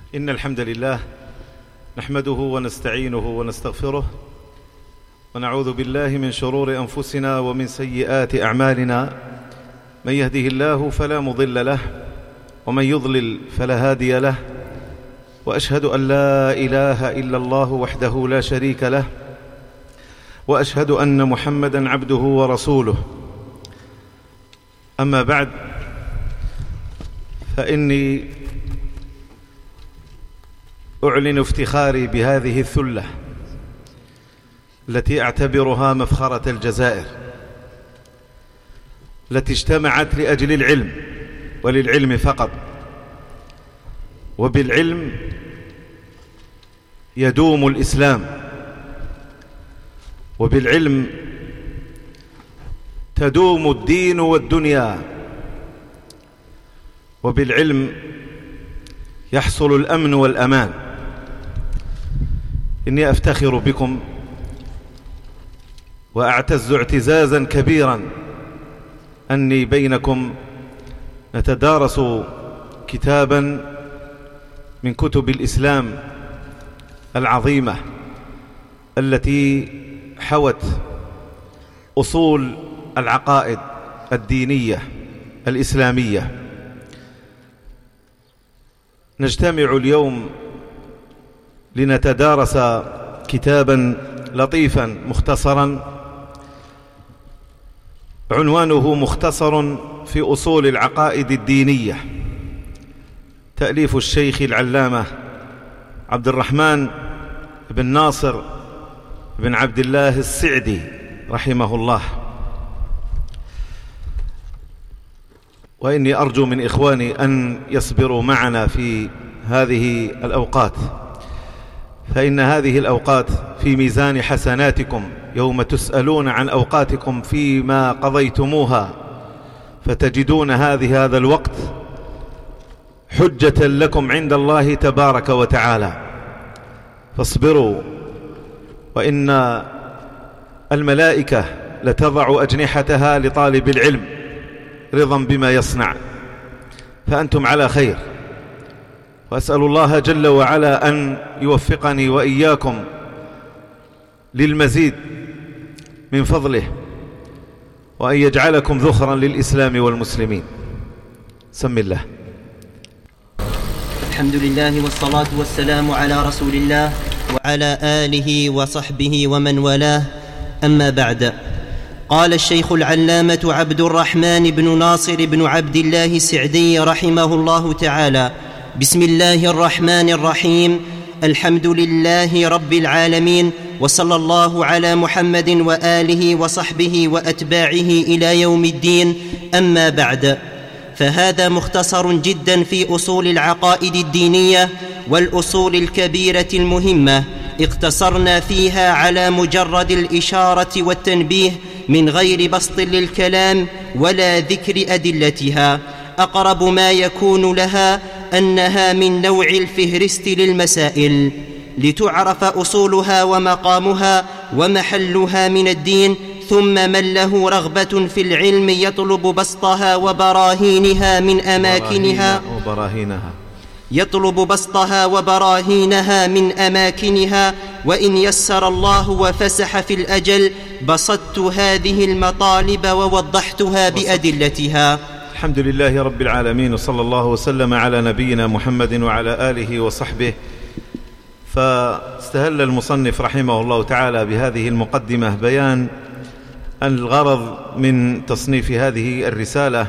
إن الحمد لله نحمده ونستعينه ونستغفره ونعوذ بالله من شرور أنفسنا ومن سيئات أعمالنا. من يهده الله فلا مضل له ومن يضلل فلا هادي له، وأشهد أن لا إله إلا الله وحده لا شريك له، وأشهد أن محمدًا عبده ورسوله. أما بعد، فإني أعلن افتخاري بهذه الثلة التي أعتبرها مفخرة الجزائر، التي اجتمعت لأجل العلم وللعلم فقط، وبالعلم يدوم الإسلام، وبالعلم تدوم الدين والدنيا، وبالعلم يحصل الأمن والأمان. إني أفتخر بكم وأعتز اعتزازا كبيرا أني بينكم نتدارس كتابا من كتب الإسلام العظيمة التي حوت أصول العقائد الدينية الإسلامية. نجتمع اليوم لنتدارس كتابا لطيفا مختصرا عنوانه مختصر في أصول العقائد الدينية، تأليف الشيخ العلامة عبد الرحمن بن ناصر بن عبد الله السعدي رحمه الله. وإني أرجو من إخواني أن يصبروا معنا في هذه الأوقات، فإن هذه الأوقات في ميزان حسناتكم يوم تسألون عن أوقاتكم فيما قضيتموها، فتجدون هذا الوقت حجة لكم عند الله تبارك وتعالى. فاصبروا، وإن الملائكة لتضع أجنحتها لطالب العلم رضا بما يصنع، فأنتم على خير. وأسأل الله جل وعلا أن يوفقني وإياكم للمزيد من فضله، وأن يجعلكم ذخرا للإسلام والمسلمين. سم الله. الحمد لله والصلاة والسلام على رسول الله وعلى آله وصحبه ومن والاه، أما بعد. قال الشيخ العلامة عبد الرحمن بن ناصر بن عبد الله السعدي رحمه الله تعالى: بسم الله الرحمن الرحيم. الحمد لله رب العالمين، وصلى الله على محمد وآله وصحبه وأتباعه إلى يوم الدين، أما بعد. فهذا مختصر جدا في أصول العقائد الدينية والأصول الكبيرة المهمة، اقتصرنا فيها على مجرد الإشارة والتنبيه من غير بسط للكلام ولا ذكر أدلتها. أقرب ما يكون لها أنها من نوع الفهرست للمسائل، لتعرف أصولها ومقامها ومحلها من الدين. ثم من له رغبة في العلم يطلب بسطها وبراهينها من أماكنها وإن يسر الله وفسح في الأجل بسطت هذه المطالب ووضحتها بأدلتها. الحمد لله رب العالمين، وصلى الله وسلم على نبينا محمد وعلى آله وصحبه. فاستهل المصنف رحمه الله تعالى بهذه المقدمة بيان الغرض من تصنيف هذه الرسالة،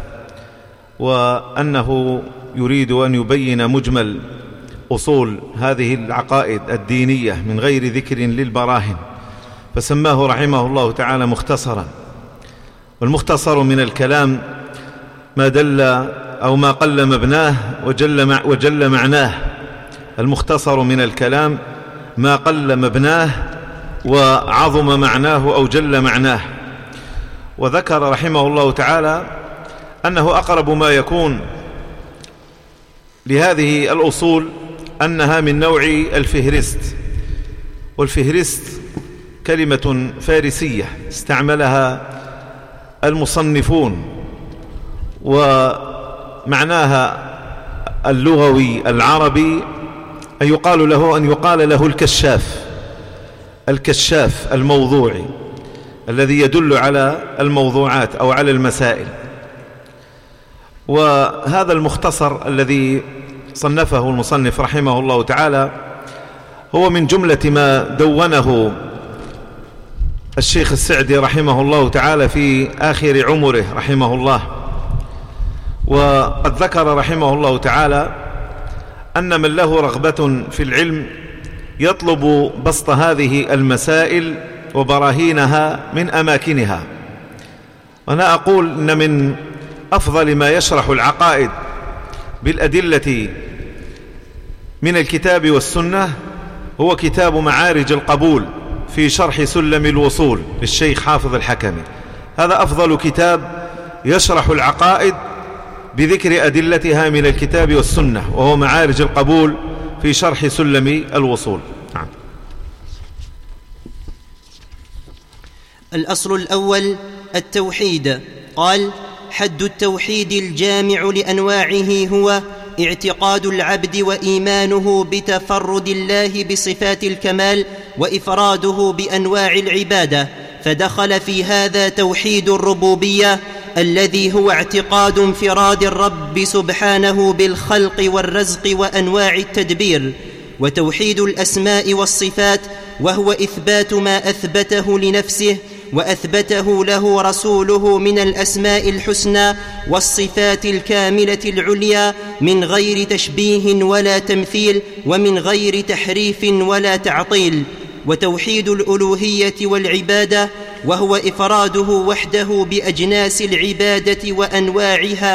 وأنه يريد أن يبين مجمل أصول هذه العقائد الدينية من غير ذكر للبراهن، فسماه رحمه الله تعالى مختصرا. والمختصر من الكلام ما دل أو ما قل مبناه وجل معناه. المختصر من الكلام ما قل مبناه وعظم معناه أو جل معناه. وذكر رحمه الله تعالى أنه أقرب ما يكون لهذه الأصول أنها من نوع الفهرست. والفهرست كلمة فارسية استعملها المصنفون، ومعناها اللغوي العربي أن يقال له الكشاف الموضوعي الذي يدل على الموضوعات أو على المسائل. وهذا المختصر الذي صنفه المصنف رحمه الله تعالى هو من جملة ما دونه الشيخ السعدي رحمه الله تعالى في آخر عمره رحمه الله. وقد ذكر رحمه الله تعالى أن من له رغبة في العلم يطلب بسط هذه المسائل وبراهينها من أماكنها. وأنا أقول إن من أفضل ما يشرح العقائد بالأدلة من الكتاب والسنة هو كتاب معارج القبول في شرح سلم الوصول للشيخ حافظ الحكمي. هذا أفضل كتاب يشرح العقائد بذكر أدلتها من الكتاب والسنة، وهو معارج القبول في شرح سلم الوصول. نعم. الأصل الأول التوحيد. قال: حد التوحيد الجامع لأنواعه هو اعتقاد العبد وإيمانه بتفرد الله بصفات الكمال وإفراده بأنواع العبادة، فدخل في هذا توحيد الربوبية الذي هو اعتقاد انفراد الرب سبحانه بالخلق والرزق وأنواع التدبير، وتوحيد الأسماء والصفات وهو إثبات ما أثبته لنفسه وأثبته له رسوله من الأسماء الحسنى والصفات الكاملة العليا من غير تشبيه ولا تمثيل ومن غير تحريف ولا تعطيل. وتوحيد الألوهية والعبادة وهو إفراده وحده بأجناس العبادة وأنواعها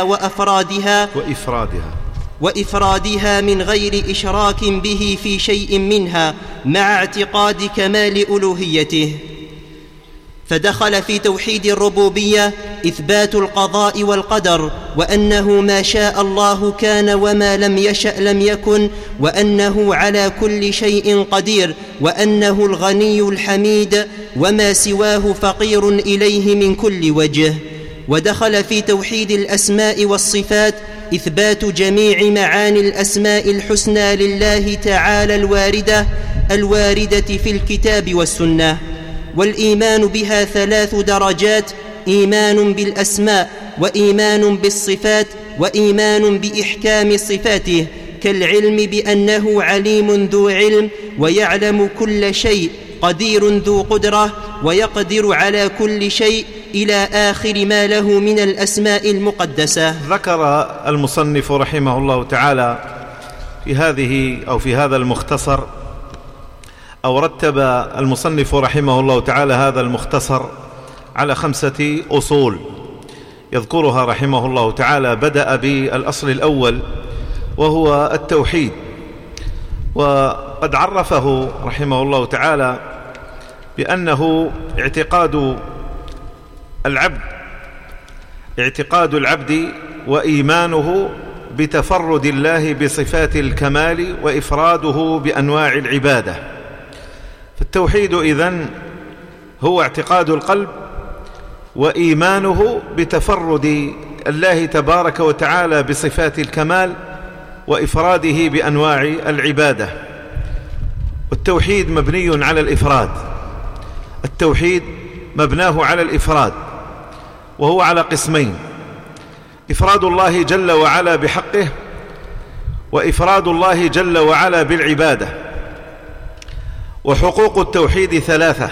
وإفرادها من غير إشراك به في شيء منها مع اعتقاد كمال ألوهيته. فدخل في توحيد الربوبية إثبات القضاء والقدر، وأنه ما شاء الله كان وما لم يشأ لم يكن، وأنه على كل شيء قدير، وأنه الغني الحميد وما سواه فقير إليه من كل وجه. ودخل في توحيد الأسماء والصفات إثبات جميع معاني الأسماء الحسنى لله تعالى الواردة في الكتاب والسنة، والإيمان بها 3 درجات: إيمان بالأسماء، وإيمان بالصفات، وإيمان بإحكام صفاته، كالعلم بأنه عليم ذو علم ويعلم كل شيء، قدير ذو قدرة ويقدر على كل شيء، إلى آخر ما له من الأسماء المقدسة. ذكر المصنف رحمه الله تعالى في هذا المختصر، أو رتب المصنف رحمه الله تعالى هذا المختصر على 5 أصول يذكرها رحمه الله تعالى. بدأ بالأصل الأول وهو التوحيد، وقد عرفه رحمه الله تعالى بأنه اعتقاد العبد وإيمانه بتفرد الله بصفات الكمال وإفراده بأنواع العبادة. فالتوحيد إذن هو اعتقاد القلب وإيمانه بتفرد الله تبارك وتعالى بصفات الكمال وإفراده بأنواع العبادة. والتوحيد مبني على الإفراد، التوحيد مبناه على الإفراد، وهو على قسمين: إفراد الله جل وعلا بحقه، وإفراد الله جل وعلا بالعبادة. وحقوق التوحيد 3: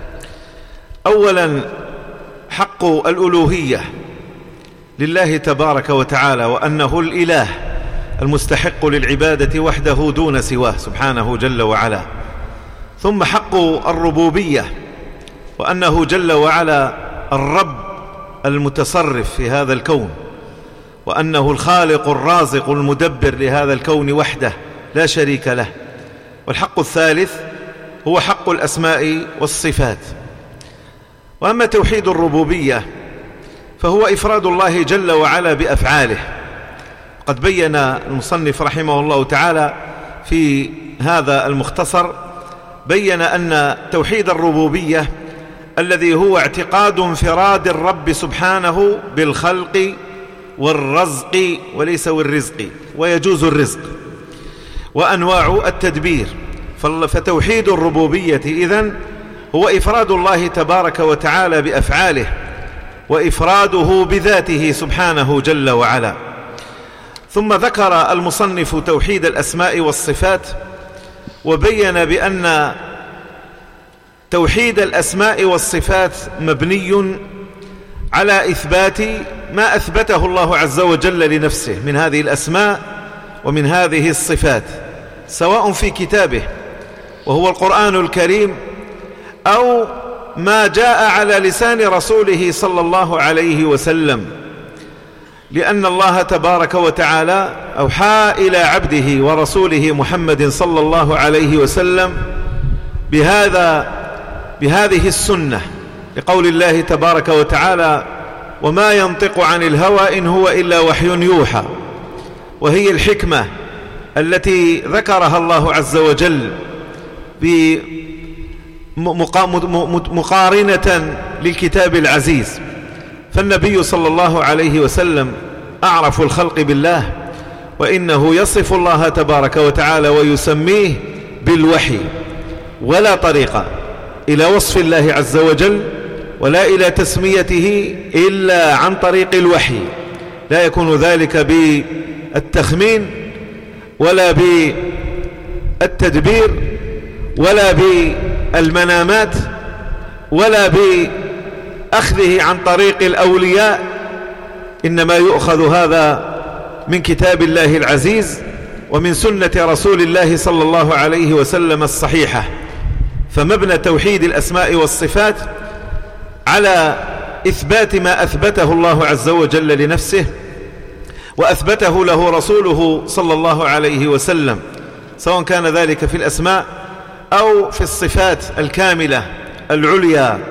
أولا حق الألوهية لله تبارك وتعالى، وأنه الإله المستحق للعبادة وحده دون سواه سبحانه جل وعلا. ثم حق الربوبية، وأنه جل وعلا الرب المتصرف في هذا الكون، وأنه الخالق الرازق المدبر لهذا الكون وحده لا شريك له. والحق الثالث هو حق الأسماء والصفات. وأما توحيد الربوبية فهو إفراد الله جل وعلا بأفعاله. قد بين المصنف رحمه الله تعالى في هذا المختصر، بين أن توحيد الربوبية الذي هو اعتقاد انفراد الرب سبحانه بالخلق والرزق وليس والرزق، ويجوز الرزق، وأنواع التدبير. فتوحيد الربوبية إذن هو إفراد الله تبارك وتعالى بأفعاله وإفراده بذاته سبحانه جل وعلا. ثم ذكر المصنف توحيد الأسماء والصفات، وبين بأن توحيد الأسماء والصفات مبني على إثبات ما أثبته الله عز وجل لنفسه من هذه الأسماء ومن هذه الصفات، سواء في كتابه وهو القرآن الكريم أو ما جاء على لسان رسوله صلى الله عليه وسلم، لأن الله تبارك وتعالى أوحى إلى عبده ورسوله محمد صلى الله عليه وسلم بهذه السنة، لقول الله تبارك وتعالى: وما ينطق عن الهوى إن هو إلا وحي يوحى. وهي الحكمة التي ذكرها الله عز وجل مقارنة للكتاب العزيز. فالنبي صلى الله عليه وسلم أعرف الخلق بالله، وإنه يصف الله تبارك وتعالى ويسميه بالوحي، ولا طريق إلى وصف الله عز وجل ولا إلى تسميته إلا عن طريق الوحي. لا يكون ذلك بالتخمين ولا بالتدبير ولا بالمنامات ولا بأخذه عن طريق الأولياء، إنما يؤخذ هذا من كتاب الله العزيز ومن سنة رسول الله صلى الله عليه وسلم الصحيحة. فمبنى توحيد الأسماء والصفات على إثبات ما أثبته الله عز وجل لنفسه وأثبته له رسوله صلى الله عليه وسلم، سواء كان ذلك في الأسماء أو في الصفات الكاملة العليا،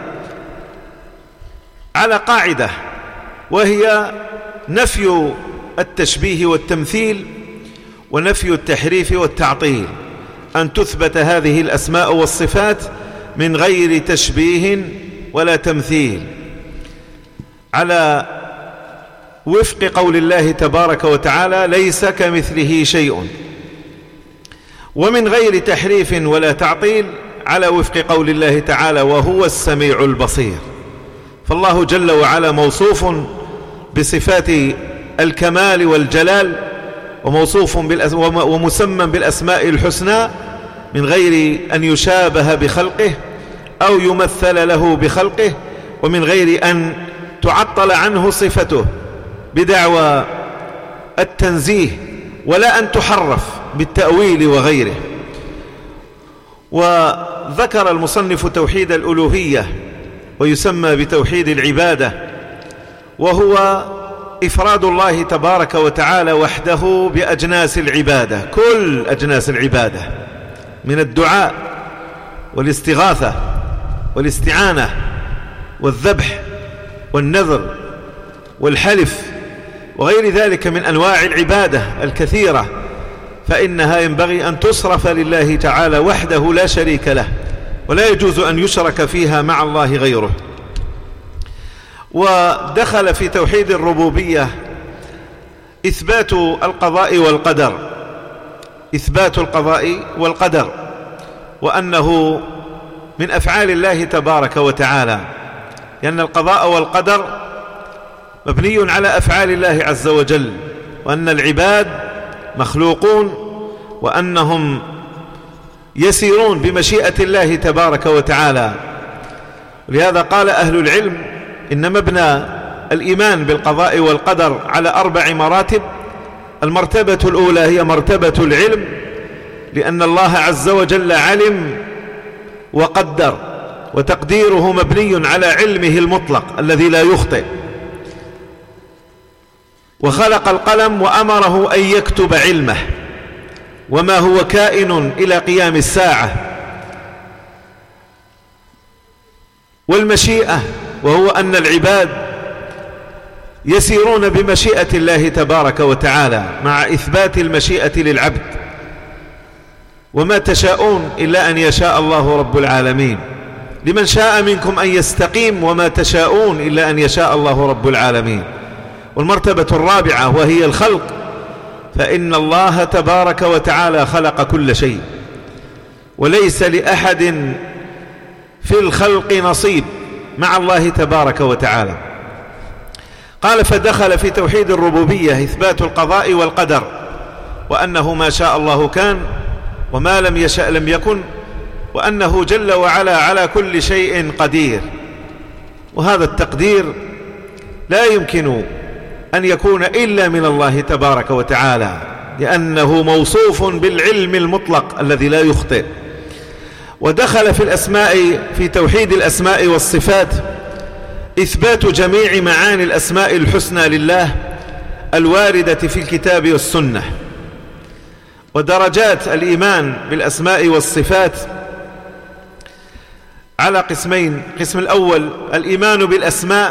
على قاعدة، وهي نفي التشبيه والتمثيل ونفي التحريف والتعطيل، أن تثبت هذه الأسماء والصفات من غير تشبيه ولا تمثيل، على وفق قول الله تبارك وتعالى: ليس كمثله شيء، ومن غير تحريف ولا تعطيل، على وفق قول الله تعالى: وهو السميع البصير. فالله جل وعلا موصوف بصفات الكمال والجلال، وموصوف ومسمى بالأسماء الحسنى من غير أن يشابه بخلقه أو يمثل له بخلقه، ومن غير أن تعطل عنه صفته بدعوى التنزيه، ولا أن تحرف بالتأويل وغيره. وذكر المصنف توحيد الألوهية، ويسمى بتوحيد العبادة، وهو إفراد الله تبارك وتعالى وحده بأجناس العبادة، كل أجناس العبادة، من الدعاء والاستغاثة والاستعانة والذبح والنذر والحلف وغير ذلك من أنواع العبادة الكثيرة، فإنها ينبغي أن تصرف لله تعالى وحده لا شريك له، ولا يجوز أن يشرك فيها مع الله غيره. ودخل في توحيد الربوبية إثبات القضاء والقدر، إثبات القضاء والقدر، وأنه من أفعال الله تبارك وتعالى، لأن القضاء والقدر مبني على أفعال الله عز وجل، وأن العباد مخلوقون، وأنهم يسيرون بمشيئة الله تبارك وتعالى. ولهذا قال أهل العلم إن مبنى الإيمان بالقضاء والقدر على 4 مراتب. المرتبة الأولى هي مرتبة العلم، لأن الله عز وجل علم وقدر، وتقديره مبني على علمه المطلق الذي لا يخطئ. وخلق القلم وأمره أن يكتب علمه وما هو كائن إلى قيام الساعة. والمشيئة، وهو أن العباد يسيرون بمشيئة الله تبارك وتعالى مع إثبات المشيئة للعبد، وما تشاءون إلا أن يشاء الله رب العالمين. لمن شاء منكم أن يستقيم، وما تشاءون إلا أن يشاء الله رب العالمين. والمرتبة الرابعة وهي الخلق، فإن الله تبارك وتعالى خلق كل شيء، وليس لأحد في الخلق نصيب مع الله تبارك وتعالى. قال: فدخل في توحيد الربوبية إثبات القضاء والقدر، وأنه ما شاء الله كان وما لم يشأ لم يكن، وأنه جل وعلا على كل شيء قدير. وهذا التقدير لا يمكن أن يكون إلا من الله تبارك وتعالى، لأنه موصوف بالعلم المطلق الذي لا يخطئ. ودخل في الأسماء، في توحيد الأسماء والصفات، إثبات جميع معاني الأسماء الحسنى لله الواردة في الكتاب والسنة. ودرجات الإيمان بالأسماء والصفات على قسمين: قسم الأول الإيمان بالأسماء،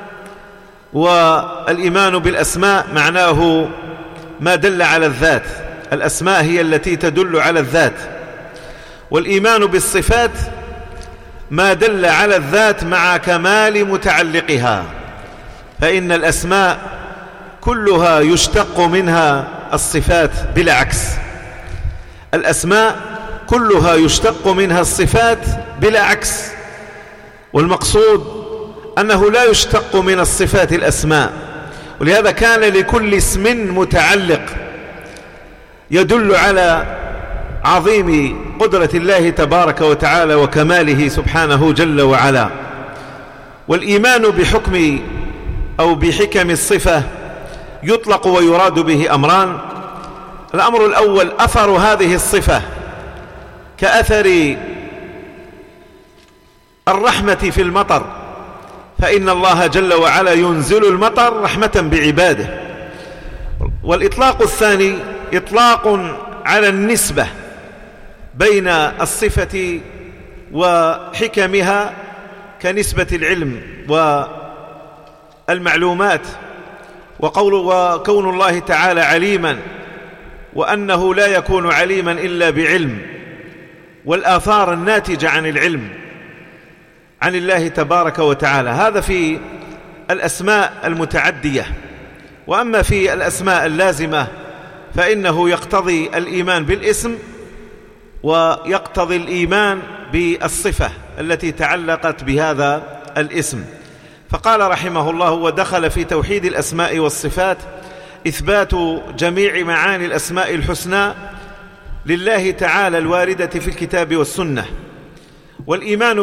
والإيمان بالأسماء معناه ما دل على الذات، الأسماء هي التي تدل على الذات. والإيمان بالصفات ما دل على الذات مع كمال متعلقها، فإن الأسماء كلها يشتق منها الصفات بلا عكس، الأسماء كلها يشتق منها الصفات بلا عكس. والمقصود أنه لا يشتق من الصفات الأسماء، ولهذا كان لكل اسم متعلق يدل على عظيم قدرة الله تبارك وتعالى وكماله سبحانه جل وعلا. والإيمان بحكم أو بحكم الصفة يطلق ويراد به أمران: الأمر الأول أثر هذه الصفة كأثر الرحمة في المطر، فإن الله جل وعلا ينزل المطر رحمة بعباده. والإطلاق الثاني إطلاق على النسبة بين الصفة وحكمها كنسبة العلم والمعلومات، وكون الله تعالى عليما، وأنه لا يكون عليما إلا بعلم، والآثار الناتجة عن العلم عن الله تبارك وتعالى. هذا في الأسماء المتعدية. وأما في الأسماء اللازمة فإنه يقتضي الإيمان بالاسم ويقتضي الإيمان بالصفة التي تعلقت بهذا الاسم. فقال رحمه الله: ودخل في توحيد الأسماء والصفات إثبات جميع معاني الأسماء الحسنى لله تعالى الواردة في الكتاب والسنة، والإيمان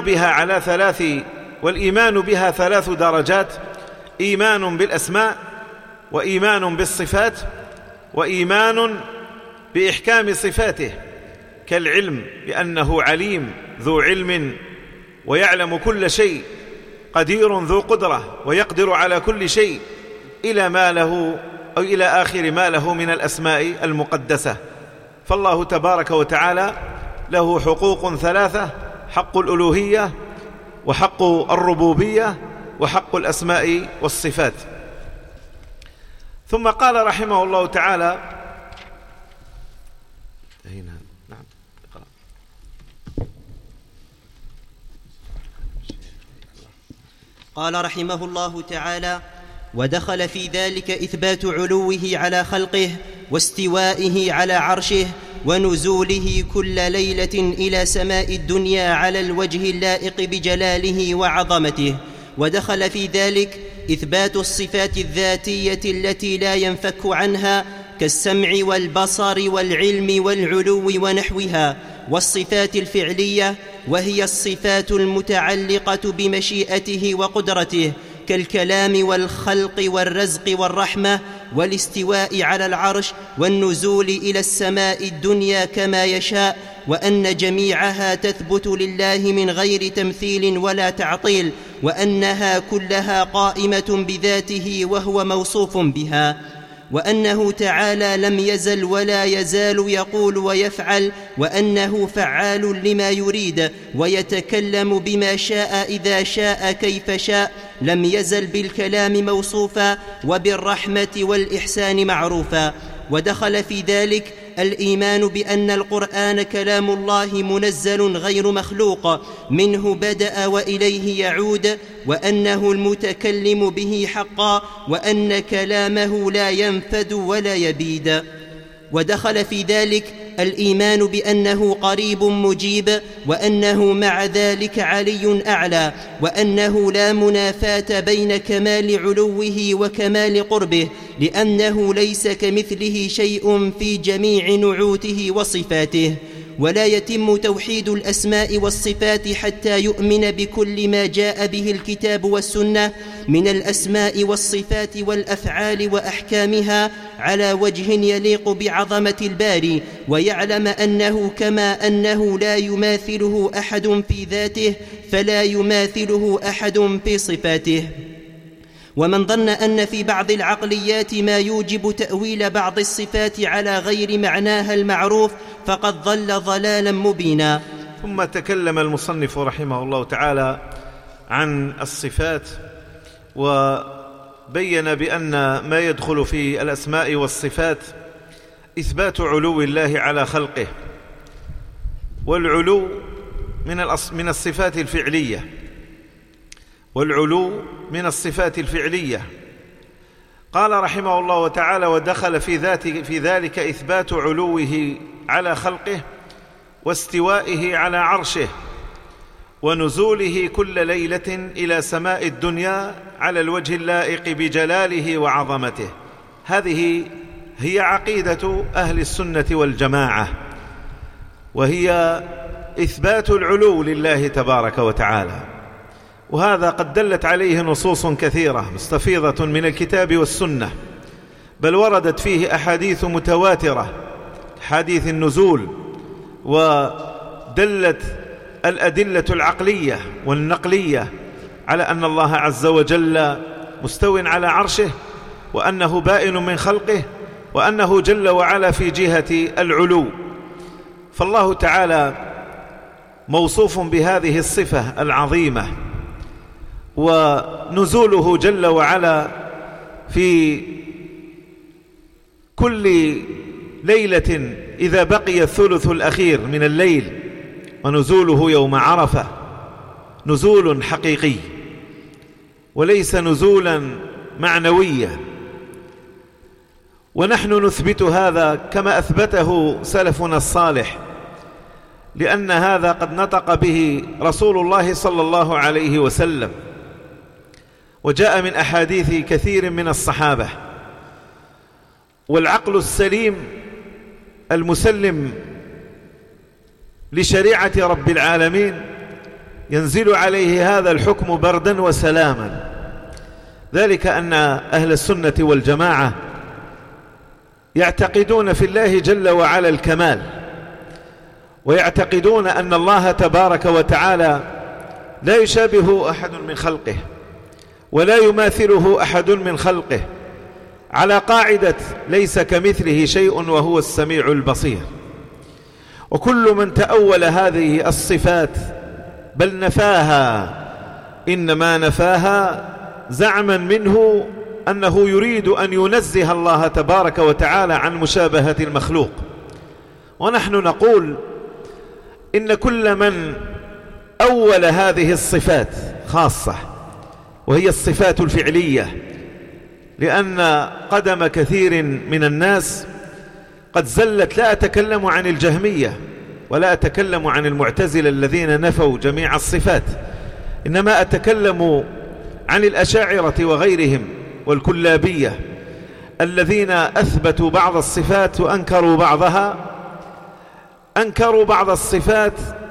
بها ثلاث درجات: إيمان بالأسماء، وإيمان بالصفات، وإيمان بإحكام صفاته، كالعلم بأنه عليم ذو علم ويعلم كل شيء، قدير ذو قدرة ويقدر على كل شيء، إلى ما له أو إلى آخر ما له من الأسماء المقدسة. فالله تبارك وتعالى له حقوق ثلاثة: حق الألوهية، وحق الربوبية، وحق الأسماء والصفات. ثم قال رحمه الله تعالى: قال رحمه الله تعالى: ودخل في ذلك إثبات علوه على خلقه، واستوائه على عرشه، ونزوله كل ليلة إلى سماء الدنيا على الوجه اللائق بجلاله وعظمته. ودخل في ذلك إثبات الصفات الذاتية التي لا ينفك عنها، كالسمع والبصر والعلم والعلو ونحوها، والصفات الفعلية وهي الصفات المتعلقة بمشيئته وقدرته، كالكلام والخلق والرزق والرحمة والاستواء على العرش والنزول إلى السماء الدنيا كما يشاء، وأن جميعها تثبت لله من غير تمثيل ولا تعطيل، وأنها كلها قائمة بذاته وهو موصوف بها، وأنه تعالى لم يزل ولا يزال يقول ويفعل، وأنه فعال لما يريد، ويتكلم بما شاء إذا شاء كيف شاء، لم يزل بالكلام موصوفا وبالرحمة والإحسان معروفا. ودخل في ذلك الإيمان بأن القرآن كلام الله منزل غير مخلوق، منه بدأ وإليه يعود، وأنه المتكلم به حقا، وأن كلامه لا ينفد ولا يبيد. ودخل في ذلك الإيمان بأنه قريب مجيب، وأنه مع ذلك علي أعلى، وأنه لا منافاة بين كمال علوه وكمال قربه، لأنه ليس كمثله شيء في جميع نعوته وصفاته. ولا يتم توحيد الأسماء والصفات حتى يؤمن بكل ما جاء به الكتاب والسنة من الأسماء والصفات والأفعال وأحكامها على وجه يليق بعظمة الباري، ويعلم أنه كما أنه لا يماثله أحد في ذاته فلا يماثله أحد في صفاته. ومن ظن أن في بعض العقليات ما يوجب تأويل بعض الصفات على غير معناها المعروف فقد ضل ضلالا مبينا. ثم تكلم المصنف رحمه الله تعالى عن الصفات، وبين بأن ما يدخل في الأسماء والصفات إثبات علو الله على خلقه، والعلو من الصفات الفعلية، والعلو من الصفات الفعلية. قال رحمه الله تعالى: ودخل في ذلك إثبات علوه على خلقه، واستوائه على عرشه، ونزوله كل ليلة إلى سماء الدنيا على الوجه اللائق بجلاله وعظمته. هذه هي عقيدة أهل السنة والجماعة، وهي إثبات العلو لله تبارك وتعالى، وهذا قد دلت عليه نصوص كثيرة مستفيضة من الكتاب والسنة، بل وردت فيه أحاديث متواترة، حديث النزول، ودلت الأدلة العقلية والنقلية على أن الله عز وجل مستو على عرشه، وأنه بائن من خلقه، وأنه جل وعلا في جهة العلو. فالله تعالى موصوف بهذه الصفة العظيمة، ونزوله جل وعلا في كل ليلة إذا بقي الثلث الأخير من الليل، ونزوله يوم عرفة نزول حقيقي وليس نزولا معنويا، ونحن نثبت هذا كما أثبته سلفنا الصالح، لأن هذا قد نطق به رسول الله صلى الله عليه وسلم، وجاء من أحاديث كثير من الصحابة. والعقل السليم المسلم لشريعة رب العالمين ينزل عليه هذا الحكم بردا وسلاما، ذلك أن أهل السنة والجماعة يعتقدون في الله جل وعلا الكمال، ويعتقدون أن الله تبارك وتعالى لا يشابه أحد من خلقه ولا يماثله أحد من خلقه، على قاعدة ليس كمثله شيء وهو السميع البصير. وكل من تأول هذه الصفات بل نفاها إنما نفاها زعما منه أنه يريد أن ينزه الله تبارك وتعالى عن مشابهة المخلوق. ونحن نقول إن كل من أول هذه الصفات خاصة، وهي الصفات الفعلية، لأن قدم كثير من الناس قد زلت. لا أتكلم عن الجهمية ولا أتكلم عن المعتزلة الذين نفوا جميع الصفات، إنما أتكلم عن الأشاعرة وغيرهم والكلابية الذين أثبتوا بعض الصفات وأنكروا بعضها، أنكروا بعض الصفات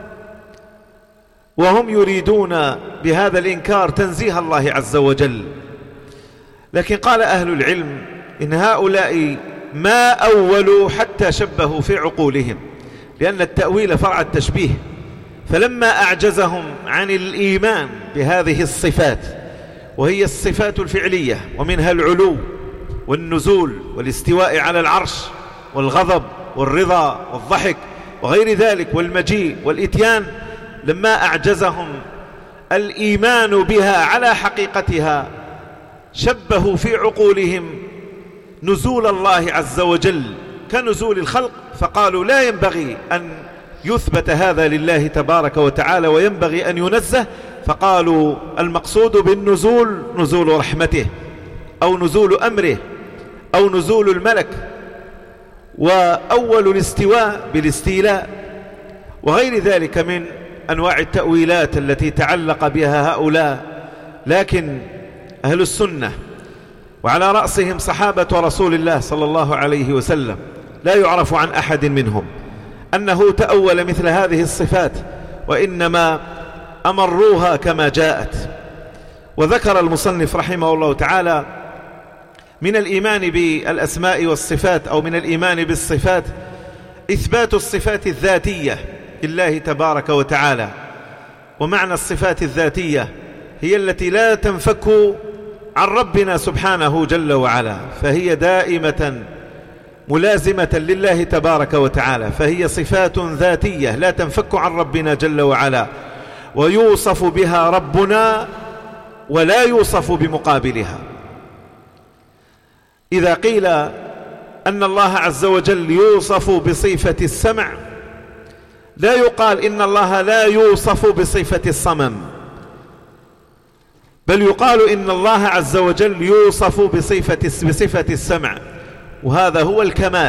وهم يريدون بهذا الإنكار تنزيه الله عز وجل. لكن قال أهل العلم إن هؤلاء ما أولوا حتى شبهوا في عقولهم، لأن التأويل فرع التشبيه، فلما أعجزهم عن الإيمان بهذه الصفات وهي الصفات الفعلية، ومنها العلو والنزول والاستواء على العرش والغضب والرضا والضحك وغير ذلك والمجيء والإتيان، لما أعجزهم الإيمان بها على حقيقتها شبهوا في عقولهم نزول الله عز وجل كنزول الخلق، فقالوا لا ينبغي أن يثبت هذا لله تبارك وتعالى وينبغي أن ينزه، فقالوا المقصود بالنزول نزول رحمته أو نزول أمره أو نزول الملك. وأول الاستواء بالاستيلاء، وغير ذلك من أنواع التأويلات التي تعلق بها هؤلاء. لكن أهل السنة وعلى رأسهم صحابة رسول الله صلى الله عليه وسلم لا يعرف عن أحد منهم أنه تأول مثل هذه الصفات، وإنما أمروها كما جاءت. وذكر المصنف رحمه الله تعالى من الإيمان بالأسماء والصفات، أو من الإيمان بالصفات، إثبات الصفات الذاتية لله تبارك وتعالى. ومعنى الصفات الذاتية هي التي لا تنفك عن ربنا سبحانه جل وعلا، فهي دائمة ملازمة لله تبارك وتعالى، فهي صفات ذاتية لا تنفك عن ربنا جل وعلا، ويوصف بها ربنا ولا يوصف بمقابلها. إذا قيل أن الله عز وجل يوصف بصفة السمع، لا يقال إن الله لا يوصف بصفة الصمم، بل يقال إن الله عز وجل يوصف بصفة السمع، وهذا هو الكمال.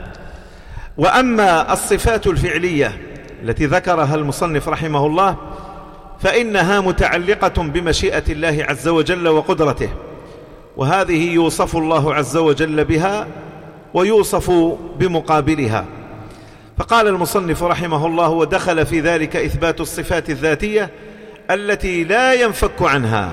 وأما الصفات الفعلية التي ذكرها المصنف رحمه الله فإنها متعلقة بمشيئة الله عز وجل وقدرته، وهذه يوصف الله عز وجل بها ويوصف بمقابلها. فقال المصنف رحمه الله: ودخل في ذلك إثبات الصفات الذاتية التي لا ينفك عنها،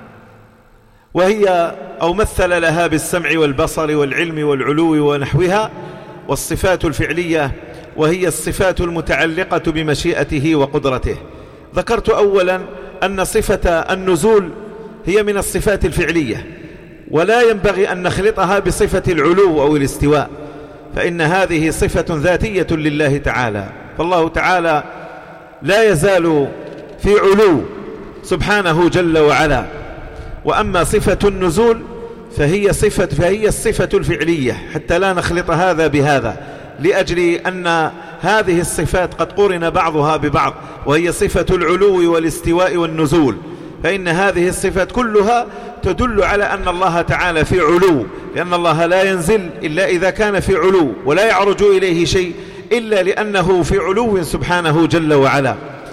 وهي أو مثل لها بالسمع والبصر والعلم والعلو ونحوها، والصفات الفعلية وهي الصفات المتعلقة بمشيئته وقدرته. ذكرت أولا أن صفة النزول هي من الصفات الفعلية، ولا ينبغي أن نخلطها بصفة العلو أو الاستواء، فإن هذه صفة ذاتية لله تعالى، فالله تعالى لا يزال في علو سبحانه جل وعلا. وأما صفة النزول فهي الصفة الفعلية، حتى لا نخلط هذا بهذا، لأجل أن هذه الصفات قد قرن بعضها ببعض، وهي صفة العلو والاستواء والنزول، فإن هذه الصفات كلها تدل على أن الله تعالى في علو، لأن الله لا ينزل إلا إذا كان في علو، ولا يعرج إليه شيء إلا لأنه في علو سبحانه جل وعلا.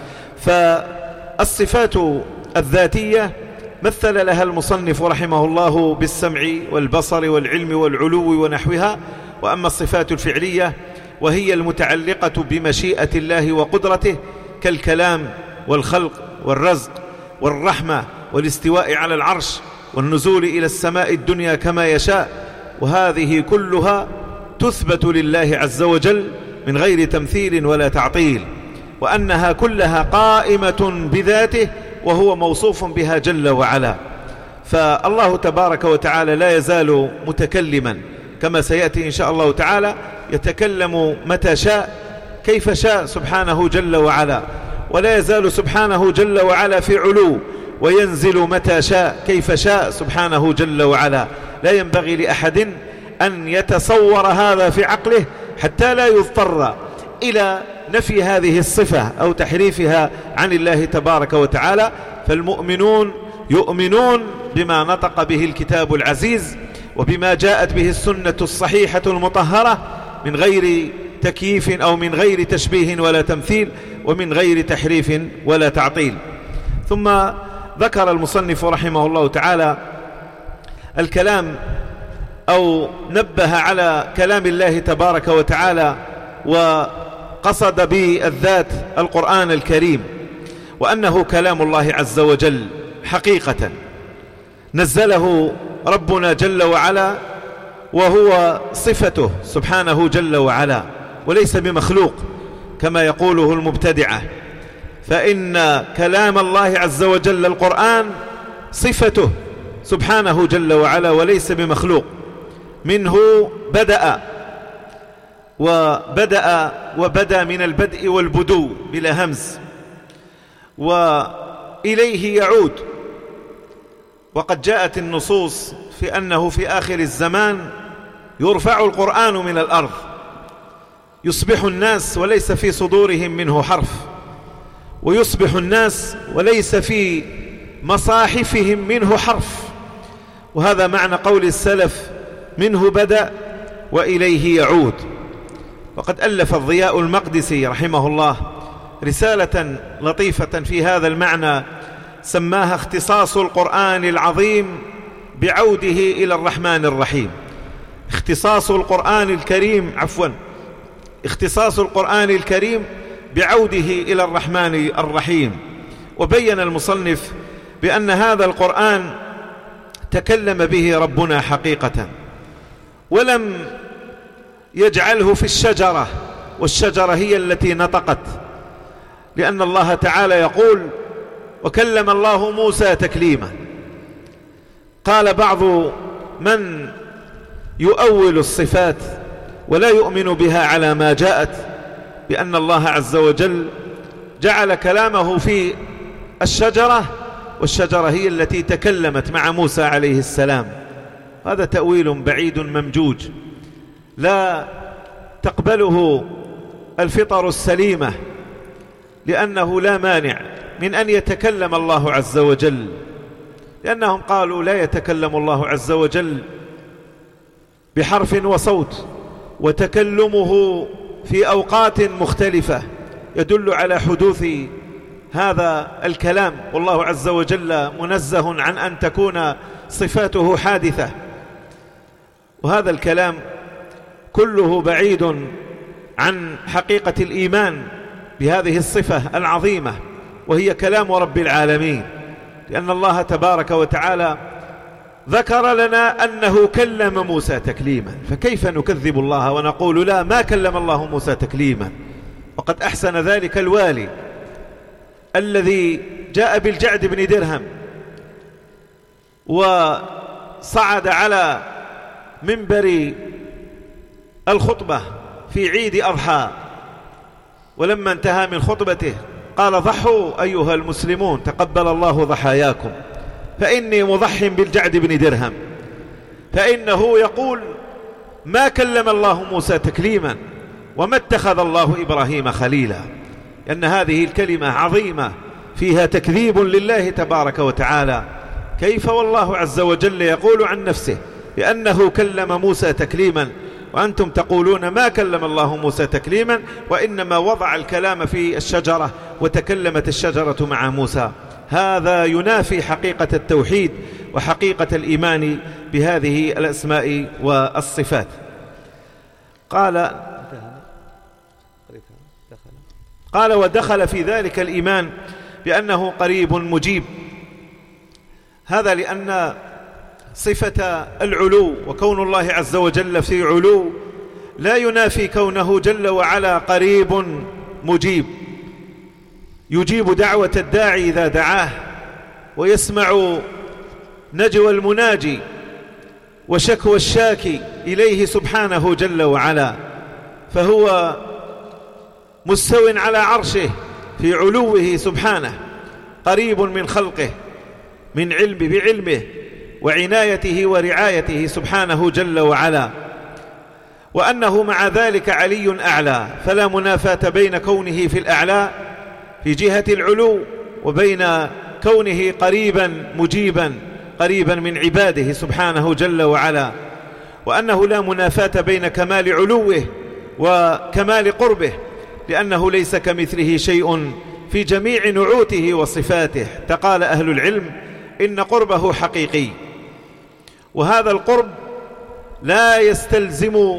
فالصفات الذاتية مثل لها المصنف رحمه الله بالسمع والبصر والعلم والعلو ونحوها. وأما الصفات الفعلية وهي المتعلقة بمشيئة الله وقدرته، كالكلام والخلق والرزق والرحمة والاستواء على العرش والنزول إلى السماء الدنيا كما يشاء، وهذه كلها تثبت لله عز وجل من غير تمثيل ولا تعطيل، وأنها كلها قائمة بذاته وهو موصوف بها جل وعلا. فالله تبارك وتعالى لا يزال متكلما، كما سيأتي إن شاء الله تعالى، يتكلم متى شاء كيف شاء سبحانه جل وعلا، ولا يزال سبحانه جل وعلا في علو، وينزل متى شاء كيف شاء سبحانه جل وعلا. لا ينبغي لأحد أن يتصور هذا في عقله حتى لا يضطر إلى نفي هذه الصفة أو تحريفها عن الله تبارك وتعالى. فالمؤمنون يؤمنون بما نطق به الكتاب العزيز، وبما جاءت به السنة الصحيحة المطهرة، من غير تكييف أو من غير تشبيه ولا تمثيل، ومن غير تحريف ولا تعطيل. ثم ذكر المصنف رحمه الله تعالى الكلام، أو نبه على كلام الله تبارك وتعالى، وقصد بالذات القرآن الكريم، وأنه كلام الله عز وجل حقيقة نزله ربنا جل وعلا، وهو صفته سبحانه جل وعلا، وليس بمخلوق كما يقوله المبتدعة، فإن كلام الله عز وجل القرآن صفته سبحانه جل وعلا وليس بمخلوق. منه بدأ وبدأ من البدء والبدو بلا همز، وإليه يعود. وقد جاءت النصوص في أنه في آخر الزمان يرفع القرآن من الأرض، يصبح الناس وليس في صدورهم منه حرف، ويصبح الناس وليس في مصاحفهم منه حرف. وهذا معنى قول السلف: منه بدأ وإليه يعود. وقد ألف الضياء المقدسي رحمه الله رسالة لطيفة في هذا المعنى سماها اختصاص القرآن العظيم بعوده إلى الرحمن الرحيم. اختصاص القرآن الكريم بعوده إلى الرحمن الرحيم. وبين المصنف بأن هذا القرآن تكلم به ربنا حقيقة، ولم يجعله في الشجرة، والشجرة هي التي نطقت، لأن الله تعالى يقول: وكلم الله موسى تكليما. قال بعض من يؤول الصفات ولا يؤمن بها على ما جاءت بأن الله عز وجل جعل كلامه في الشجرة، والشجرة هي التي تكلمت مع موسى عليه السلام. هذا تأويل بعيد ممجوج لا تقبله الفطر السليمة، لأنه لا مانع من أن يتكلم الله عز وجل، لأنهم قالوا لا يتكلم الله عز وجل بحرف وصوت، وتكلمه في أوقات مختلفة يدل على حدوث هذا الكلام، والله عز وجل منزه عن أن تكون صفاته حادثة. وهذا الكلام كله بعيد عن حقيقة الإيمان بهذه الصفة العظيمة، وهي كلام رب العالمين، لأن الله تبارك وتعالى ذكر لنا أنه كلم موسى تكليما، فكيف نكذب الله ونقول لا، ما كلم الله موسى تكليما؟ وقد أحسن ذلك الوالي الذي جاء بالجعد بن درهم وصعد على منبر الخطبة في عيد أضحى، ولما انتهى من خطبته قال: ضحوا أيها المسلمون، تقبل الله ضحاياكم، فإني مضح بالجعد بن درهم، فإنه يقول: ما كلم الله موسى تكليما، وما اتخذ الله إبراهيم خليلا. لأن هذه الكلمة عظيمة فيها تكذيب لله تبارك وتعالى. كيف والله عز وجل يقول عن نفسه بأنه كلم موسى تكليما، وأنتم تقولون ما كلم الله موسى تكليما، وإنما وضع الكلام في الشجرة وتكلمت الشجرة مع موسى؟ هذا ينافي حقيقة التوحيد وحقيقة الإيمان بهذه الأسماء والصفات. قال: ودخل في ذلك الإيمان بأنه قريب مجيب. هذا لأن صفة العلو وكون الله عز وجل في علو لا ينافي كونه جل وعلا قريب مجيب، يجيب دعوة الداعي إذا دعاه، ويسمع نجوى المناجي وشكوى الشاكي إليه سبحانه جل وعلا، فهو مستو على عرشه في علوه سبحانه، قريب من خلقه من بعلمه وعنايته ورعايته سبحانه جل وعلا، وأنه مع ذلك علي أعلى، فلا منافاة بين كونه في الأعلى في جهة العلو وبين كونه قريبا مجيبا قريبا من عباده سبحانه جل وعلا، وأنه لا منافاة بين كمال علوه وكمال قربه، لأنه ليس كمثله شيء في جميع نعوته وصفاته. قال أهل العلم: إن قربه حقيقي، وهذا القرب لا يستلزم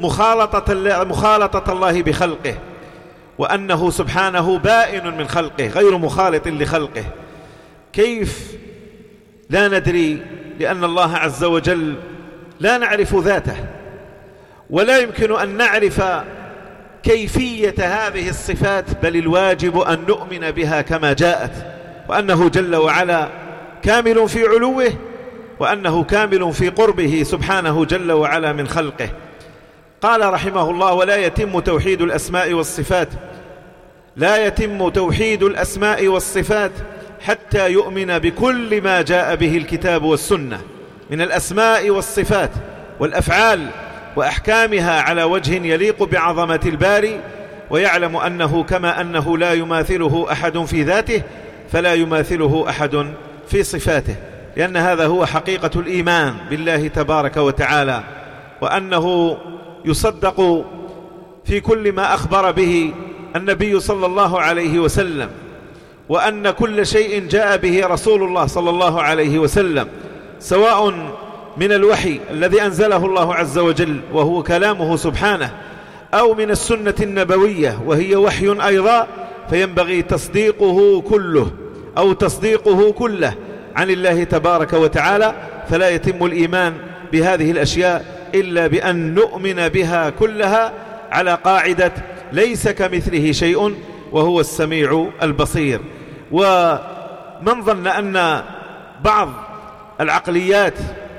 مخالطة الله بخلقه، وأنه سبحانه بائن من خلقه غير مخالط لخلقه. كيف؟ لا ندري، لأن الله عز وجل لا نعرف ذاته، ولا يمكن أن نعرف كيفية هذه الصفات، بل الواجب أن نؤمن بها كما جاءت، وأنه جل وعلا كامل في علوه، وأنه كامل في قربه سبحانه جل وعلا من خلقه. قال رحمه الله: ولا يتم توحيد الأسماء والصفات، لا يتم توحيد الأسماء والصفات حتى يؤمن بكل ما جاء به الكتاب والسنة من الأسماء والصفات والأفعال وأحكامها على وجه يليق بعظمة الباري، ويعلم أنه كما أنه لا يماثله أحد في ذاته فلا يماثله أحد في صفاته، لأن هذا هو حقيقة الإيمان بالله تبارك وتعالى، وأنه يصدق في كل ما أخبر به النبي صلى الله عليه وسلم، وأن كل شيء جاء به رسول الله صلى الله عليه وسلم، سواء من الوحي الذي أنزله الله عز وجل وهو كلامه سبحانه، أو من السنة النبوية وهي وحي أيضا، فينبغي تصديقه كله أو تصديقه كله عن الله تبارك وتعالى. فلا يتم الإيمان بهذه الأشياء إلا بأن نؤمن بها كلها على قاعدة ليس كمثله شيء وهو السميع البصير. ومن ظن أن بعض العقليات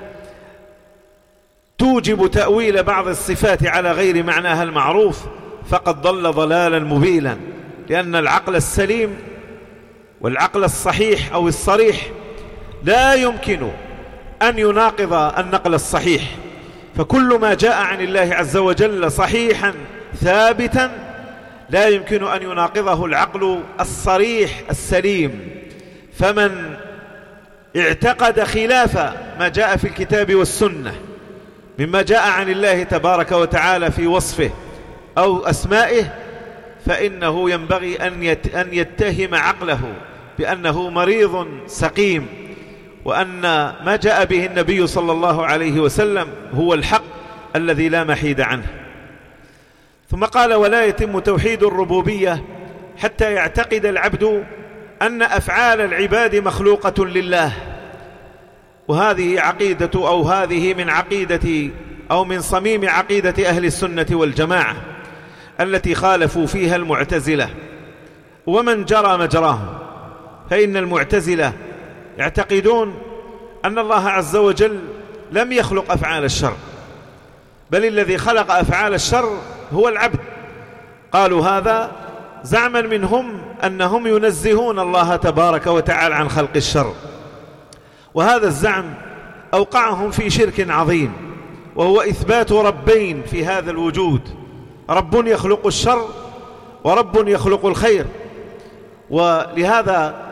توجب تأويل بعض الصفات على غير معناها المعروف فقد ضل ضلالا مبينا، لأن العقل السليم والعقل الصحيح أو الصريح لا يمكن أن يناقض النقل الصحيح، فكل ما جاء عن الله عز وجل صحيحا ثابتا لا يمكن أن يناقضه العقل الصريح السليم. فمن اعتقد خلاف ما جاء في الكتاب والسنة مما جاء عن الله تبارك وتعالى في وصفه أو أسمائه فإنه ينبغي أن يتهم عقله بأنه مريض سقيم، وأن ما جاء به النبي صلى الله عليه وسلم هو الحق الذي لا محيد عنه. ثم قال: ولا يتم توحيد الربوبية حتى يعتقد العبد أن أفعال العباد مخلوقة لله. وهذه عقيدة أو هذه من عقيدة أو من صميم عقيدة أهل السنة والجماعة التي خالفوا فيها المعتزلة ومن جرى مجراهم. فإن المعتزلة يعتقدون أن الله عز وجل لم يخلق أفعال الشر، بل الذي خلق أفعال الشر هو العبد. قالوا هذا زعما منهم أنهم ينزهون الله تبارك وتعالى عن خلق الشر، وهذا الزعم أوقعهم في شرك عظيم، وهو إثبات ربين في هذا الوجود: رب يخلق الشر ورب يخلق الخير. ولهذا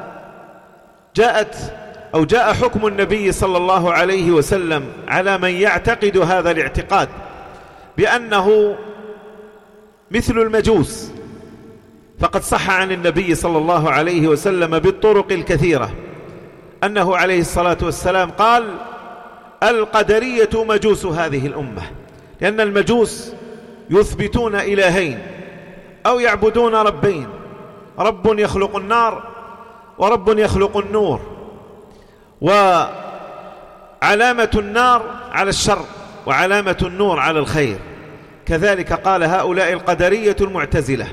جاء حكم النبي صلى الله عليه وسلم على من يعتقد هذا الاعتقاد بأنه مثل المجوس. فقد صح عن النبي صلى الله عليه وسلم بالطرق الكثيرة أنه عليه الصلاة والسلام قال: القدرية مجوس هذه الأمة، لأن المجوس يثبتون إلهين أو يعبدون ربين: رب يخلق النار ورب يخلق النور، وعلامة النار على الشر وعلامة النور على الخير. كذلك قال هؤلاء القدرية المعتزلة: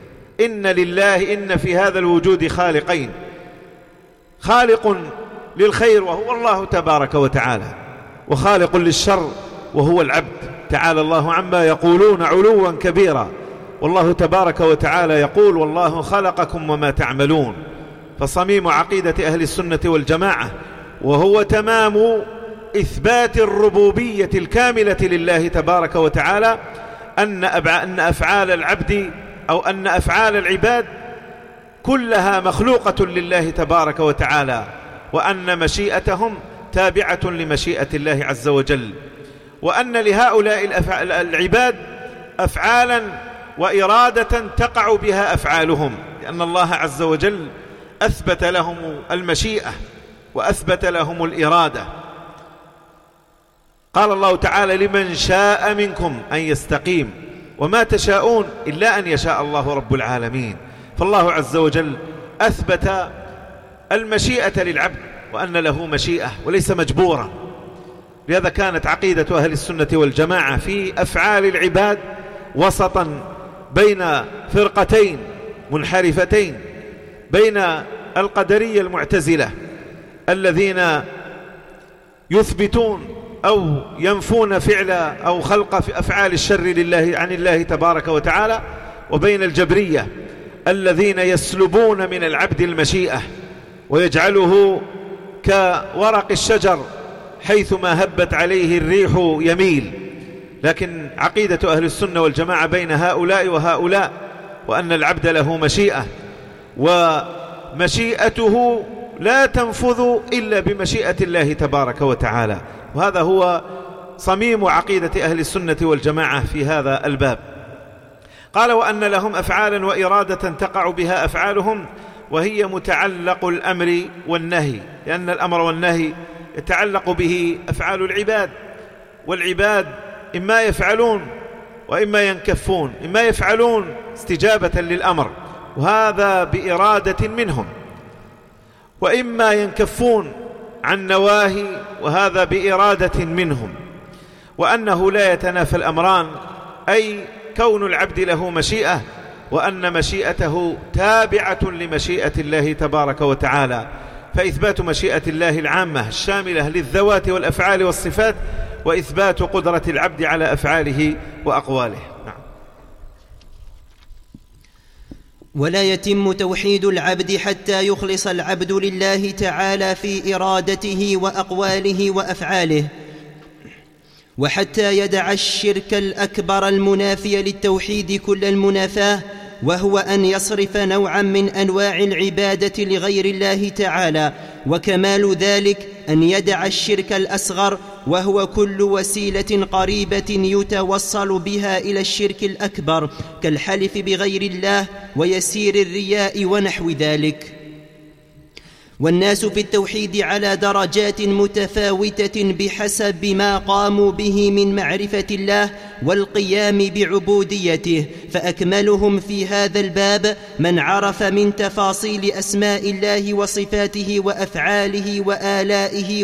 إن في هذا الوجود خالقين، خالق للخير وهو الله تبارك وتعالى، وخالق للشر وهو العبد. تعالى الله عما يقولون علوا كبيرا. والله تبارك وتعالى يقول: والله خلقكم وما تعملون. فصميم عقيدة أهل السنة والجماعة وهو تمام إثبات الربوبية الكاملة لله تبارك وتعالى أن أفعال العبد أو أن أفعال العباد كلها مخلوقة لله تبارك وتعالى، وأن مشيئتهم تابعة لمشيئة الله عز وجل، وأن لهؤلاء العباد أفعالا وإرادة تقع بها أفعالهم، لأن الله عز وجل أثبت لهم المشيئة وأثبت لهم الإرادة. قال الله تعالى: لمن شاء منكم أن يستقيم وما تشاءون إلا أن يشاء الله رب العالمين. فالله عز وجل أثبت المشيئة للعبد وأن له مشيئة وليس مجبورا. لهذا كانت عقيدة أهل السنة والجماعة في أفعال العباد وسطا بين فرقتين منحرفتين، بين القدرية المعتزلة الذين يثبتون أو ينفون فعل أو خلق في أفعال الشر لله عن الله تبارك وتعالى، وبين الجبرية الذين يسلبون من العبد المشيئة ويجعله كورق الشجر حيثما هبت عليه الريح يميل. لكن عقيدة أهل السنة والجماعة بين هؤلاء وهؤلاء وأن العبد له مشيئة، ومشيئته لا تنفذ إلا بمشيئة الله تبارك وتعالى. وهذا هو صميم عقيدة أهل السنة والجماعة في هذا الباب. قال: وأن لهم أفعالا وإرادة تقع بها أفعالهم، وهي متعلق الأمر والنهي، لأن الأمر والنهي يتعلق به أفعال العباد، والعباد إما يفعلون وإما ينكفون، إما يفعلون استجابة للأمر وهذا بإرادة منهم، وإما ينكفون عن نواهي وهذا بإرادة منهم، وأنه لا يتنافى الأمران، أي كون العبد له مشيئة، وأن مشيئته تابعة لمشيئة الله تبارك وتعالى، فإثبات مشيئة الله العامة الشاملة للذوات والأفعال والصفات، وإثبات قدرة العبد على أفعاله وأقواله. نعم. ولا يتم توحيد العبد حتى يخلص العبد لله تعالى في إرادته وأقواله وأفعاله، وحتى يدع الشرك الأكبر المنافي للتوحيد كل المنافاة، وهو أن يصرف نوعا من أنواع العبادة لغير الله تعالى، وكمال ذلك أن يدع الشرك الأصغر، وهو كل وسيلة قريبة يتوصل بها إلى الشرك الأكبر، كالحلف بغير الله ويسير الرياء ونحو ذلك. والناس في التوحيد على درجات متفاوتة بحسب ما قاموا به من معرفة الله والقيام بعبوديته، فأكملهم في هذا الباب من عرف من تفاصيل أسماء الله وصفاته وأفعاله وآلائه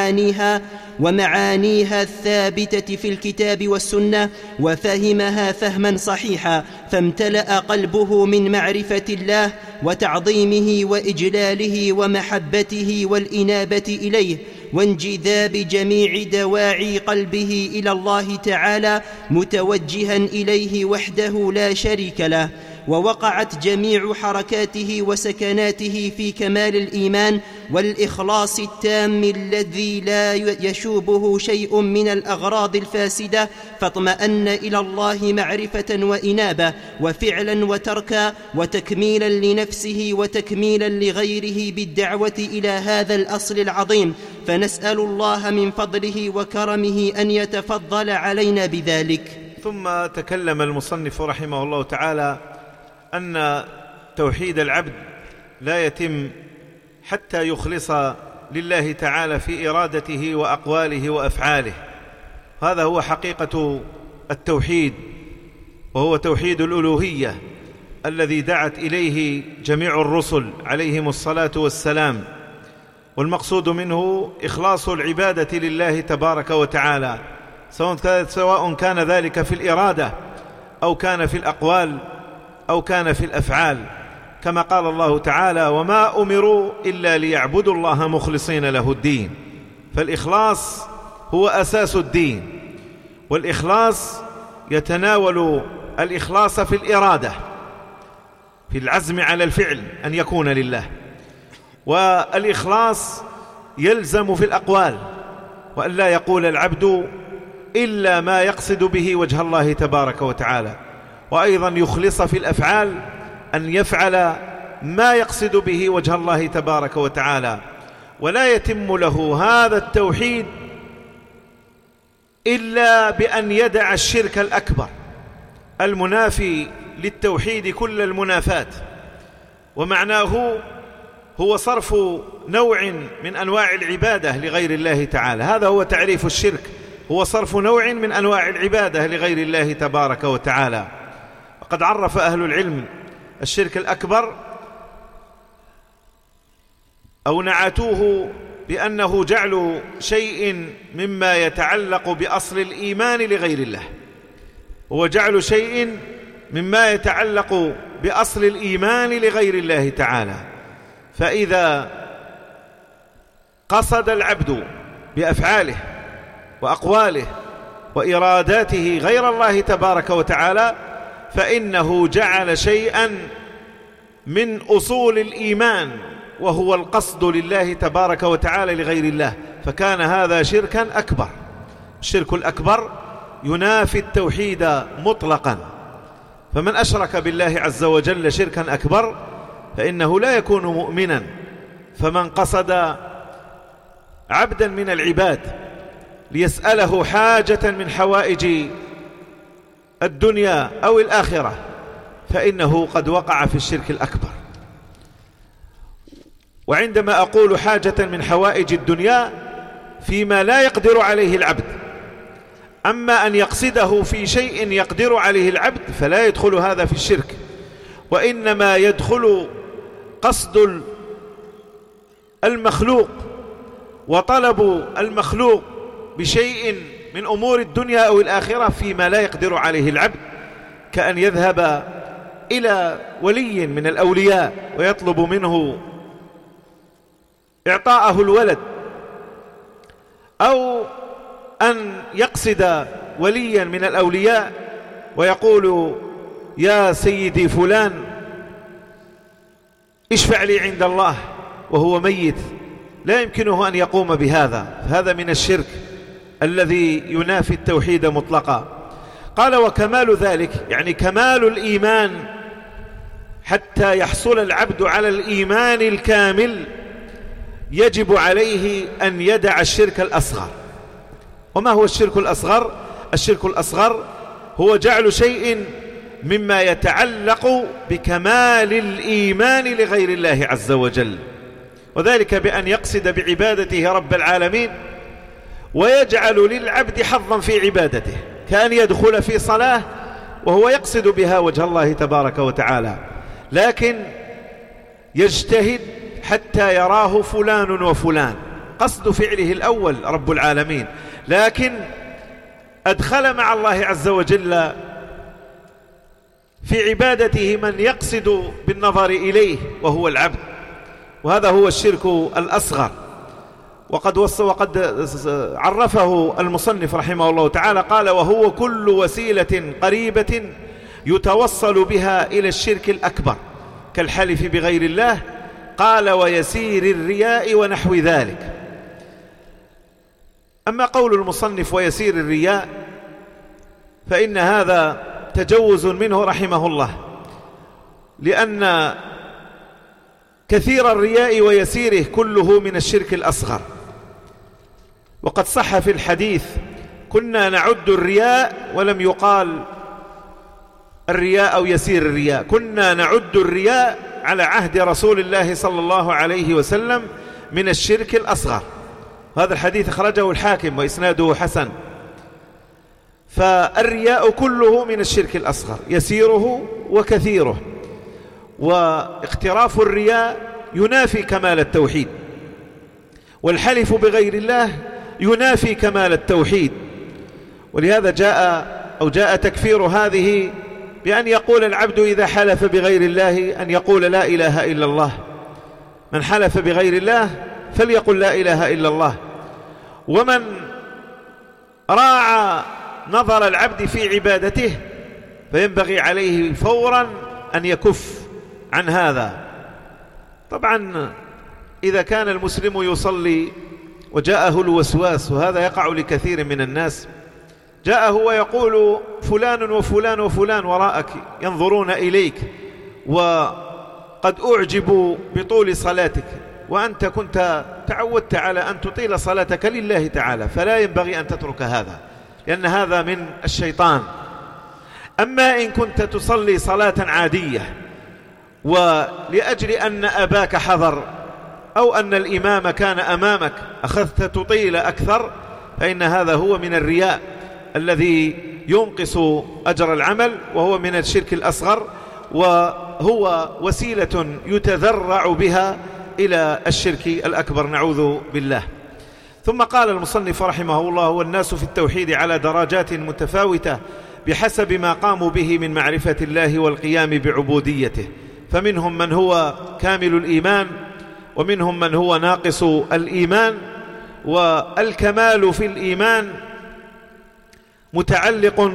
ومعانيها الثابتة في الكتاب والسنة، وفهمها فهما صحيحا، فامتلأ قلبه من معرفة الله وتعظيمه وإجلاله ومحبته والإنابة إليه، وانجذاب جميع دواعي قلبه إلى الله تعالى متوجها إليه وحده لا شريك له، ووقعت جميع حركاته وسكناته في كمال الإيمان والإخلاص التام الذي لا يشوبه شيء من الأغراض الفاسدة، فاطمأن إلى الله معرفة وإنابة وفعلا وتركا، وتكميلا لنفسه وتكميلا لغيره بالدعوة إلى هذا الأصل العظيم، فنسأل الله من فضله وكرمه أن يتفضل علينا بذلك. ثم تكلم المصنف رحمه الله تعالى أن توحيد العبد لا يتم حتى يخلص لله تعالى في إرادته وأقواله وأفعاله، هذا هو حقيقة التوحيد، وهو توحيد الألوهية الذي دعت إليه جميع الرسل عليهم الصلاة والسلام، والمقصود منه إخلاص العبادة لله تبارك وتعالى، سواء كان ذلك في الإرادة أو كان في الأقوال أو كان في الأفعال، كما قال الله تعالى: وما أمروا إلا ليعبدوا الله مخلصين له الدين. فالإخلاص هو أساس الدين، والإخلاص يتناول الإخلاص في الإرادة، في العزم على الفعل أن يكون لله، والإخلاص يلزم في الأقوال، وأن لا يقول العبد إلا ما يقصد به وجه الله تبارك وتعالى، وأيضا يخلص في الأفعال أن يفعل ما يقصد به وجه الله تبارك وتعالى، ولا يتم له هذا التوحيد إلا بأن يدع الشرك الأكبر المنافي للتوحيد كل المنافات، ومعناه هو صرف نوع من أنواع العبادة لغير الله تعالى، هذا هو تعريف الشرك، هو صرف نوع من أنواع العبادة لغير الله تبارك وتعالى. وقد عرف أهل العلم الشرك الأكبر أو نعتوه بأنه جعل شيء مما يتعلق بأصل الإيمان لغير الله، هو جعل شيء مما يتعلق بأصل الإيمان لغير الله تعالى. فإذا قصد العبد بأفعاله وأقواله وإراداته غير الله تبارك وتعالى فإنه جعل شيئا من أصول الإيمان، وهو القصد لله تبارك وتعالى لغير الله، فكان هذا شركا أكبر. الشرك الأكبر ينافي التوحيد مطلقا، فمن أشرك بالله عز وجل شركا أكبر فإنه لا يكون مؤمنا. فمن قصد عبدا من العباد ليسأله حاجة من حوائج الدنيا أو الآخرة فإنه قد وقع في الشرك الأكبر. وعندما أقول حاجة من حوائج الدنيا فيما لا يقدر عليه العبد، أما أن يقصده في شيء يقدر عليه العبد فلا يدخل هذا في الشرك، وإنما يدخل قصد المخلوق وطلب المخلوق بشيء من أمور الدنيا أو الآخرة فيما لا يقدر عليه العبد، كأن يذهب إلى ولي من الأولياء ويطلب منه إعطاءه الولد، أو أن يقصد وليا من الأولياء ويقول يا سيدي فلان اشفع لي عند الله وهو ميت، لا يمكنه أن يقوم بهذا، هذا من الشرك الذي ينافي التوحيد مطلقا. قال وكمال ذلك يعني كمال الإيمان، حتى يحصل العبد على الإيمان الكامل يجب عليه أن يدع الشرك الأصغر. وما هو الشرك الأصغر؟ الشرك الأصغر هو جعل شيء مما يتعلق بكمال الإيمان لغير الله عز وجل، وذلك بأن يقصد بعبادته رب العالمين ويجعل للعبد حظا في عبادته، كأن يدخل في صلاة وهو يقصد بها وجه الله تبارك وتعالى، لكن يجتهد حتى يراه فلان وفلان، قصد فعله الأول رب العالمين، لكن أدخل مع الله عز وجل في عبادته من يقصد بالنظر إليه وهو العبد، وهذا هو الشرك الأصغر. وقد عرفه المصنف رحمه الله تعالى، قال وهو كل وسيلة قريبة يتوصل بها إلى الشرك الأكبر كالحلف بغير الله، قال ويسير الرياء ونحو ذلك. أما قول المصنف ويسير الرياء فإن هذا تجوز منه رحمه الله، لأن كثير الرياء ويسيره كله من الشرك الأصغر. وقد صح في الحديث كنا نعد الرياء، ولم يقال الرياء أو يسير الرياء، كنا نعد الرياء على عهد رسول الله صلى الله عليه وسلم من الشرك الأصغر. هذا الحديث أخرجه الحاكم وإسناده حسن. فالرياء كله من الشرك الأصغر، يسيره وكثيره، واقتراف الرياء ينافي كمال التوحيد، والحلف بغير الله ينافي كمال التوحيد. ولهذا جاء تكفير هذه بأن يقول العبد إذا حلف بغير الله أن يقول لا إله إلا الله، من حلف بغير الله فليقل لا إله إلا الله. ومن راعى نظر العبد في عبادته فينبغي عليه فورا أن يكف عن هذا. طبعا إذا كان المسلم يصلي وجاءه الوسواس، وهذا يقع لكثير من الناس، جاءه ويقول فلان وفلان وفلان وراءك ينظرون إليك وقد أعجبوا بطول صلاتك، وأنت كنت تعودت على أن تطيل صلاتك لله تعالى، فلا ينبغي أن تترك هذا، لأن هذا من الشيطان. أما إن كنت تصلي صلاة عادية ولأجل أن أباك حضر أو أن الإمام كان أمامك أخذت تطيل أكثر، فإن هذا هو من الرياء الذي ينقص أجر العمل، وهو من الشرك الأصغر، وهو وسيلة يتذرع بها إلى الشرك الأكبر، نعوذ بالله. ثم قال المصنف رحمه الله: والناس في التوحيد على درجات متفاوتة بحسب ما قاموا به من معرفة الله والقيام بعبوديته، فمنهم من هو كامل الإيمان، ومنهم من هو ناقص الإيمان. والكمال في الإيمان متعلق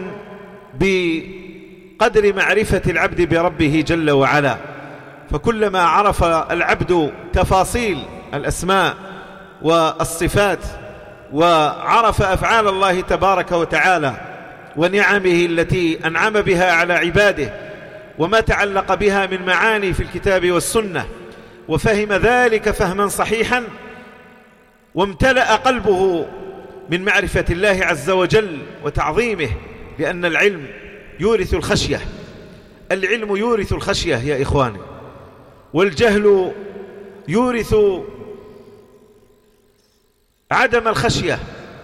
بقدر معرفة العبد بربه جل وعلا، فكلما عرف العبد تفاصيل الأسماء والصفات وعرف أفعال الله تبارك وتعالى ونعمه التي أنعم بها على عباده وما تعلق بها من معاني في الكتاب والسنة، وفهم ذلك فهما صحيحا، وامتلأ قلبه من معرفة الله عز وجل وتعظيمه، لأن العلم يورث الخشية. العلم يورث الخشية يا إخواني، والجهل يورث عدم الخشية.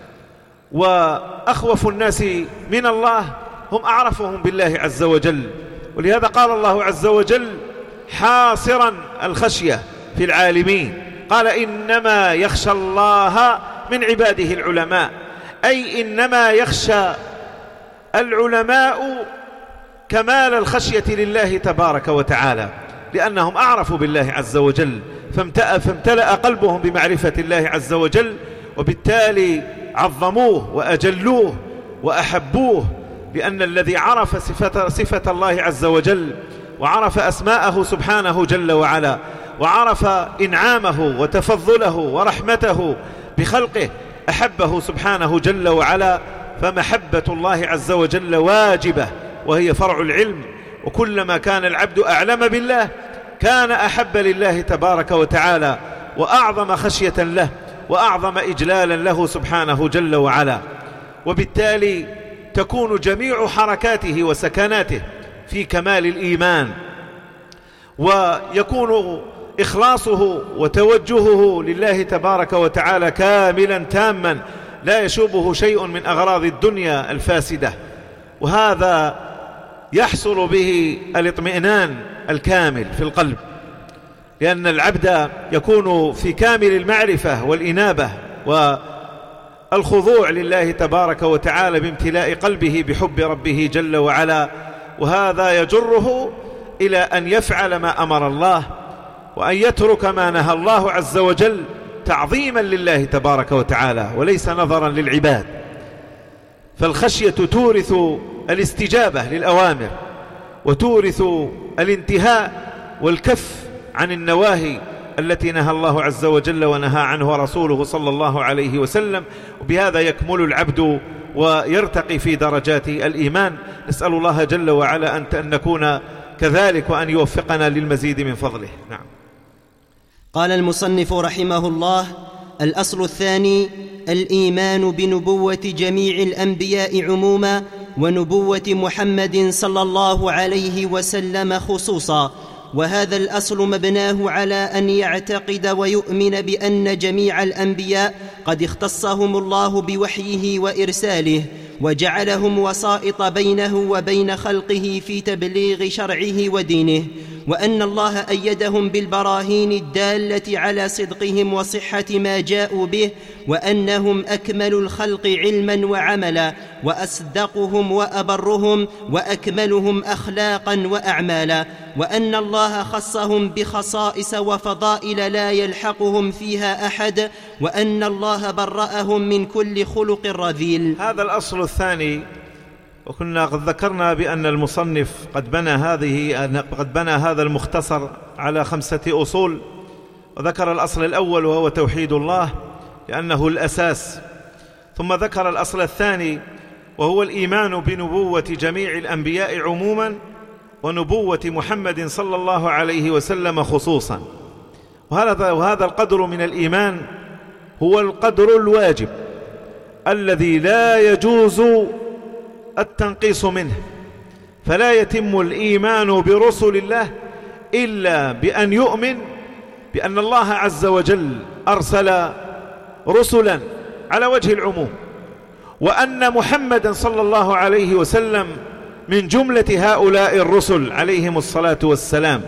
وأخوف الناس من الله هم أعرفهم بالله عز وجل، ولهذا قال الله عز وجل حاصرا الخشية في العالمين، قال إنما يخشى الله من عباده العلماء، أي إنما يخشى العلماء كمال الخشية لله تبارك وتعالى، لأنهم أعرفوا بالله عز وجل، فامتلأ قلبهم بمعرفة الله عز وجل، وبالتالي عظموه وأجلوه وأحبوه، لأن الذي عرف صفة الله عز وجل وعرف أسماءه سبحانه جل وعلا وعرف إنعامه وتفضله ورحمته بخلقه أحبه سبحانه جل وعلا. فمحبة الله عز وجل واجبة، وهي فرع العلم، وكلما كان العبد أعلم بالله كان أحب لله تبارك وتعالى وأعظم خشية له وأعظم إجلالا له سبحانه جل وعلا. وبالتالي تكون جميع حركاته وسكناته في كمال الإيمان، ويكون إخلاصه وتوجهه لله تبارك وتعالى كاملا تاما لا يشوبه شيء من أغراض الدنيا الفاسدة، وهذا يحصل به الاطمئنان الكامل في القلب، لأن العبد يكون في كامل المعرفة والإنابة والخضوع لله تبارك وتعالى بامتلاء قلبه بحب ربه جل وعلا، وهذا يجره إلى أن يفعل ما أمر الله وأن يترك ما نهى الله عز وجل تعظيما لله تبارك وتعالى وليس نظرا للعباد. فالخشية تورث الاستجابة للأوامر، وتورث الانتهاء والكف عن النواهي التي نهى الله عز وجل ونهى عنه رسوله صلى الله عليه وسلم، وبهذا يكمل العبد ويرتقي في درجات الإيمان. نسأل الله جل وعلا أن نكون كذلك وأن يوفقنا للمزيد من فضله. نعم. قال المصنف رحمه الله: الأصل الثاني الإيمان بنبوة جميع الأنبياء عموما، ونبوة محمد صلى الله عليه وسلم خصوصا. وهذا الأصل مبناه على أن يعتقد ويؤمن بأن جميع الأنبياء قد اختصهم الله بوحيه وإرساله، وجعلهم وسائط بينه وبين خلقه في تبليغ شرعه ودينه، وأن الله أيدهم بالبراهين الدالة على صدقهم وصحة ما جاءوا به، وأنهم أكمل الخلق علما وعملا، وأصدقهم وأبرهم، وأكملهم أخلاقا وأعمالا، وأن الله خصهم بخصائص وفضائل لا يلحقهم فيها أحد، وأن الله برأهم من كل خلق رذيل. هذا الأصل الثاني، وكنا قد ذكرنا بأن المصنف قد بنى هذا المختصر على 5 أصول، وذكر الأصل الأول وهو توحيد الله لأنه الأساس، ثم ذكر الأصل الثاني وهو الإيمان بنبوة جميع الأنبياء عموما، ونبوة محمد صلى الله عليه وسلم خصوصا. وهذا القدر من الإيمان هو القدر الواجب الذي لا يجوز التنقيص منه، فلا يتم الإيمان برسل الله إلا بأن يؤمن بأن الله عز وجل أرسل رسلا على وجه العموم، وأن محمدا صلى الله عليه وسلم من جملة هؤلاء الرسل عليهم الصلاة والسلام.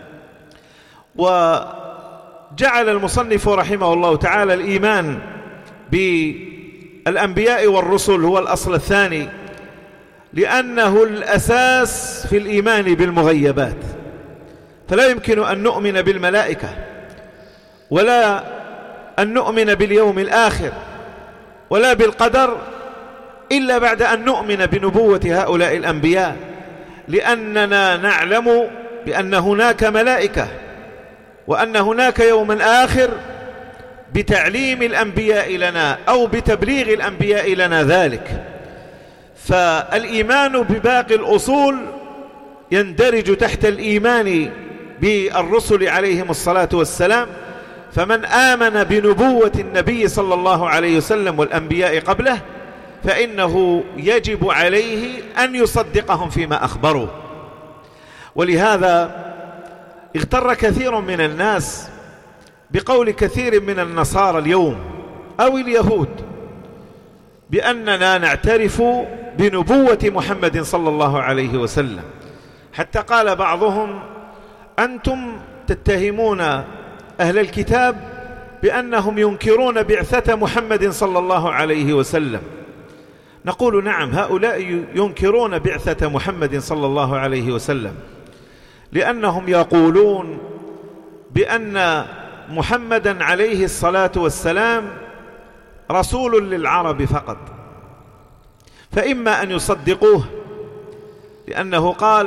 وجعل المصنف رحمه الله تعالى الإيمان بالأنبياء والرسل هو الأصل الثاني، لأنه الأساس في الإيمان بالمغيبات، فلا يمكن أن نؤمن بالملائكة ولا أن نؤمن باليوم الآخر ولا بالقدر إلا بعد أن نؤمن بنبوة هؤلاء الأنبياء، لأننا نعلم بأن هناك ملائكة وأن هناك يوما آخر بتعليم الأنبياء لنا أو بتبليغ الأنبياء لنا ذلك. فالإيمان بباقي الأصول يندرج تحت الإيمان بالرسل عليهم الصلاة والسلام. فمن آمن بنبوة النبي صلى الله عليه وسلم والأنبياء قبله فإنه يجب عليه أن يصدقهم فيما أخبروا. ولهذا اغتر كثير من الناس بقول كثير من النصارى اليوم أو اليهود بأننا نعترف بنبوة محمد صلى الله عليه وسلم، حتى قال بعضهم: أنتم تتهمون أهل الكتاب بأنهم ينكرون بعثة محمد صلى الله عليه وسلم. نقول: نعم، هؤلاء ينكرون بعثة محمد صلى الله عليه وسلم لأنهم يقولون بأن محمدا عليه الصلاة والسلام رسول للعرب فقط، فإما أن يصدقوه لأنه قال: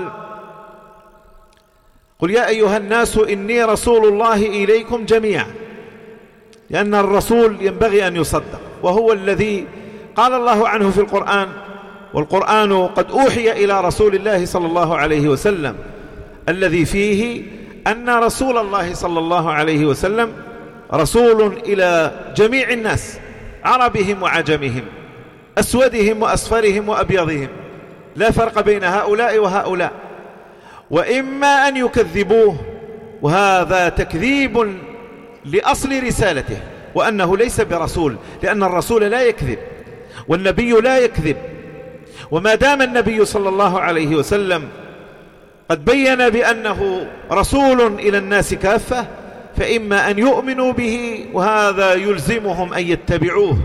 قل يا أيها الناس إني رسول الله إليكم جميعا، لأن الرسول ينبغي أن يصدق، وهو الذي قال الله عنه في القرآن: والقرآن قد أوحي إلى رسول الله صلى الله عليه وسلم، الذي فيه أن رسول الله صلى الله عليه وسلم رسول إلى جميع الناس، عربهم وعجمهم، أسودهم وأصفرهم وأبيضهم، لا فرق بين هؤلاء وهؤلاء. وإما أن يكذبوه، وهذا تكذيب لأصل رسالته، وأنه ليس برسول، لأن الرسول لا يكذب والنبي لا يكذب. وما دام النبي صلى الله عليه وسلم قد بين بأنه رسول إلى الناس كافة، فإما أن يؤمنوا به وهذا يلزمهم أن يتبعوه،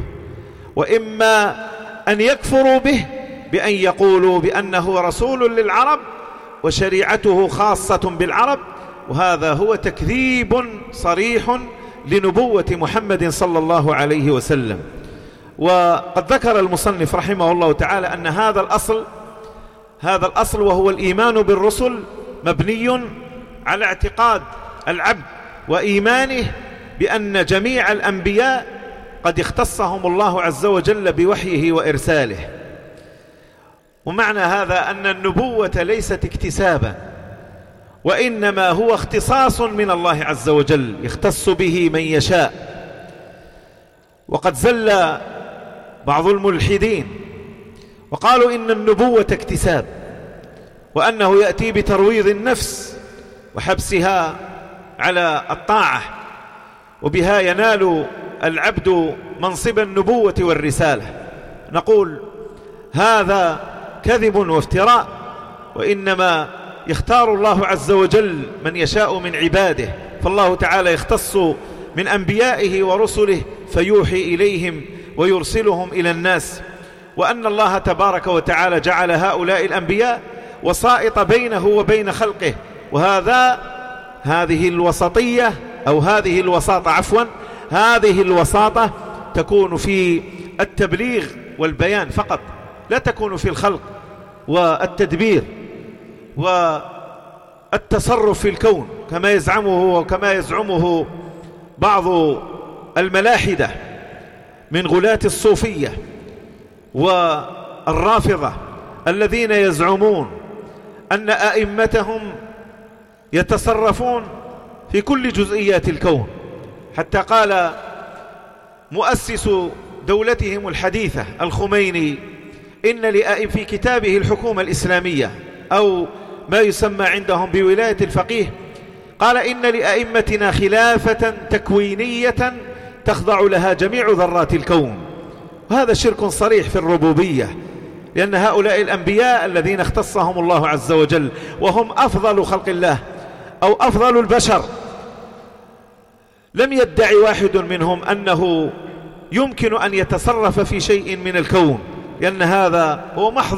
وإما أن يكفروا به بأن يقولوا بأنه رسول للعرب وشريعته خاصة بالعرب، وهذا هو تكذيب صريح لنبوة محمد صلى الله عليه وسلم. وقد ذكر المصنف رحمه الله تعالى أن هذا الأصل وهو الإيمان بالرسل مبني على اعتقاد العبد وإيمانه بأن جميع الأنبياء قد اختصهم الله عز وجل بوحيه وإرساله. ومعنى هذا أن النبوة ليست اكتسابا، وإنما هو اختصاص من الله عز وجل يختص به من يشاء. وقد زل بعض الملحدين وقالوا إن النبوة اكتساب، وأنه يأتي بترويض النفس وحبسها على الطاعة، وبها ينال العبد منصب النبوة والرسالة. نقول: هذا كذب وافتراء، وإنما يختار الله عز وجل من يشاء من عباده، فالله تعالى يختص من أنبيائه ورسله فيوحي إليهم ويرسلهم إلى الناس، وأن الله تبارك وتعالى جعل هؤلاء الأنبياء وسائط بينه وبين خلقه. هذه الوسطية أو هذه الوساطة تكون في التبليغ والبيان فقط، لا تكون في الخلق والتدبير والتصرف في الكون كما يزعمه بعض الملاحدة من غلاة الصوفية والرافضة الذين يزعمون أن أئمتهم يتصرفون في كل جزئيات الكون. حتى قال مؤسس دولتهم الحديثة الخميني في كتابه الحكومة الإسلامية، أو ما يسمى عندهم بولاية الفقيه، قال: إن لأئمتنا خلافة تكوينية تخضع لها جميع ذرات الكون. وهذا شرك صريح في الربوبية، لأن هؤلاء الأنبياء الذين اختصهم الله عز وجل وهم أفضل خلق الله أو أفضل البشر، لم يدعي واحد منهم أنه يمكن أن يتصرف في شيء من الكون، لأن هذا هو محض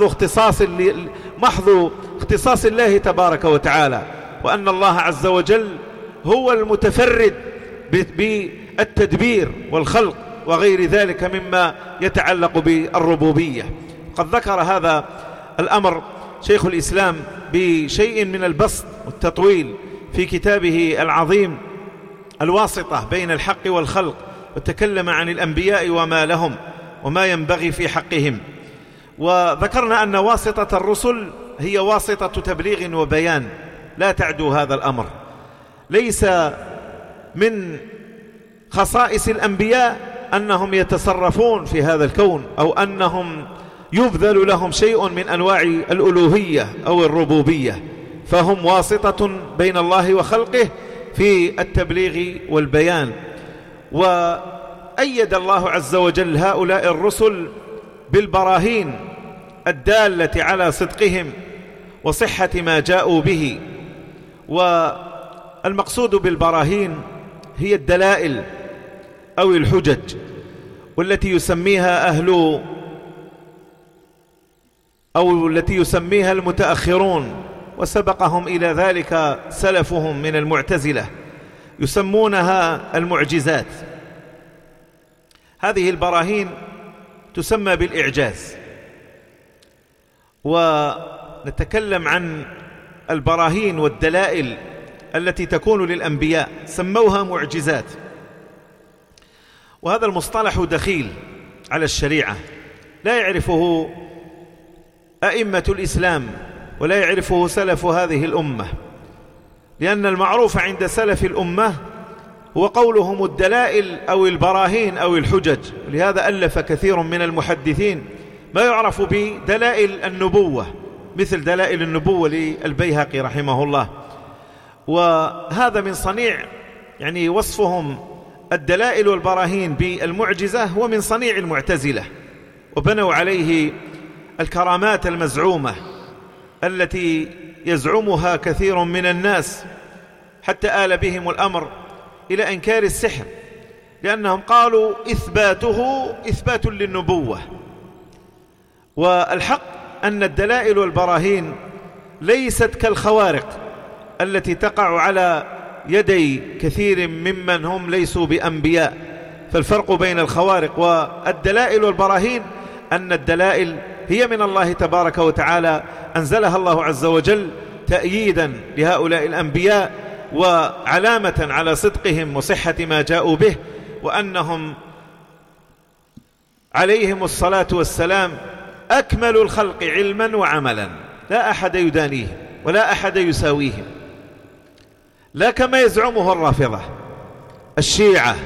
اختصاص الله تبارك وتعالى، وأن الله عز وجل هو المتفرد بالتدبير والخلق وغير ذلك مما يتعلق بالربوبية. قد ذكر هذا الأمر شيخ الإسلام بشيء من البسط والتطويل في كتابه العظيم الواسطة بين الحق والخلق، وتكلم عن الأنبياء وما لهم وما ينبغي في حقهم. وذكرنا أن واسطة الرسل هي واسطة تبليغ وبيان، لا تعدو هذا الأمر. ليس من خصائص الأنبياء أنهم يتصرفون في هذا الكون، أو أنهم يبذل لهم شيء من أنواع الألوهية أو الربوبية، فهم واسطة بين الله وخلقه في التبليغ والبيان. وأيد الله عز وجل هؤلاء الرسل بالبراهين الدالة على صدقهم وصحة ما جاءوا به. والمقصود بالبراهين هي الدلائل أو الحجج، والتي يسميها المتأخرون، وسبقهم إلى ذلك سلفهم من المعتزلة، يسمونها المعجزات. هذه البراهين تسمى بالإعجاز. ونتكلم عن البراهين والدلائل التي تكون للأنبياء، سموها معجزات. وهذا المصطلح دخيل على الشريعة، لا يعرفه أئمة الإسلام ولا يعرفه سلف هذه الأمة، لأن المعروف عند سلف الأمة هو قولهم الدلائل أو البراهين أو الحجج. لهذا ألف كثير من المحدثين ما يعرف بدلائل النبوة، مثل دلائل النبوة للبيهقي رحمه الله. وهذا من صنيع، يعني وصفهم الدلائل والبراهين بالمعجزة هو من صنيع المعتزلة، وبنوا عليه الكرامات المزعومة التي يزعمها كثير من الناس، حتى آل بهم الأمر إلى إنكار السحر، لأنهم قالوا إثباته إثبات للنبوة. والحق أن الدلائل والبراهين ليست كالخوارق التي تقع على يدي كثير ممن هم ليسوا بأنبياء. فالفرق بين الخوارق والدلائل والبراهين أن الدلائل هي من الله تبارك وتعالى، أنزلها الله عز وجل تأييدا لهؤلاء الأنبياء وعلامة على صدقهم وصحة ما جاءوا به، وأنهم عليهم الصلاة والسلام أكمل الخلق علما وعملا، لا أحد يدانيهم ولا أحد يساويهم، لا كما يزعمه الرافضة الشيعة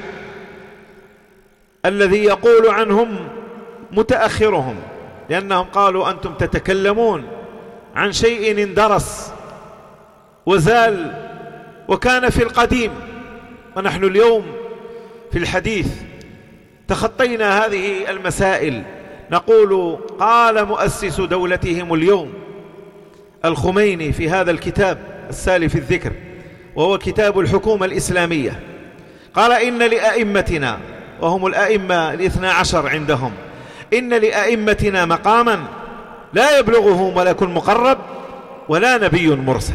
الذي يقول عنهم متأخرهم، لأنهم قالوا أنتم تتكلمون عن شيء اندرس وزال وكان في القديم، ونحن اليوم في الحديث تخطينا هذه المسائل. نقول قال مؤسس دولتهم اليوم الخميني في هذا الكتاب السالف الذكر، وهو كتاب الحكومة الإسلامية، قال إن لأئمتنا، وهم الأئمة 12 عندهم، إن لأئمتنا مقاما لا يبلغه ملك مقرب ولا نبي مرسل.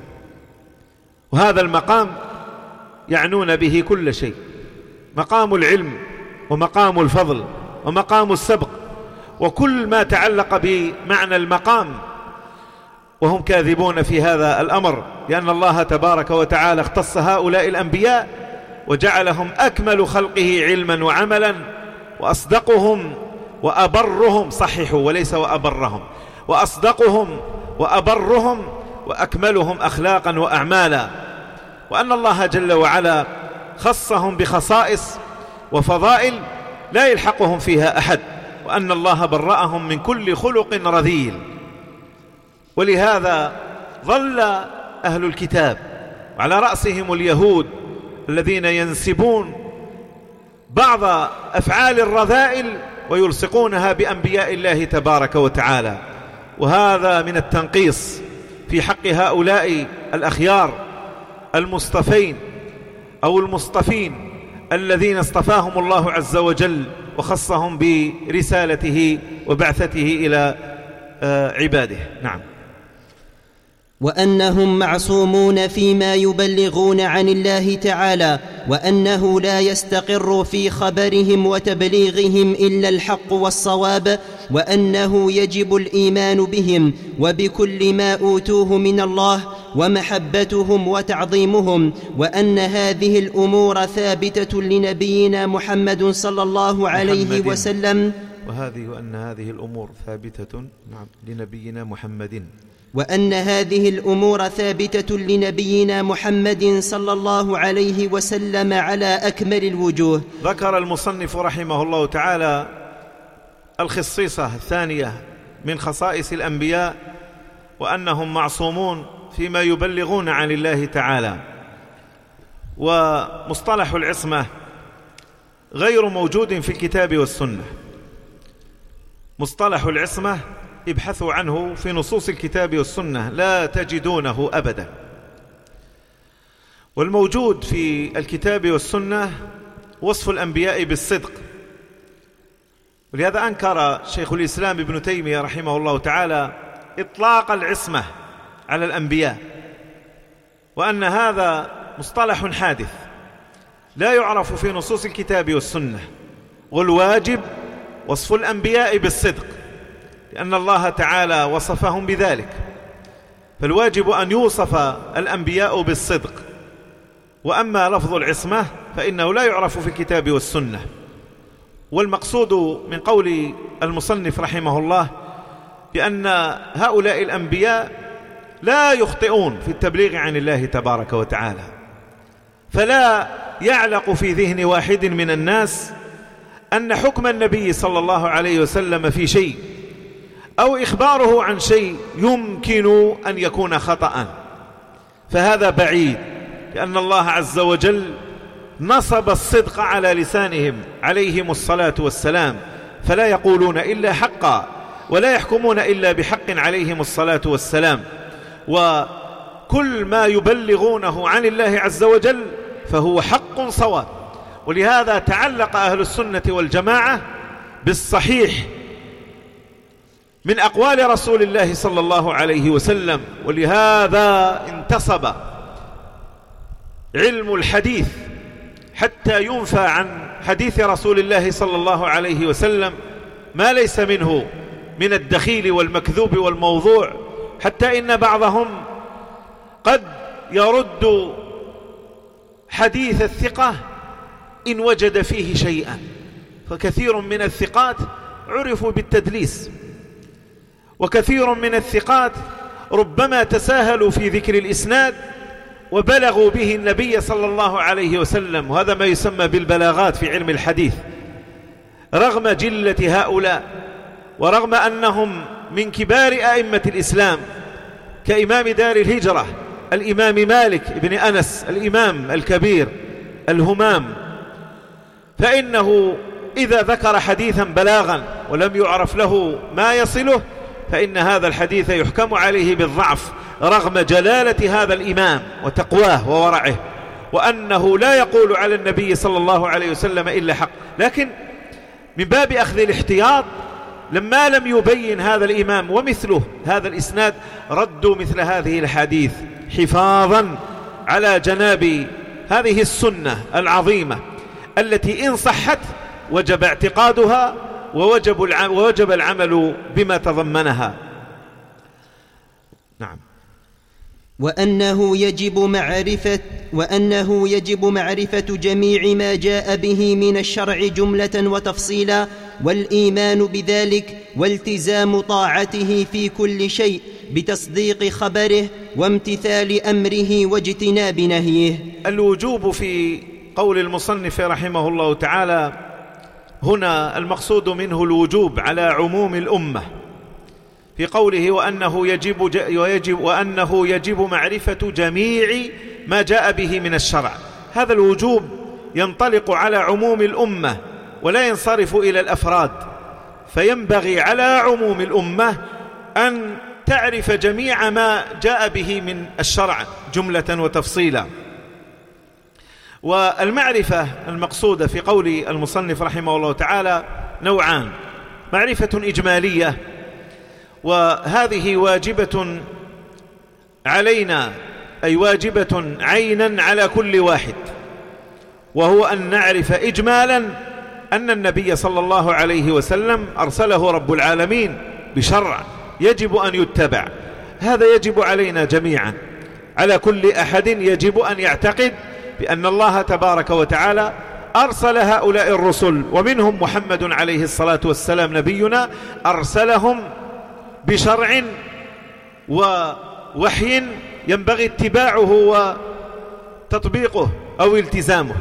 وهذا المقام يعنون به كل شيء، مقام العلم ومقام الفضل ومقام السبق وكل ما تعلق بمعنى المقام، وهم كاذبون في هذا الأمر، لأن الله تبارك وتعالى اختص هؤلاء الأنبياء وجعلهم أكمل خلقه علما وعملا وأصدقهم وأبرهم، صححوا وليس وأبرهم، وأصدقهم وأبرهم وأكملهم أخلاقا وأعمالا. وأن الله جل وعلا خصهم بخصائص وفضائل لا يلحقهم فيها أحد، وأن الله برأهم من كل خلق رذيل. ولهذا ظل أهل الكتاب وعلى رأسهم اليهود الذين ينسبون بعض أفعال الرذائل ويلصقونها بأنبياء الله تبارك وتعالى، وهذا من التنقيص في حق هؤلاء الأخيار المصطفين أو المصطفين الذين اصطفاهم الله عز وجل وخصهم برسالته وبعثته إلى عباده. نعم. وأنهم معصومون فيما يبلغون عن الله تعالى، وأنه لا يستقر في خبرهم وتبليغهم إلا الحق والصواب، وأنه يجب الإيمان بهم وبكل ما أوتوه من الله ومحبتهم وتعظيمهم، وأن هذه الأمور ثابتة لنبينا محمد صلى الله عليه وسلم، وأن هذه الأمور ثابتة لنبينا محمد، وأن هذه الأمور ثابتة لنبينا محمد صلى الله عليه وسلم على أكمل الوجوه. ذكر المصنف رحمه الله تعالى الخصيصة الثانية من خصائص الأنبياء، وأنهم معصومون فيما يبلغون عن الله تعالى. ومصطلح العصمة غير موجود في الكتاب والسنة. مصطلح العصمة ابحثوا عنه في نصوص الكتاب والسنة لا تجدونه أبدا. والموجود في الكتاب والسنة وصف الأنبياء بالصدق، ولهذا أنكر شيخ الإسلام ابن تيمية رحمه الله تعالى إطلاق العصمة على الأنبياء، وأن هذا مصطلح حادث لا يعرف في نصوص الكتاب والسنة، والواجب وصف الأنبياء بالصدق لأن الله تعالى وصفهم بذلك، فالواجب أن يوصف الأنبياء بالصدق. وأما لفظ العصمة فإنه لا يعرف في الكتاب والسنة. والمقصود من قول المصنف رحمه الله بأن هؤلاء الأنبياء لا يخطئون في التبليغ عن الله تبارك وتعالى، فلا يعلق في ذهن واحد من الناس أن حكم النبي صلى الله عليه وسلم في شيء أو إخباره عن شيء يمكن أن يكون خطأ، فهذا بعيد، لأن الله عز وجل نصب الصدق على لسانهم عليهم الصلاة والسلام، فلا يقولون إلا حقا ولا يحكمون إلا بحق عليهم الصلاة والسلام، وكل ما يبلغونه عن الله عز وجل فهو حق صواب. ولهذا تعلق أهل السنة والجماعة بالصحيح من أقوال رسول الله صلى الله عليه وسلم، ولهذا انتصب علم الحديث حتى ينفى عن حديث رسول الله صلى الله عليه وسلم ما ليس منه من الدخيل والمكذوب والموضوع، حتى إن بعضهم قد يرد حديث الثقة إن وجد فيه شيئا، فكثير من الثقات عرفوا بالتدليس، وكثير من الثقات ربما تساهلوا في ذكر الإسناد وبلغوا به النبي صلى الله عليه وسلم، وهذا ما يسمى بالبلاغات في علم الحديث. رغم جلة هؤلاء ورغم أنهم من كبار أئمة الإسلام كإمام دار الهجرة الإمام مالك بن أنس الإمام الكبير الهمام، فإنه إذا ذكر حديثا بلاغا ولم يعرف له ما يصله فإن هذا الحديث يحكم عليه بالضعف، رغم جلالة هذا الإمام وتقواه وورعه، وأنه لا يقول على النبي صلى الله عليه وسلم إلا حق. لكن من باب أخذ الاحتياط لما لم يبين هذا الإمام ومثله هذا الإسناد ردوا مثل هذه الحديث حفاظا على جناب هذه السنة العظيمة التي إن صحت وجب اعتقادها ووجب العمل بما تضمنها. نعم. وأنه يجب معرفة جميع ما جاء به من الشرع جملة وتفصيلا، والإيمان بذلك والتزام طاعته في كل شيء بتصديق خبره وامتثال أمره واجتناب نهيه. الوجوب في قول المصنف رحمه الله تعالى هنا المقصود منه الوجوب على عموم الأمة في قوله وأنه يجب معرفة جميع ما جاء به من الشرع. هذا الوجوب ينطلق على عموم الأمة ولا ينصرف إلى الأفراد، فينبغي على عموم الأمة أن تعرف جميع ما جاء به من الشرع جملة وتفصيلا. والمعرفة المقصودة في قول المصنف رحمه الله تعالى نوعان: معرفة إجمالية، وهذه واجبة علينا، أي واجبة عينا على كل واحد، وهو أن نعرف إجمالا أن النبي صلى الله عليه وسلم أرسله رب العالمين بشرع يجب أن يتبع. هذا يجب علينا جميعا، على كل أحد يجب أن يعتقد بأن الله تبارك وتعالى أرسل هؤلاء الرسل، ومنهم محمد عليه الصلاة والسلام نبينا، أرسلهم بشرع ووحي ينبغي اتباعه وتطبيقه أو التزامه.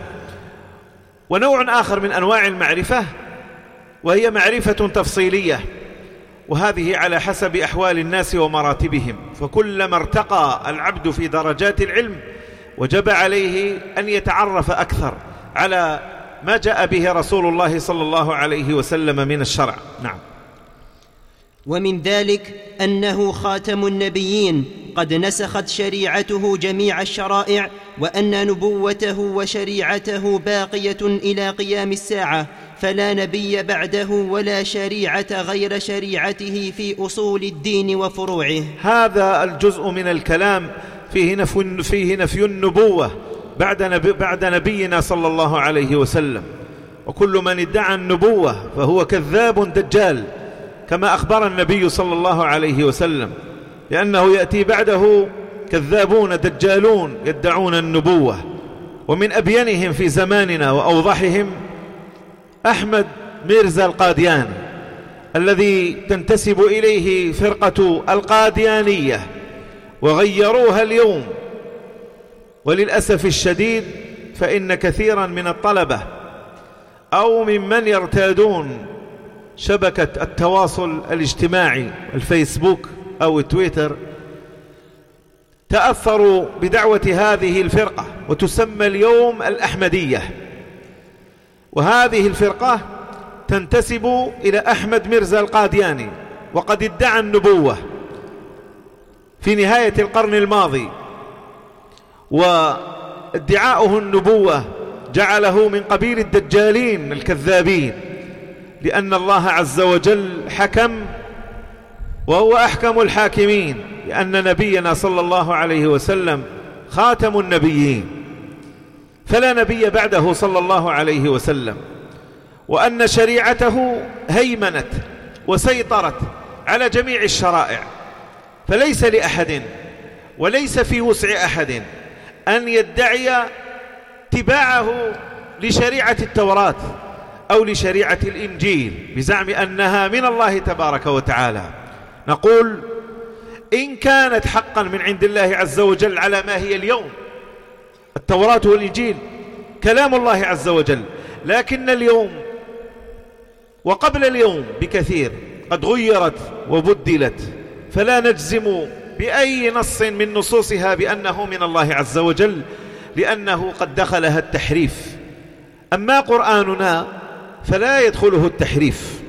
ونوع آخر من أنواع المعرفة وهي معرفة تفصيلية، وهذه على حسب أحوال الناس ومراتبهم، فكلما ارتقى العبد في درجات العلم وجب عليه أن يتعرف أكثر على ما جاء به رسول الله صلى الله عليه وسلم من الشرع. نعم. ومن ذلك أنه خاتم النبيين قد نسخت شريعته جميع الشرائع، وأن نبوته وشريعته باقية إلى قيام الساعة، فلا نبي بعده ولا شريعة غير شريعته في أصول الدين وفروعه. هذا الجزء من الكلام فيه نفي النبوة بعد نبينا صلى الله عليه وسلم، وكل من ادعى النبوة فهو كذاب دجال، كما أخبر النبي صلى الله عليه وسلم، لأنه يأتي بعده كذابون دجالون يدعون النبوة. ومن أبينهم في زماننا وأوضحهم أحمد ميرزا القادياني، الذي تنتسب إليه فرقة القاديانية، وغيروها اليوم. وللأسف الشديد فإن كثيرا من الطلبة أو ممن يرتادون شبكة التواصل الاجتماعي الفيسبوك أو تويتر تأثروا بدعوة هذه الفرقة، وتسمى اليوم الأحمدية. وهذه الفرقة تنتسب إلى أحمد ميرزا القادياني، وقد ادعى النبوة في نهاية القرن الماضي، وادعاؤه النبوة جعله من قبيل الدجالين الكذابين، لأن الله عز وجل حكم وهو أحكم الحاكمين، لأن نبينا صلى الله عليه وسلم خاتم النبيين، فلا نبي بعده صلى الله عليه وسلم، وأن شريعته هيمنت وسيطرت على جميع الشرائع، فليس لأحد وليس في وسع أحد أن يدعي اتباعه لشريعة التوراة أو لشريعة الإنجيل بزعم أنها من الله تبارك وتعالى. نقول إن كانت حقا من عند الله عز وجل على ما هي اليوم، التوراة والإنجيل كلام الله عز وجل، لكن اليوم وقبل اليوم بكثير قد غيرت وبدلت، فلا نجزم بأي نص من نصوصها بأنه من الله عز وجل، لأنه قد دخلها التحريف. أما قرآننا فلا يدخله التحريف،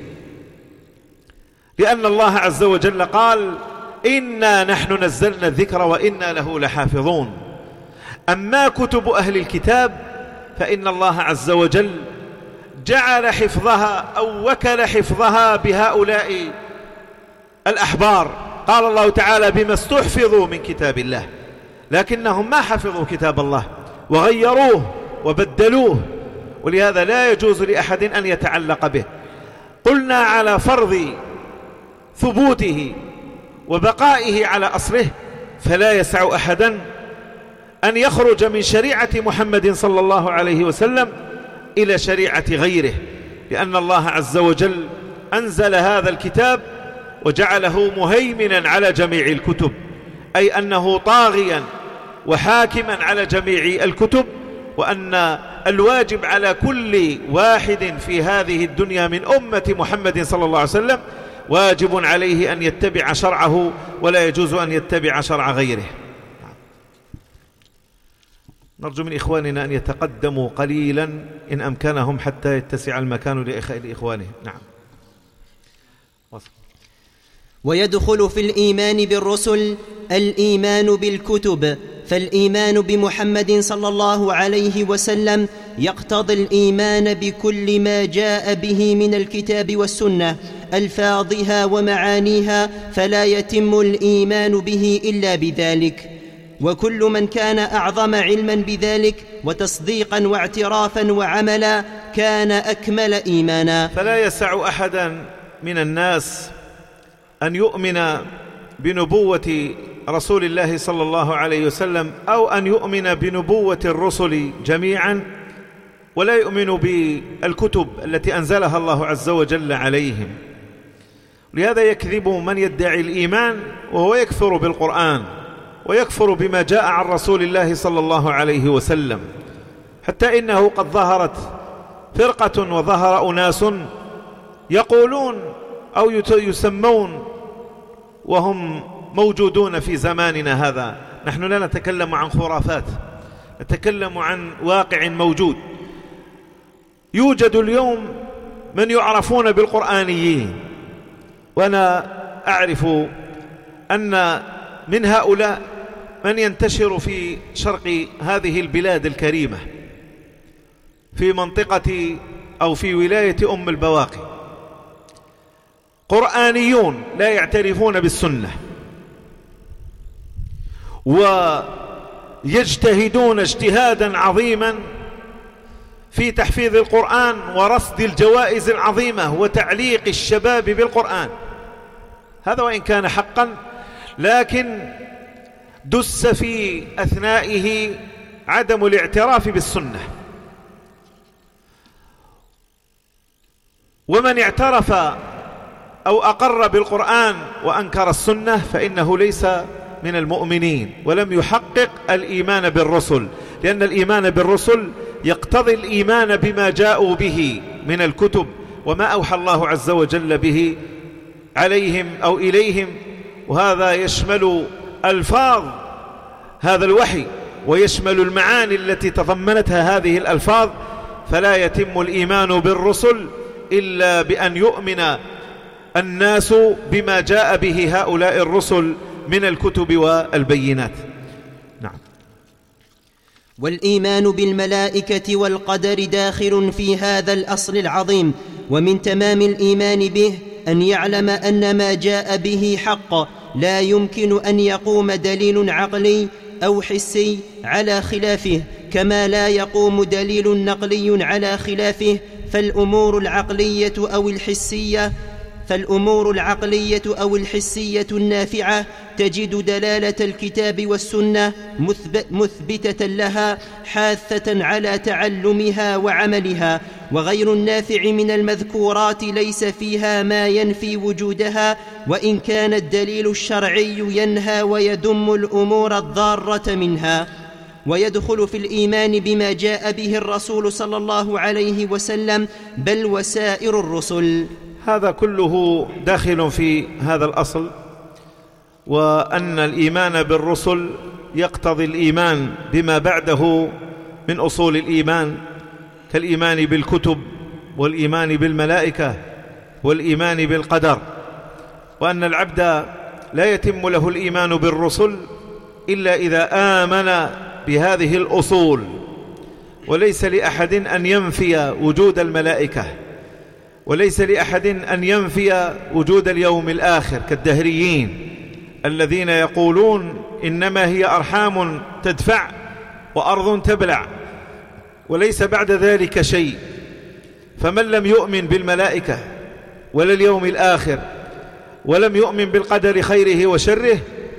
لأن الله عز وجل قال إنا نحن نزلنا الذكر وإنا له لحافظون. أما كتب أهل الكتاب فإن الله عز وجل جعل حفظها أو وكل حفظها بهؤلاء الأحبار. قال الله تعالى بما استحفظوا من كتاب الله، لكنهم ما حفظوا كتاب الله وغيروه وبدلوه، ولهذا لا يجوز لأحد أن يتعلق به. قلنا على فرض ثبوته وبقائه على أصله، فلا يسع أحدا أن يخرج من شريعة محمد صلى الله عليه وسلم إلى شريعة غيره، لأن الله عز وجل أنزل هذا الكتاب وجعله مهيمنا على جميع الكتب، أي أنه طاغيا وحاكما على جميع الكتب، وأن الواجب على كل واحد في هذه الدنيا من أمة محمد صلى الله عليه وسلم واجب عليه أن يتبع شرعه، ولا يجوز أن يتبع شرع غيره. نرجو من إخواننا أن يتقدموا قليلا إن أمكنهم حتى يتسع المكان لإخوانهم. نعم. ويدخل في الإيمان بالرسل الإيمان بالكتب، فالإيمان بمحمد صلى الله عليه وسلم يقتضي الإيمان بكل ما جاء به من الكتاب والسنة ألفاظها ومعانيها، فلا يتم الإيمان به إلا بذلك. وكل من كان أعظم علما بذلك وتصديقا واعترافا وعملا كان أكمل إيمانا. فلا يسع أحدا من الناس أن يؤمن بنبوة رسول الله صلى الله عليه وسلم أو أن يؤمن بنبوة الرسل جميعا ولا يؤمن بالكتب التي أنزلها الله عز وجل عليهم. لهذا يكذب من يدعي الإيمان وهو يكفر بالقرآن ويكفر بما جاء عن رسول الله صلى الله عليه وسلم، حتى إنه قد ظهرت فرقة وظهر أناس يقولون أو يسمون وهم موجودون في زماننا هذا. نحن لا نتكلم عن خرافات، نتكلم عن واقع موجود. يوجد اليوم من يعرفون بالقرآنيين، وأنا أعرف أن من هؤلاء من ينتشر في شرق هذه البلاد الكريمة في منطقة أو في ولاية أم البواقي، قرآنيون لا يعترفون بالسنة، ويجتهدون اجتهادا عظيما في تحفيظ القرآن ورصد الجوائز العظيمة وتعليق الشباب بالقرآن. هذا وإن كان حقا، لكن دس في أثنائه عدم الاعتراف بالسنة. ومن اعترف أو أقر بالقرآن وأنكر السنة فإنه ليس من المؤمنين، ولم يحقق الإيمان بالرسل، لأن الإيمان بالرسل يقتضي الإيمان بما جاءوا به من الكتب وما أوحى الله عز وجل به عليهم أو إليهم، وهذا يشمل ألفاظ هذا الوحي ويشمل المعاني التي تضمنتها هذه الألفاظ. فلا يتم الإيمان بالرسل إلا بأن يؤمن الناس بما جاء به هؤلاء الرسل من الكتب والبينات. نعم. والإيمان بالملائكة والقدر داخل في هذا الأصل العظيم. ومن تمام الإيمان به أن يعلم أن ما جاء به حق، لا يمكن أن يقوم دليل عقلي أو حسي على خلافه، كما لا يقوم دليل نقلي على خلافه. فالأمور العقلية أو الحسية النافعة تجد دلالة الكتاب والسنة مثبتة لها، حاثة على تعلمها وعملها. وغير النافع من المذكورات ليس فيها ما ينفي وجودها، وإن كان الدليل الشرعي ينهى ويذم الأمور الضارة منها. ويدخل في الإيمان بما جاء به الرسول صلى الله عليه وسلم بل وسائر الرسل. هذا كله داخل في هذا الأصل، وأن الإيمان بالرسل يقتضي الإيمان بما بعده من أصول الإيمان، كالإيمان بالكتب والإيمان بالملائكة والإيمان بالقدر. وأن العبد لا يتم له الإيمان بالرسل إلا إذا آمن بهذه الأصول. وليس لأحد أن ينفي وجود الملائكة، وليس لأحد أن ينفي وجود اليوم الآخر كالدهريين الذين يقولون إنما هي أرحام تدفع وأرض تبلع وليس بعد ذلك شيء. فمن لم يؤمن بالملائكة ولا اليوم الآخر ولم يؤمن بالقدر خيره وشره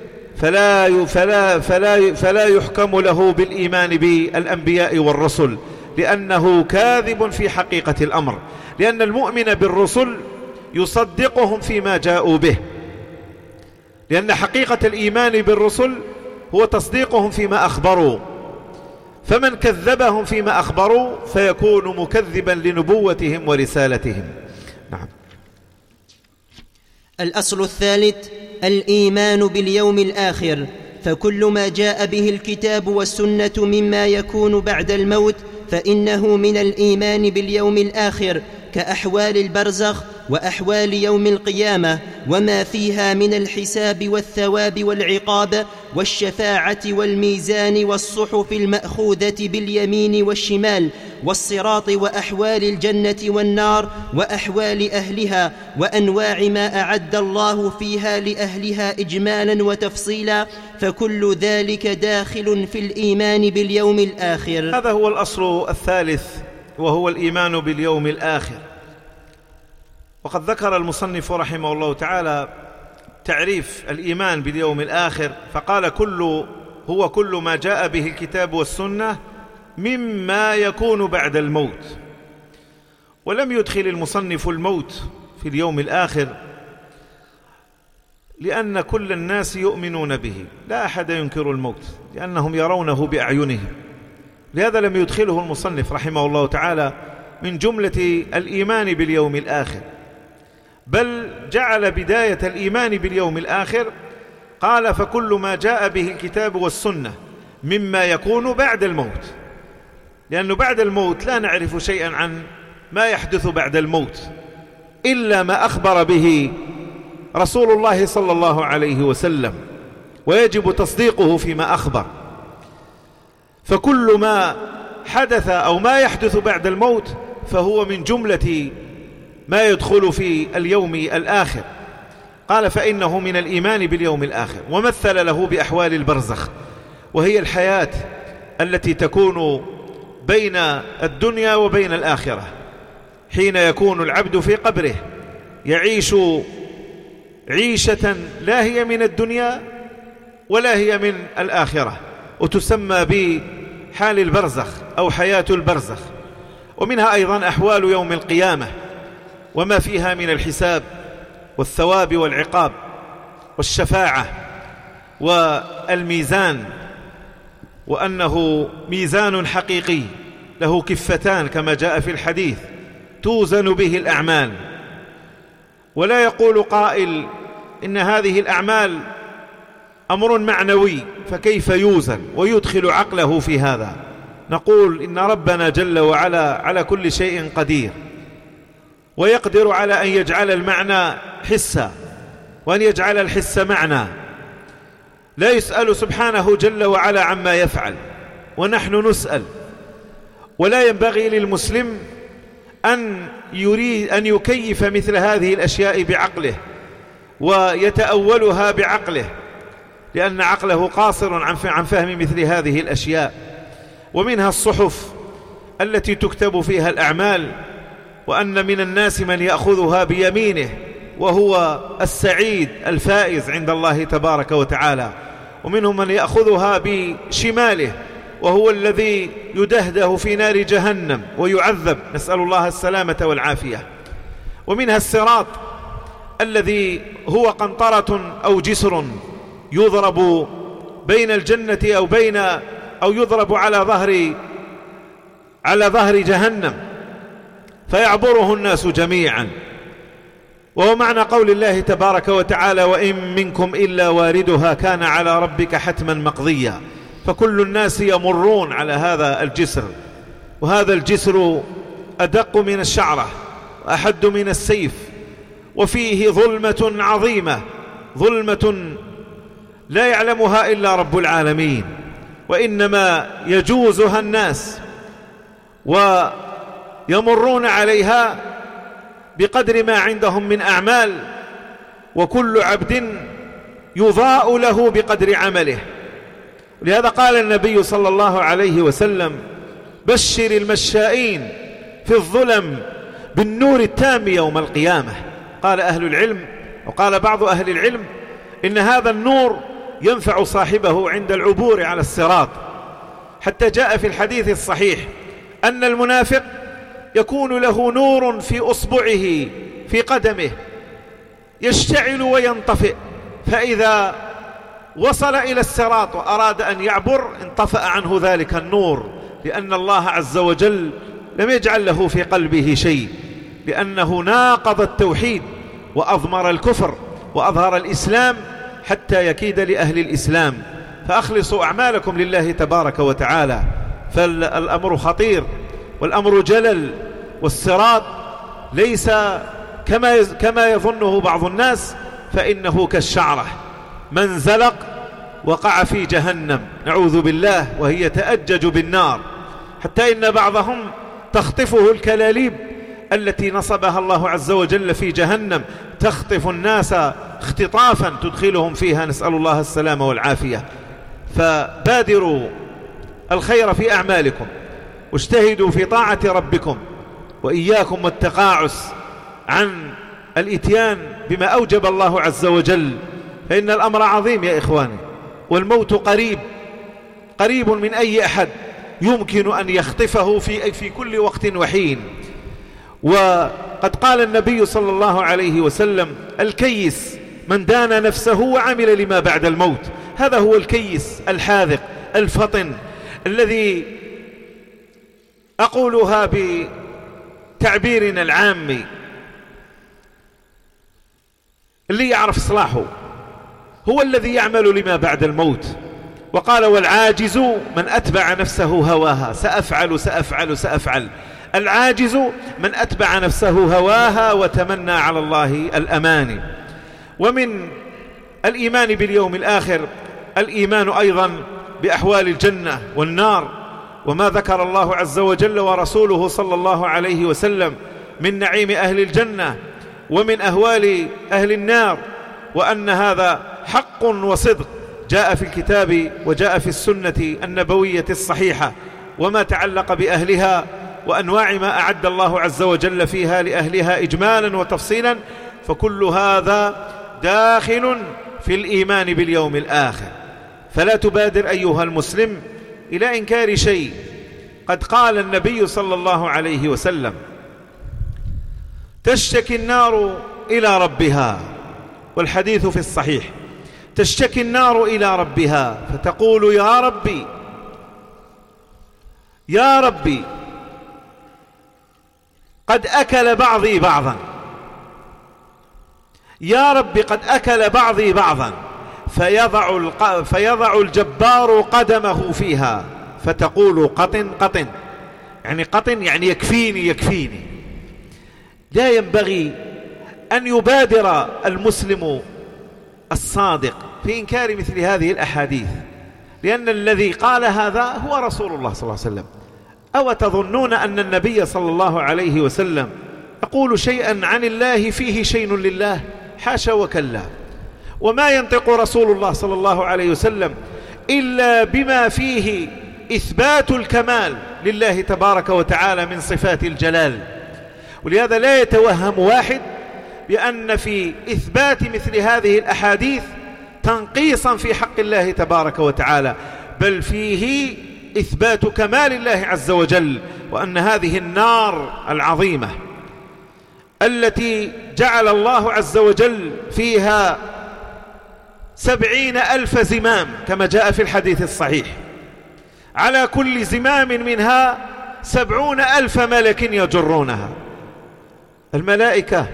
فلا يحكم له بالإيمان بالأنبياء والرسل، لأنه كاذب في حقيقة الأمر. لأن المؤمن بالرسل يصدقهم فيما جاءوا به، لأن حقيقة الإيمان بالرسل هو تصديقهم فيما أخبروا، فمن كذبهم فيما أخبروا فيكون مكذبا لنبوتهم ورسالتهم. نعم. الأصل الثالث الإيمان باليوم الآخر. فكل ما جاء به الكتاب والسنة مما يكون بعد الموت فإنه من الإيمان باليوم الآخر، كأحوال البرزخ وأحوال يوم القيامة وما فيها من الحساب والثواب والعقاب والشفاعة والميزان والصحف المأخوذة باليمين والشمال والصراط وأحوال الجنة والنار وأحوال أهلها وأنواع ما أعد الله فيها لأهلها إجمالا وتفصيلا. فكل ذلك داخل في الإيمان باليوم الآخر. هذا هو الأصل الثالث، وهو الإيمان باليوم الآخر. وقد ذكر المصنف رحمه الله تعالى تعريف الإيمان باليوم الآخر، فقال هو كل ما جاء به الكتاب والسنة مما يكون بعد الموت. ولم يدخل المصنف الموت في اليوم الآخر لأن كل الناس يؤمنون به، لا أحد ينكر الموت لأنهم يرونه بأعينهم. لهذا لم يدخله المصنف رحمه الله تعالى من جملة الإيمان باليوم الآخر، بل جعل بداية الإيمان باليوم الآخر قال: فكل ما جاء به الكتاب والسنة مما يكون بعد الموت، لأنه بعد الموت لا نعرف شيئا عن ما يحدث بعد الموت إلا ما أخبر به رسول الله صلى الله عليه وسلم، ويجب تصديقه فيما أخبر. فكل ما حدث أو ما يحدث بعد الموت فهو من جملة ما يدخل في اليوم الآخر. قال: فإنه من الإيمان باليوم الآخر. ومثل له بأحوال البرزخ، وهي الحياة التي تكون بين الدنيا وبين الآخرة، حين يكون العبد في قبره يعيش عيشة لا هي من الدنيا ولا هي من الآخرة، وتسمى بحال البرزخ أو حياة البرزخ. ومنها أيضا أحوال يوم القيامة وما فيها من الحساب والثواب والعقاب والشفاعة والميزان، وأنه ميزان حقيقي له كفتان كما جاء في الحديث توزن به الأعمال. ولا يقول قائل إن هذه الأعمال أمر معنوي فكيف يوزن ويدخل عقله في هذا؟ نقول إن ربنا جل وعلا على كل شيء قدير، ويقدر على أن يجعل المعنى حسا وأن يجعل الحس معنى. لا يسأل سبحانه جل وعلا عما يفعل ونحن نسأل. ولا ينبغي للمسلم أن يكيف مثل هذه الأشياء بعقله ويتأولها بعقله، لأن عقله قاصر عن فهم مثل هذه الأشياء. ومنها الصحف التي تكتب فيها الأعمال، وأن من الناس من يأخذها بيمينه وهو السعيد الفائز عند الله تبارك وتعالى، ومنهم من يأخذها بشماله وهو الذي يدهده في نار جهنم ويعذب، نسأل الله السلامة والعافية. ومنها الصراط الذي هو قنطرة أو جسر يضرب بين الجنة أو يضرب على ظهر جهنم فيعبره الناس جميعا. وهو معنى قول الله تبارك وتعالى: وإن منكم إلا واردها كان على ربك حتما مقضيا. فكل الناس يمرون على هذا الجسر، وهذا الجسر أدق من الشعرة وأحد من السيف، وفيه ظلمة عظيمة، ظلمة لا يعلمها إلا رب العالمين، وإنما يجوزها الناس ويمرون عليها بقدر ما عندهم من أعمال، وكل عبد يضاء له بقدر عمله. لهذا قال النبي صلى الله عليه وسلم: بشر المشائين في الظلم بالنور التام يوم القيامة. قال أهل العلم، وقال بعض أهل العلم، إن هذا النور ينفع صاحبه عند العبور على الصراط، حتى جاء في الحديث الصحيح أن المنافق يكون له نور في أصبعه في قدمه يشتعل وينطفئ، فإذا وصل إلى الصراط وأراد أن يعبر انطفأ عنه ذلك النور، لأن الله عز وجل لم يجعل له في قلبه شيء، لأنه ناقض التوحيد وأضمر الكفر وأظهر الإسلام حتى يكيد لأهل الإسلام. فأخلصوا أعمالكم لله تبارك وتعالى، فالأمر خطير والأمر جلل، والصراط ليس كما يظنه بعض الناس، فإنه كالشعرة، من زلق وقع في جهنم نعوذ بالله، وهي تأجج بالنار، حتى إن بعضهم تخطفه الكلاليب التي نصبها الله عز وجل في جهنم، تخطف الناس اختطافا تدخلهم فيها، نسأل الله السلامة والعافية. فبادروا الخير في أعمالكم، واجتهدوا في طاعة ربكم، وإياكم والتقاعس عن الإتيان بما أوجب الله عز وجل، فإن الأمر عظيم يا إخواني، والموت قريب من أي أحد يمكن أن يخطفه في كل وقت وحين. وقد قال النبي صلى الله عليه وسلم: الكيس من دان نفسه وعمل لما بعد الموت. هذا هو الكيس الحاذق الفطن، الذي أقولها بتعبيرنا العامي اللي يعرف إصلاحه، هو الذي يعمل لما بعد الموت. وقال: والعاجز من أتبع نفسه هواها. سأفعل سأفعل سأفعل. العاجز من أتبع نفسه هواها وتمنى على الله الأماني. ومن الإيمان باليوم الآخر الإيمان أيضا بأحوال الجنة والنار، وما ذكر الله عز وجل ورسوله صلى الله عليه وسلم من نعيم أهل الجنة ومن أهوال أهل النار، وأن هذا حق وصدق جاء في الكتاب وجاء في السنة النبوية الصحيحة، وما تعلق بأهلها وأنواع ما أعد الله عز وجل فيها لأهلها إجمالا وتفصيلا، فكل هذا داخل في الإيمان باليوم الآخر. فلا تبادر أيها المسلم إلى إنكار شيء قد قال النبي صلى الله عليه وسلم: تشتكي النار إلى ربها، والحديث في الصحيح، تشتكي النار إلى ربها فتقول: يا ربي يا ربي قد أكل بعضي بعضا، يا ربي قد أكل بعضي بعضا، فيضع الجبار قدمه فيها فتقول: قطن قطن، يعني قطن يعني يكفيني يكفيني. لا ينبغي أن يبادر المسلم الصادق في إنكار مثل هذه الأحاديث، لأن الذي قال هذا هو رسول الله صلى الله عليه وسلم. أو تظنون أن النبي صلى الله عليه وسلم يقول شيئا عن الله فيه شيء لله؟ حاشا وكلا. وما ينطق رسول الله صلى الله عليه وسلم إلا بما فيه إثبات الكمال لله تبارك وتعالى من صفات الجلال. ولهذا لا يتوهم واحد بأن في إثبات مثل هذه الأحاديث تنقيصا في حق الله تبارك وتعالى، بل فيه إثبات كمال الله عز وجل، وأن هذه النار العظيمة التي جعل الله عز وجل فيها 70,000 زمام كما جاء في الحديث الصحيح، على كل زمام منها 70,000 ملك يجرونها. الملائكة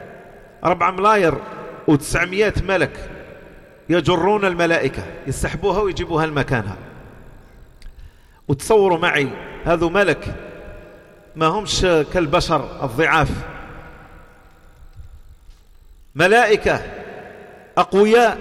4,900 ملك يجرون الملائكة، يسحبوها ويجيبوها لمكانها. وتصوروا معي هذا ملك ما همش كالبشر الضعاف، ملائكة أقوياء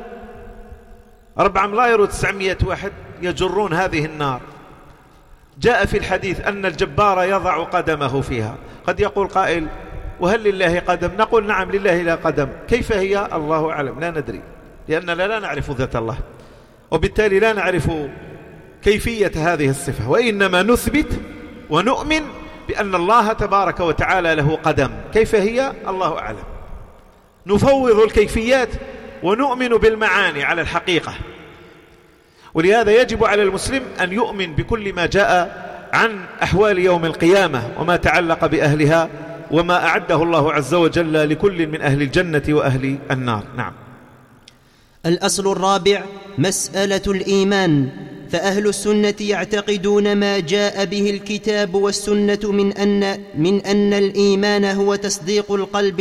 4,900 واحد يجرون هذه النار. جاء في الحديث أن الجبار يضع قدمه فيها. قد يقول قائل: وهل لله قدم؟ نقول: نعم لله لا قدم، كيف هي؟ الله أعلم، لا ندري، لأننا لا نعرف ذات الله، وبالتالي لا نعرف كيفية هذه الصفة، وإنما نثبت ونؤمن بأن الله تبارك وتعالى له قدم. كيف هي؟ الله أعلم. نفوض الكيفيات ونؤمن بالمعاني على الحقيقة. ولهذا يجب على المسلم أن يؤمن بكل ما جاء عن أحوال يوم القيامة وما تعلق بأهلها وما أعده الله عز وجل لكل من أهل الجنة وأهل النار. نعم. الأصل الرابع مسألة الإيمان. فأهل السنة يعتقدون ما جاء به الكتاب والسنة من أن الإيمان هو تصديق القلب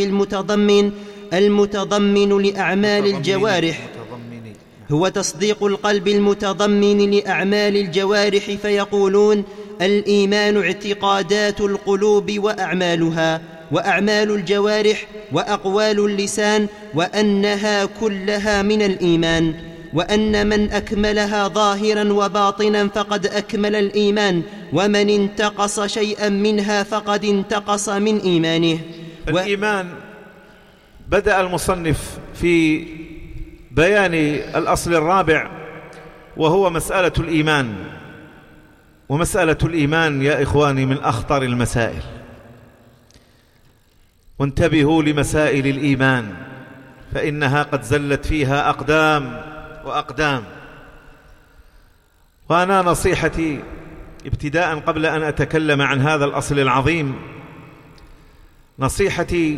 المتضمن لأعمال الجوارح، هو تصديق القلب المتضمن لأعمال الجوارح، فيقولون: الإيمان اعتقادات القلوب وأعمالها، وأعمال الجوارح وأقوال اللسان، وأنها كلها من الإيمان، وأن من أكملها ظاهرا وباطنا فقد أكمل الإيمان، ومن انتقص شيئا منها فقد انتقص من إيمانه. الإيمان بدأ المصنف في بيان الأصل الرابع، وهو مسألة الإيمان. ومسألة الإيمان يا إخواني من أخطر المسائل، وانتبهوا لمسائل الإيمان فإنها قد زلت فيها أقدام وأقدام. وأنا نصيحتي ابتداء قبل أن أتكلم عن هذا الأصل العظيم، نصيحتي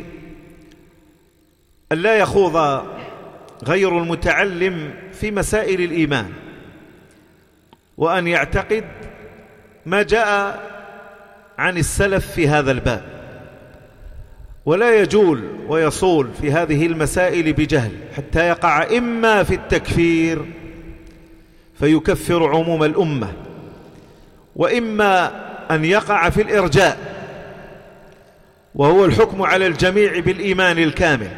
ألا يخوض غير المتعلم في مسائل الإيمان، وأن يعتقد ما جاء عن السلف في هذا الباب، ولا يجول ويصول في هذه المسائل بجهل حتى يقع إما في التكفير فيكفر عموم الأمة، وإما أن يقع في الإرجاء وهو الحكم على الجميع بالإيمان الكامل.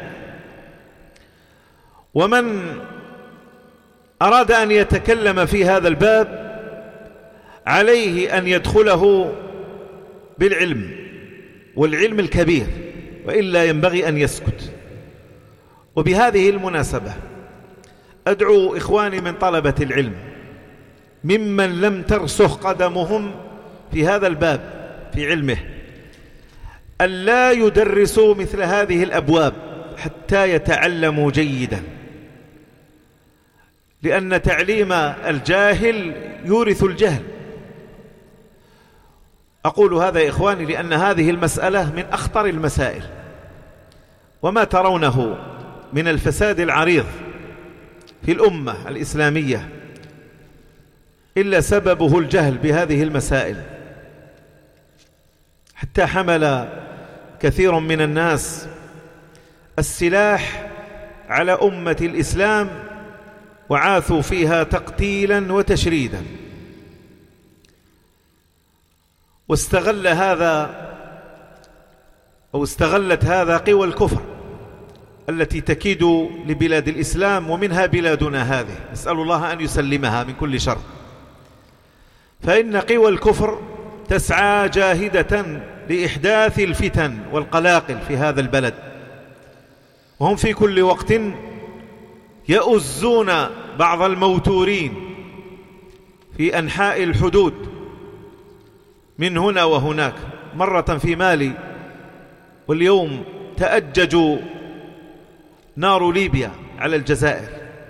ومن أراد أن يتكلم في هذا الباب عليه أن يدخله بالعلم والعلم الكبير، وإلا ينبغي أن يسكت. وبهذه المناسبة أدعو إخواني من طلبة العلم ممن لم ترسخ قدمهم في هذا الباب في علمه أن لا يدرسوا مثل هذه الأبواب حتى يتعلموا جيدا، لأن تعليم الجاهل يورث الجهل. أقول هذا يا إخواني لأن هذه المسألة من أخطر المسائل، وما ترونه من الفساد العريض في الأمة الإسلامية إلا سببه الجهل بهذه المسائل، حتى حمل كثير من الناس السلاح على أمة الإسلام وعاثوا فيها تقتيلا وتشريدا. واستغل هذا أو استغلت هذا قوى الكفر التي تكيد لبلاد الإسلام، ومنها بلادنا هذه، نسأل الله أن يسلمها من كل شر. فإن قوى الكفر تسعى جاهدة لإحداث الفتن والقلاقل في هذا البلد، وهم في كل وقت يؤزون بعض الموتورين في أنحاء الحدود من هنا وهناك، مرة في مالي، واليوم تأججوا نار ليبيا على الجزائر.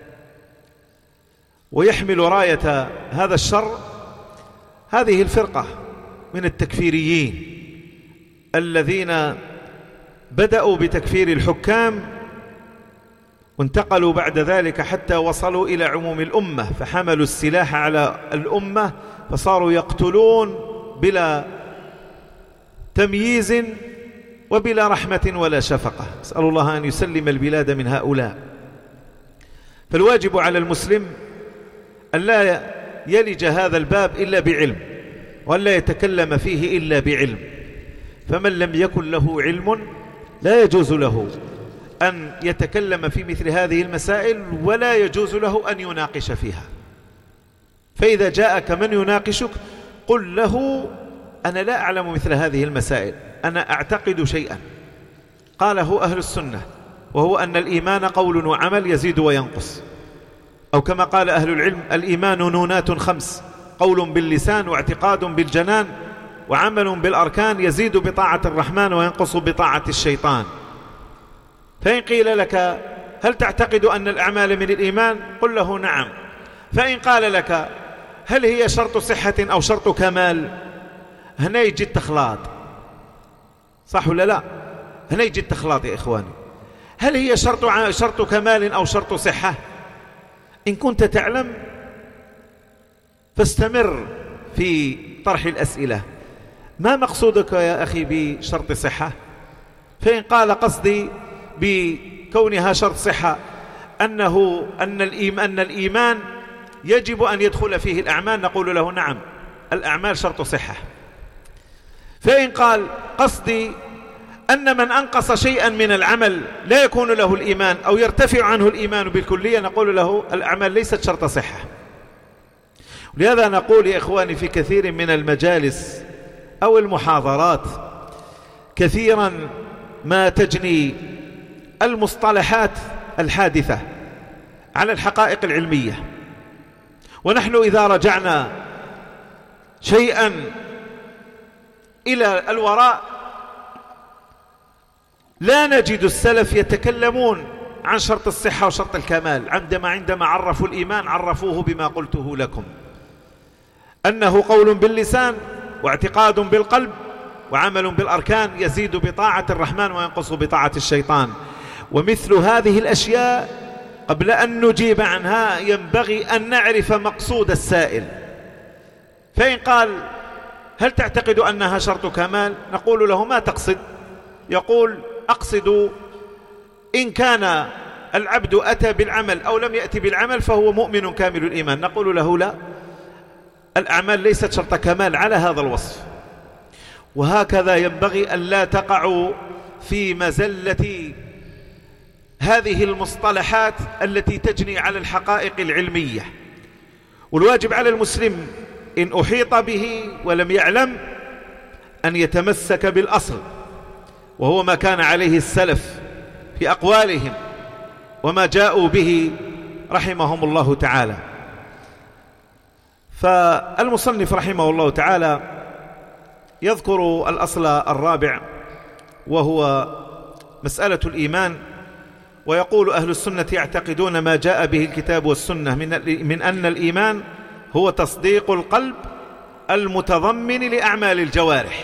ويحمل راية هذا الشر هذه الفرقة من التكفيريين الذين بدأوا بتكفير الحكام وانتقلوا بعد ذلك حتى وصلوا إلى عموم الأمة، فحملوا السلاح على الأمة فصاروا يقتلون بلا تمييز وبلا رحمة ولا شفقة. أسأل الله أن يسلم البلاد من هؤلاء. فالواجب على المسلم أن لا يلج هذا الباب إلا بعلم، وأن لا يتكلم فيه إلا بعلم. فمن لم يكن له علم لا يجوز له أن يتكلم في مثل هذه المسائل، ولا يجوز له أن يناقش فيها. فإذا جاءك من يناقشك قل له أنا لا أعلم مثل هذه المسائل، أنا أعتقد شيئا قاله أهل السنة، وهو أن الإيمان قول وعمل يزيد وينقص، أو كما قال أهل العلم الإيمان نونات 5، قول باللسان واعتقاد بالجنان وعمل بالأركان، يزيد بطاعة الرحمن وينقص بطاعة الشيطان. فإن قيل لك هل تعتقد أن الأعمال من الإيمان؟ قل له نعم. فإن قال لك هل هي شرط صحة أو شرط كمال؟ هنا يجي التخلاط، صح ولا لا؟ هنا يجي التخلاط يا إخواني. هل هي شرط كمال أو شرط صحة؟ إن كنت تعلم فاستمر في طرح الأسئلة. ما مقصودك يا أخي بشرط صحة؟ فإن قال قصدي بكونها شرط صحة أن الإيمان يجب أن يدخل فيه الأعمال، نقول له نعم الأعمال شرط صحة. فإن قال قصدي أن من أنقص شيئا من العمل لا يكون له الإيمان أو يرتفع عنه الإيمان بالكلية، نقول له الأعمال ليست شرط صحة. ولهذا نقول يا إخواني في كثير من المجالس أو المحاضرات كثيرا ما تجني المصطلحات الحادثة على الحقائق العلمية، ونحن إذا رجعنا شيئا إلى الوراء لا نجد السلف يتكلمون عن شرط الصحة وشرط الكمال. عندما عرفوا الإيمان عرفوه بما قلته لكم، أنه قول باللسان واعتقاد بالقلب وعمل بالأركان، يزيد بطاعة الرحمن وينقص بطاعة الشيطان. ومثل هذه الأشياء قبل أن نجيب عنها ينبغي أن نعرف مقصود السائل. فإن قال هل تعتقد أنها شرط كمال؟ نقول له ما تقصد؟ يقول أقصد إن كان العبد أتى بالعمل أو لم يأتي بالعمل فهو مؤمن كامل الإيمان، نقول له لا، الأعمال ليست شرط كمال على هذا الوصف. وهكذا ينبغي أن لا تقعوا في مزلة هذه المصطلحات التي تجني على الحقائق العلمية. والواجب على المسلم إن أحيط به ولم يعلم أن يتمسك بالأصل، وهو ما كان عليه السلف في أقوالهم وما جاءوا به رحمهم الله تعالى. فالمصنف رحمه الله تعالى يذكر الأصل الرابع وهو مسألة الإيمان، ويقول أهل السنة يعتقدون ما جاء به الكتاب والسنة من أن الإيمان هو تصديق القلب المتضمن لأعمال الجوارح.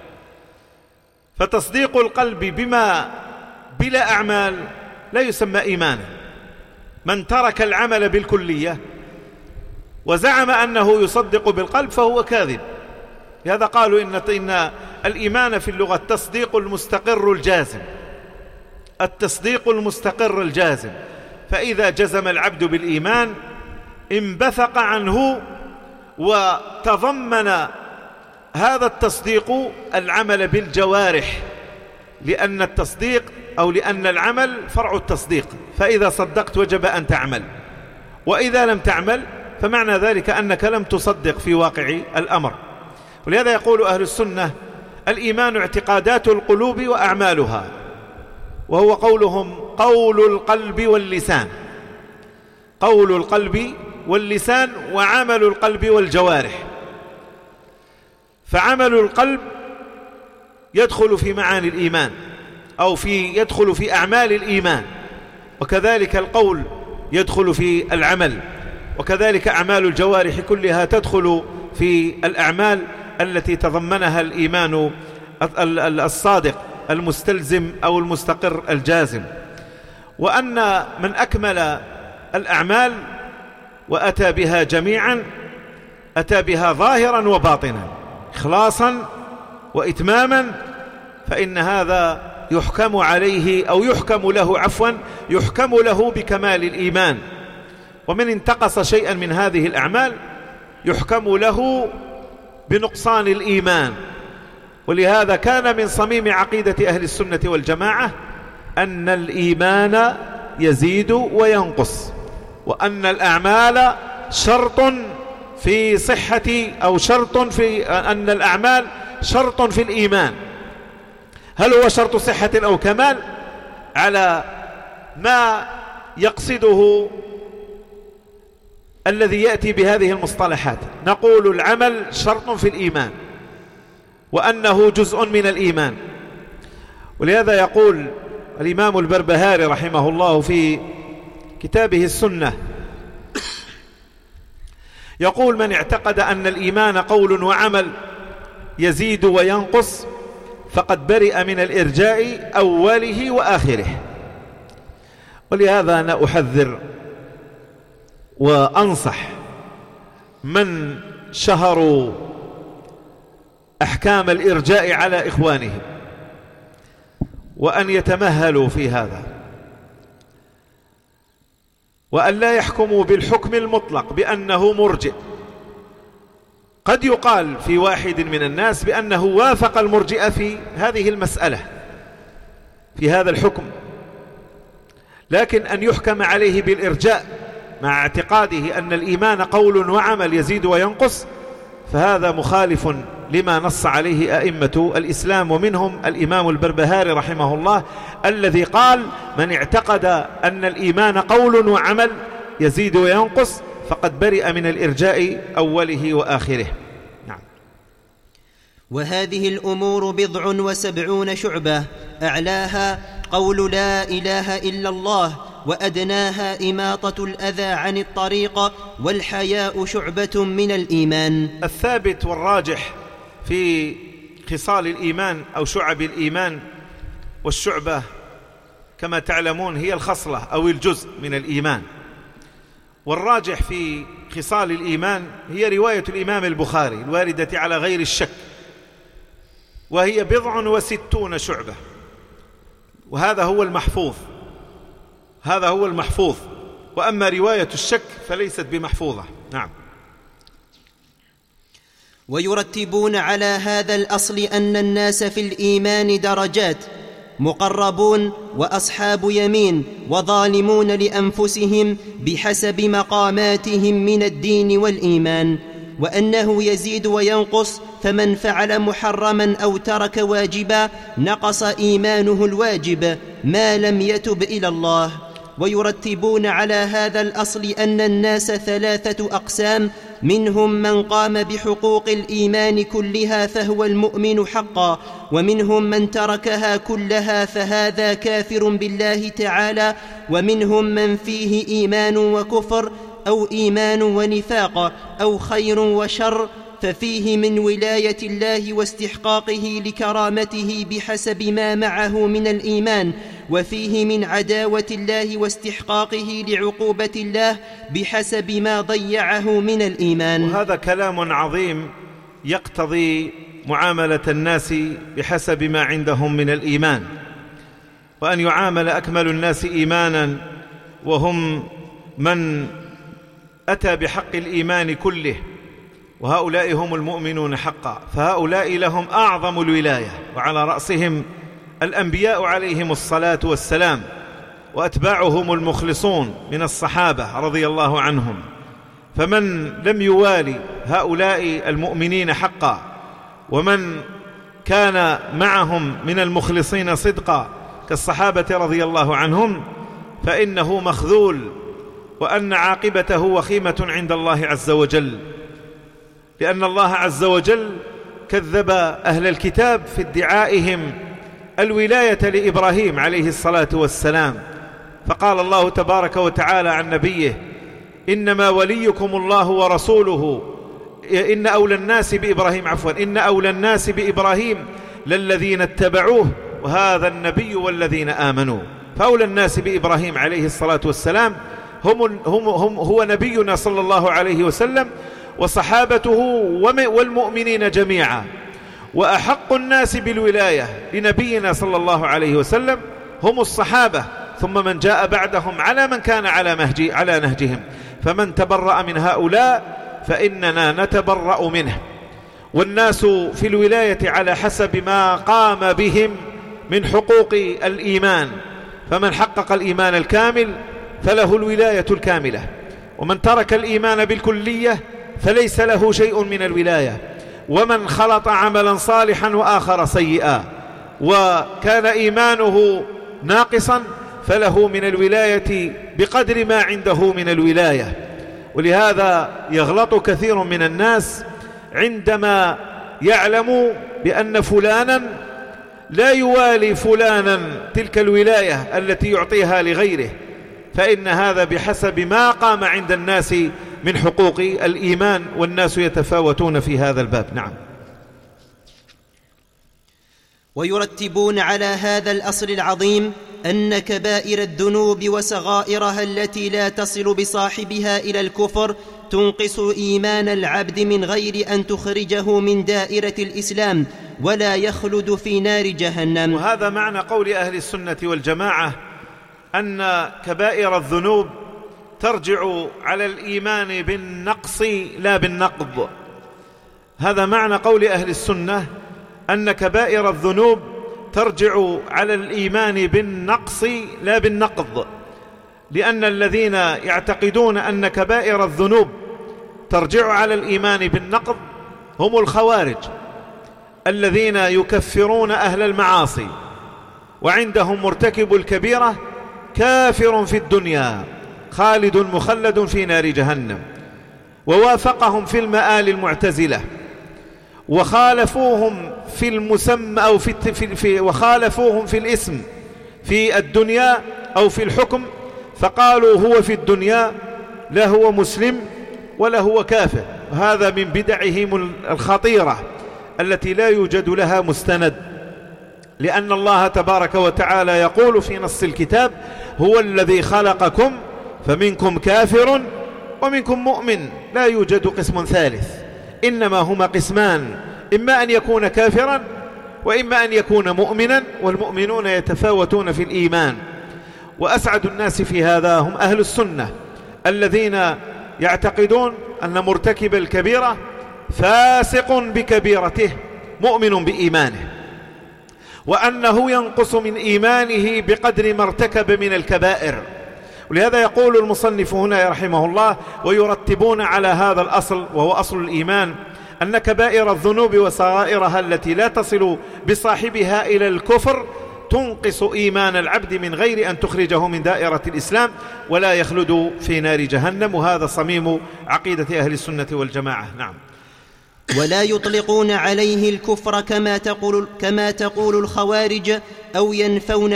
فتصديق القلب بما بلا أعمال لا يسمى إيمانا. من ترك العمل بالكلية وزعم أنه يصدق بالقلب فهو كاذب. لهذا قالوا إن الإيمان في اللغة التصديق المستقر الجازم، التصديق المستقر الجازم. فإذا جزم العبد بالإيمان انبثق عنه وتضمن هذا التصديق العمل بالجوارح، لأن التصديق أو لأن العمل فرع التصديق، فإذا صدقت وجب أن تعمل، وإذا لم تعمل فمعنى ذلك أنك لم تصدق في واقع الأمر. ولهذا يقول أهل السنة الإيمان اعتقادات القلوب وأعمالها، وهو قولهم قول القلب واللسان، قول القلب واللسان وعمل القلب والجوارح. فعمل القلب يدخل في معاني الإيمان أو يدخل في أعمال الإيمان، وكذلك القول يدخل في العمل، وكذلك أعمال الجوارح كلها تدخل في الأعمال التي تضمنها الإيمان الصادق المستلزم أو المستقر الجازم. وأن من أكمل الأعمال وأتى بها جميعا أتى بها ظاهرا وباطنا إخلاصا وإتماما، فإن هذا يحكم عليه أو يحكم له يحكم له بكمال الإيمان. ومن انتقص شيئا من هذه الأعمال يحكم له بنقصان الإيمان. ولهذا كان من صميم عقيدة أهل السنة والجماعة أن الإيمان يزيد وينقص، وأن الأعمال شرط في صحة أو شرط في أن الأعمال شرط في الإيمان. هل هو شرط صحة أو كمال؟ على ما يقصده الذي يأتي بهذه المصطلحات نقول العمل شرط في الإيمان وأنه جزء من الإيمان. ولهذا يقول الإمام البربهاري رحمه الله في كتابه السنة، يقول من اعتقد أن الإيمان قول وعمل يزيد وينقص فقد برئ من الإرجاء أوله وآخره. ولهذا أنا أحذر وأنصح من شهروا أحكام الإرجاء على إخوانهم وأن يتمهلوا في هذا، وأن لا يحكموا بالحكم المطلق بأنه مرجئ. قد يقال في واحد من الناس بأنه وافق المرجئة في هذه المسألة في هذا الحكم، لكن أن يحكم عليه بالإرجاء مع اعتقاده أن الإيمان قول وعمل يزيد وينقص فهذا مخالف لما نص عليه أئمة الإسلام، ومنهم الإمام البربهاري رحمه الله الذي قال من اعتقد أن الإيمان قول وعمل يزيد وينقص فقد برئ من الإرجاء أوله وآخره. نعم. وهذه الأمور 79 شعبة، أعلاها قول لا إله إلا الله، وأدناها إماطة الأذى عن الطريق، والحياء شعبة من الإيمان. الثابت والراجح في خصال الإيمان أو شعب الإيمان، والشعبة كما تعلمون هي الخصلة أو الجزء من الإيمان، والراجح في خصال الإيمان هي رواية الإمام البخاري الواردة على غير الشك، وهي 60 شعبة. وهذا هو المحفوظ، هذا هو المحفوظ. وأما رواية الشك فليست بمحفوظة. نعم. ويرتبون على هذا الأصل أن الناس في الإيمان درجات، مقربون وأصحاب يمين وظالمون لأنفسهم بحسب مقاماتهم من الدين والإيمان، وأنه يزيد وينقص، فمن فعل محرما أو ترك واجبا نقص إيمانه الواجب ما لم يتب إلى الله. ويرتبون على هذا الأصل أن الناس ثلاثة أقسام، منهم من قام بحقوق الإيمان كلها فهو المؤمن حقا، ومنهم من تركها كلها فهذا كافر بالله تعالى، ومنهم من فيه إيمان وكفر أو إيمان ونفاق أو خير وشر، ففيه من ولاية الله واستحقاقه لكرامته بحسب ما معه من الإيمان، وفيه من عداوة الله واستحقاقه لعقوبة الله بحسب ما ضيعه من الإيمان. وهذا كلام عظيم يقتضي معاملة الناس بحسب ما عندهم من الإيمان، وأن يعامل أكمل الناس إيمانا وهم من أتى بحق الإيمان كله، وهؤلاء هم المؤمنون حقا، فهؤلاء لهم أعظم الولاية، وعلى رأسهم الأنبياء عليهم الصلاة والسلام، وأتباعهم المخلصون من الصحابة رضي الله عنهم. فمن لم يوالي هؤلاء المؤمنين حقا ومن كان معهم من المخلصين صدقا كالصحابة رضي الله عنهم فإنه مخذول، وأن عاقبته وخيمة عند الله عز وجل، لأن الله عز وجل كذب أهل الكتاب في ادعائهم الولاية لإبراهيم عليه الصلاة والسلام، فقال الله تبارك وتعالى عن نبيه: إنما وليكم الله ورسوله إن أولى الناس بإبراهيم للذين اتبعوه وهذا النبي والذين آمنوا. فأولى الناس بإبراهيم عليه الصلاة والسلام هو نبينا صلى الله عليه وسلم وصحابته والمؤمنين جميعا، وأحق الناس بالولاية لنبينا صلى الله عليه وسلم هم الصحابة، ثم من جاء بعدهم على من كان على نهجهم، فمن تبرأ من هؤلاء فإننا نتبرأ منه. والناس في الولاية على حسب ما قام بهم من حقوق الإيمان، فمن حقق الإيمان الكامل فله الولاية الكاملة، ومن ترك الإيمان بالكلية فليس له شيء من الولاية، ومن خلط عملا صالحا وآخر سيئا وكان إيمانه ناقصا فله من الولاية بقدر ما عنده من الولاية. ولهذا يغلط كثير من الناس عندما يعلموا بأن فلانا لا يوالي فلانا تلك الولاية التي يعطيها لغيره، فإن هذا بحسب ما قام عند الناس من حقوق الإيمان، والناس يتفاوتون في هذا الباب. نعم. ويرتبون على هذا الأصل العظيم أن كبائر الذنوب وصغائرها التي لا تصل بصاحبها إلى الكفر تنقص إيمان العبد من غير أن تخرجه من دائرة الإسلام ولا يخلد في نار جهنم. وهذا معنى قول أهل السنة والجماعة أن كبائر الذنوب ترجع على الإيمان بالنقص لا بالنقض. هذا معنى قول أهل السنة أن كبائر الذنوب ترجع على الإيمان بالنقص لا بالنقض، لأن الذين يعتقدون أن كبائر الذنوب ترجع على الإيمان بالنقض هم الخوارج الذين يكفرون أهل المعاصي، وعندهم مرتكب الكبيرة كافر في الدنيا خالد مخلد في نار جهنم. ووافقهم في المآل المعتزلة، وخالفوهم في المسمى أو وخالفوهم في الاسم في الدنيا أو في الحكم، فقالوا هو في الدنيا لا هو مسلم ولا هو كافر. هذا من بدعهم الخطيرة التي لا يوجد لها مستند، لأن الله تبارك وتعالى يقول في نص الكتاب: هو الذي خلقكم فمنكم كافر ومنكم مؤمن، لا يوجد قسم ثالث، إنما هما قسمان، إما أن يكون كافرا وإما أن يكون مؤمنا، والمؤمنون يتفاوتون في الإيمان، وأسعد الناس في هذا هم أهل السنة الذين يعتقدون أن مرتكب الكبيرة فاسق بكبيرته مؤمن بإيمانه، وأنه ينقص من إيمانه بقدر ما ارتكب من الكبائر. ولهذا يقول المصنف هنا رحمه الله: ويرتبون على هذا الأصل، وهو أصل الإيمان، أن كبائر الذنوب وصغائرها التي لا تصل بصاحبها إلى الكفر تنقص إيمان العبد من غير أن تخرجه من دائرة الإسلام، ولا يخلد في نار جهنم. وهذا صميم عقيدة أهل السنة والجماعة. نعم. ولا يطلقون عليه الكفر كما تقول الخوارج، أو ينفون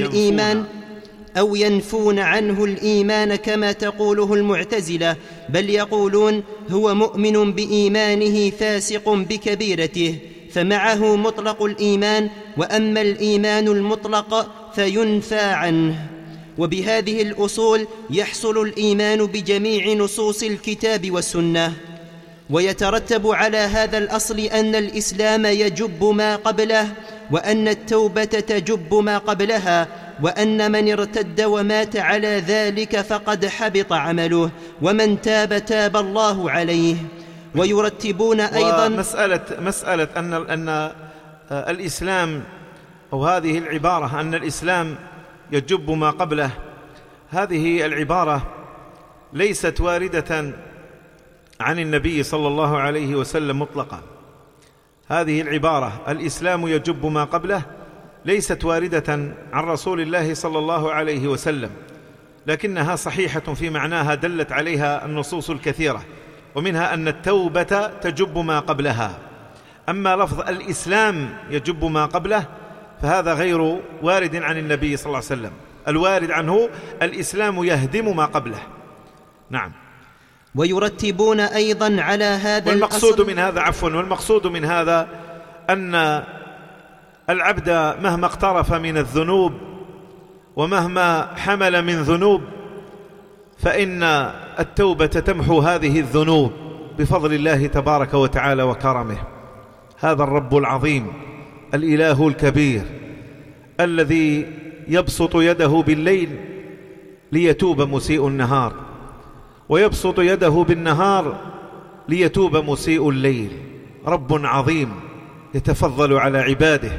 عنه الإيمان كما تقوله المعتزلة، بل يقولون هو مؤمن بإيمانه فاسق بكبيرته، فمعه مطلق الإيمان، وأما الإيمان المطلق فينفى عنه. وبهذه الأصول يحصل الإيمان بجميع نصوص الكتاب والسنة. ويترتب على هذا الأصل أن الإسلام يجب ما قبله، وأن التوبة تجب ما قبلها، وأن من ارتد ومات على ذلك فقد حبط عمله، ومن تاب تاب الله عليه. ويرتبون أيضا مسألة أن الإسلام، أو هذه العبارة أن الإسلام يجب ما قبله، هذه العبارة ليست واردة عن النبي صلى الله عليه وسلم مطلقا. هذه العبارة الإسلام يجب ما قبله ليست واردة عن رسول الله صلى الله عليه وسلم، لكنها صحيحة في معناها دلت عليها النصوص الكثيرة، ومنها أن التوبة تجب ما قبلها. أما لفظ الإسلام يجب ما قبله فهذا غير وارد عن النبي صلى الله عليه وسلم. الوارد عنه الإسلام يهدم ما قبله. نعم. ويرتبون أيضا على هذا والمقصود من هذا أن العبد مهما اقترف من الذنوب ومهما حمل من ذنوب فإن التوبة تمحو هذه الذنوب بفضل الله تبارك وتعالى وكرمه. هذا الرب العظيم الإله الكبير الذي يبسط يده بالليل ليتوب مسيء النهار، ويبسط يده بالنهار ليتوب مسيء الليل. رب عظيم يتفضل على عباده،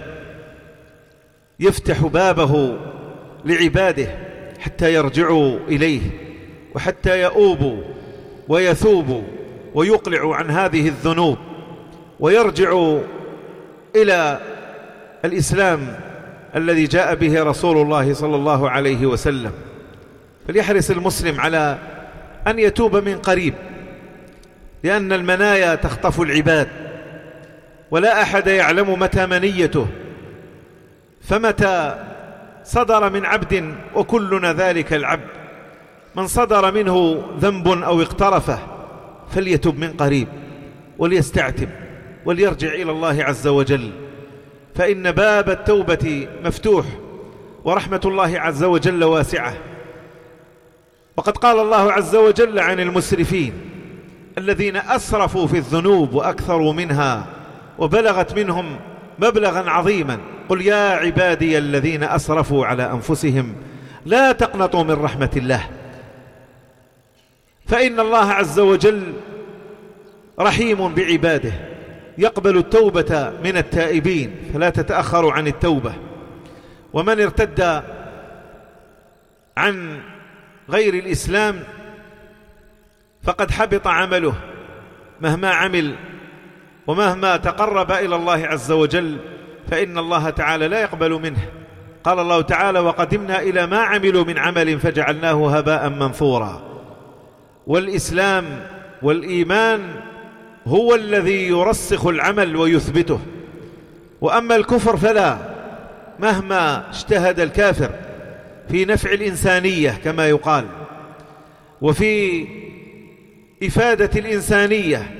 يفتح بابه لعباده حتى يرجعوا إليه، وحتى يؤوبوا ويثوبوا ويقلعوا عن هذه الذنوب ويرجعوا إلى الإسلام الذي جاء به رسول الله صلى الله عليه وسلم. فليحرص المسلم على أن يتوب من قريب، لأن المنايا تخطف العباد، ولا أحد يعلم متى منيته. فمتى صدر من عبد، وكلنا ذلك العبد، من صدر منه ذنب أو اقترفه فليتب من قريب وليستعتب وليرجع إلى الله عز وجل، فإن باب التوبة مفتوح ورحمة الله عز وجل واسعة. وقد قال الله عز وجل عن المسرفين الذين أسرفوا في الذنوب وأكثروا منها وبلغت منهم مبلغا عظيما: قل يا عبادي الذين أسرفوا على أنفسهم لا تقنطوا من رحمة الله، فإن الله عز وجل رحيم بعباده، يقبل التوبة من التائبين فلا تتأخروا عن التوبة. ومن ارتد عن غير الإسلام فقد حبط عمله مهما عمل ومهما تقرب إلى الله عز وجل، فإن الله تعالى لا يقبل منه. قال الله تعالى: وقدمنا إلى ما عملوا من عمل فجعلناه هباء منثورا. والإسلام والإيمان هو الذي يرسخ العمل ويثبته، وأما الكفر فلا، مهما اجتهد الكافر في نفع الإنسانية كما يقال وفي إفادة الإنسانية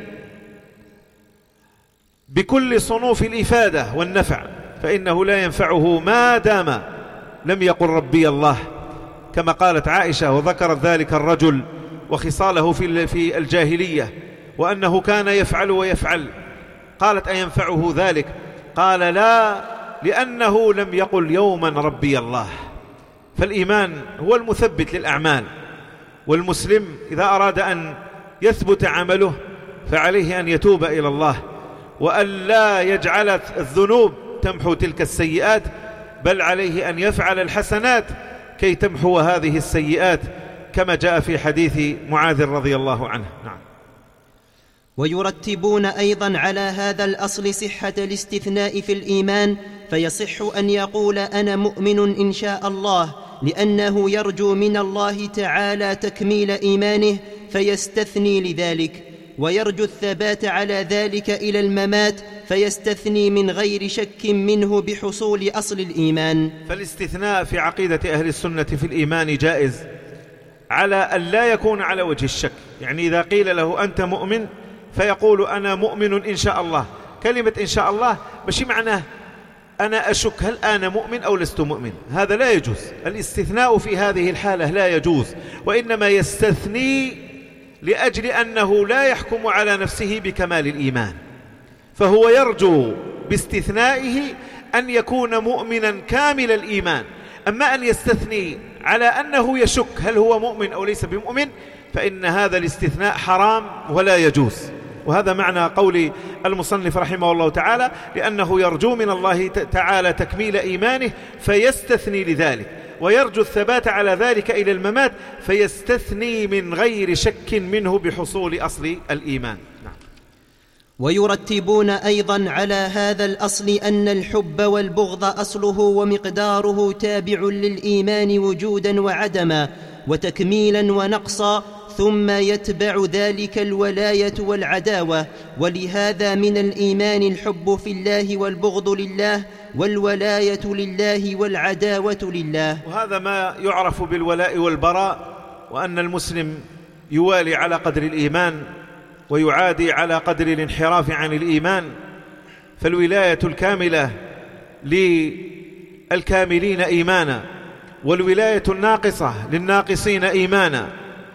بكل صنوف الإفادة والنفع، فإنه لا ينفعه ما دام لم يقل ربي الله، كما قالت عائشة وذكرت ذلك الرجل وخصاله في الجاهلية، وأنه كان يفعل ويفعل. قالت: أينفعه ذلك؟ قال لا، لأنه لم يقل يوما ربي الله. فالإيمان هو المثبت للأعمال، والمسلم إذا أراد أن يثبت عمله فعليه أن يتوب إلى الله، وأن لا يجعل الذنوب تمحو تلك السيئات، بل عليه أن يفعل الحسنات كي تمحو هذه السيئات، كما جاء في حديث معاذ رضي الله عنه. نعم. ويرتبون أيضا على هذا الأصل صحة الاستثناء في الإيمان، فيصح أن يقول أنا مؤمن إن شاء الله، لأنه يرجو من الله تعالى تكميل إيمانه فيستثني لذلك، ويرجو الثبات على ذلك إلى الممات فيستثني من غير شك منه بحصول أصل الإيمان. فالاستثناء في عقيدة أهل السنة في الإيمان جائز على أن لا يكون على وجه الشك. يعني إذا قيل له أنت مؤمن فيقول أنا مؤمن إن شاء الله، كلمة إن شاء الله ماشي معناه أنا أشك هل أنا مؤمن أو لست مؤمن، هذا لا يجوز. الاستثناء في هذه الحالة لا يجوز، وإنما يستثني لأجل أنه لا يحكم على نفسه بكمال الإيمان، فهو يرجو باستثنائه أن يكون مؤمنا كامل الإيمان. أما أن يستثني على أنه يشك هل هو مؤمن أو ليس بمؤمن فإن هذا الاستثناء حرام ولا يجوز. وهذا معنى قول المصنف رحمه الله تعالى، لأنه يرجو من الله تعالى تكميل إيمانه فيستثني لذلك، ويرجو الثبات على ذلك إلى الممات فيستثني من غير شك منه بحصول أصل الإيمان. نعم. ويرتبون أيضا على هذا الأصل أن الحب والبغض أصله ومقداره تابع للإيمان وجودا وعدما وتكميلا ونقصا، ثم يتبع ذلك الولاية والعداوة، ولهذا من الإيمان الحب في الله والبغض لله والولاية لله والعداوة لله. وهذا ما يعرف بالولاء والبراء، وأن المسلم يوالي على قدر الإيمان ويعادي على قدر الانحراف عن الإيمان. فالولاية الكاملة للكاملين إيمانا، والولاية الناقصة للناقصين إيمانا،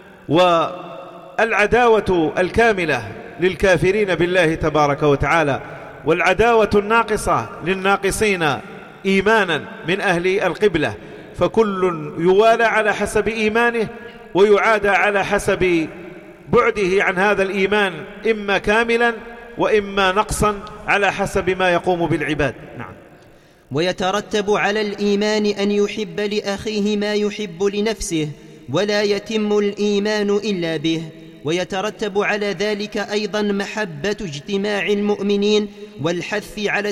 والعداوة الكاملة للكافرين بالله تبارك وتعالى، والعداوة الناقصة للناقصين إيمانا من أهل القبلة. فكل يوالى على حسب إيمانه ويعادى على حسب بعده عن هذا الإيمان، إما كاملا وإما نقصا على حسب ما يقوم بالعباد. نعم. ويترتب على الإيمان أن يحب لأخيه ما يحب لنفسه، ولا يتم الإيمان إلا به. ويترتب على ذلك أيضا محبة اجتماع المؤمنين والحث على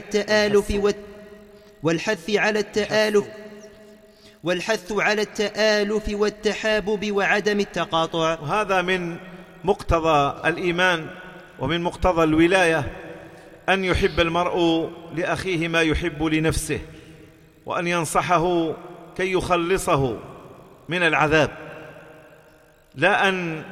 التآلف والتحابب وعدم التقاطع. وهذا من مقتضى الإيمان ومن مقتضى الولاية أن يحب المرء لأخيه ما يحب لنفسه، وأن ينصحه كي يخلصه من العذاب، لا أن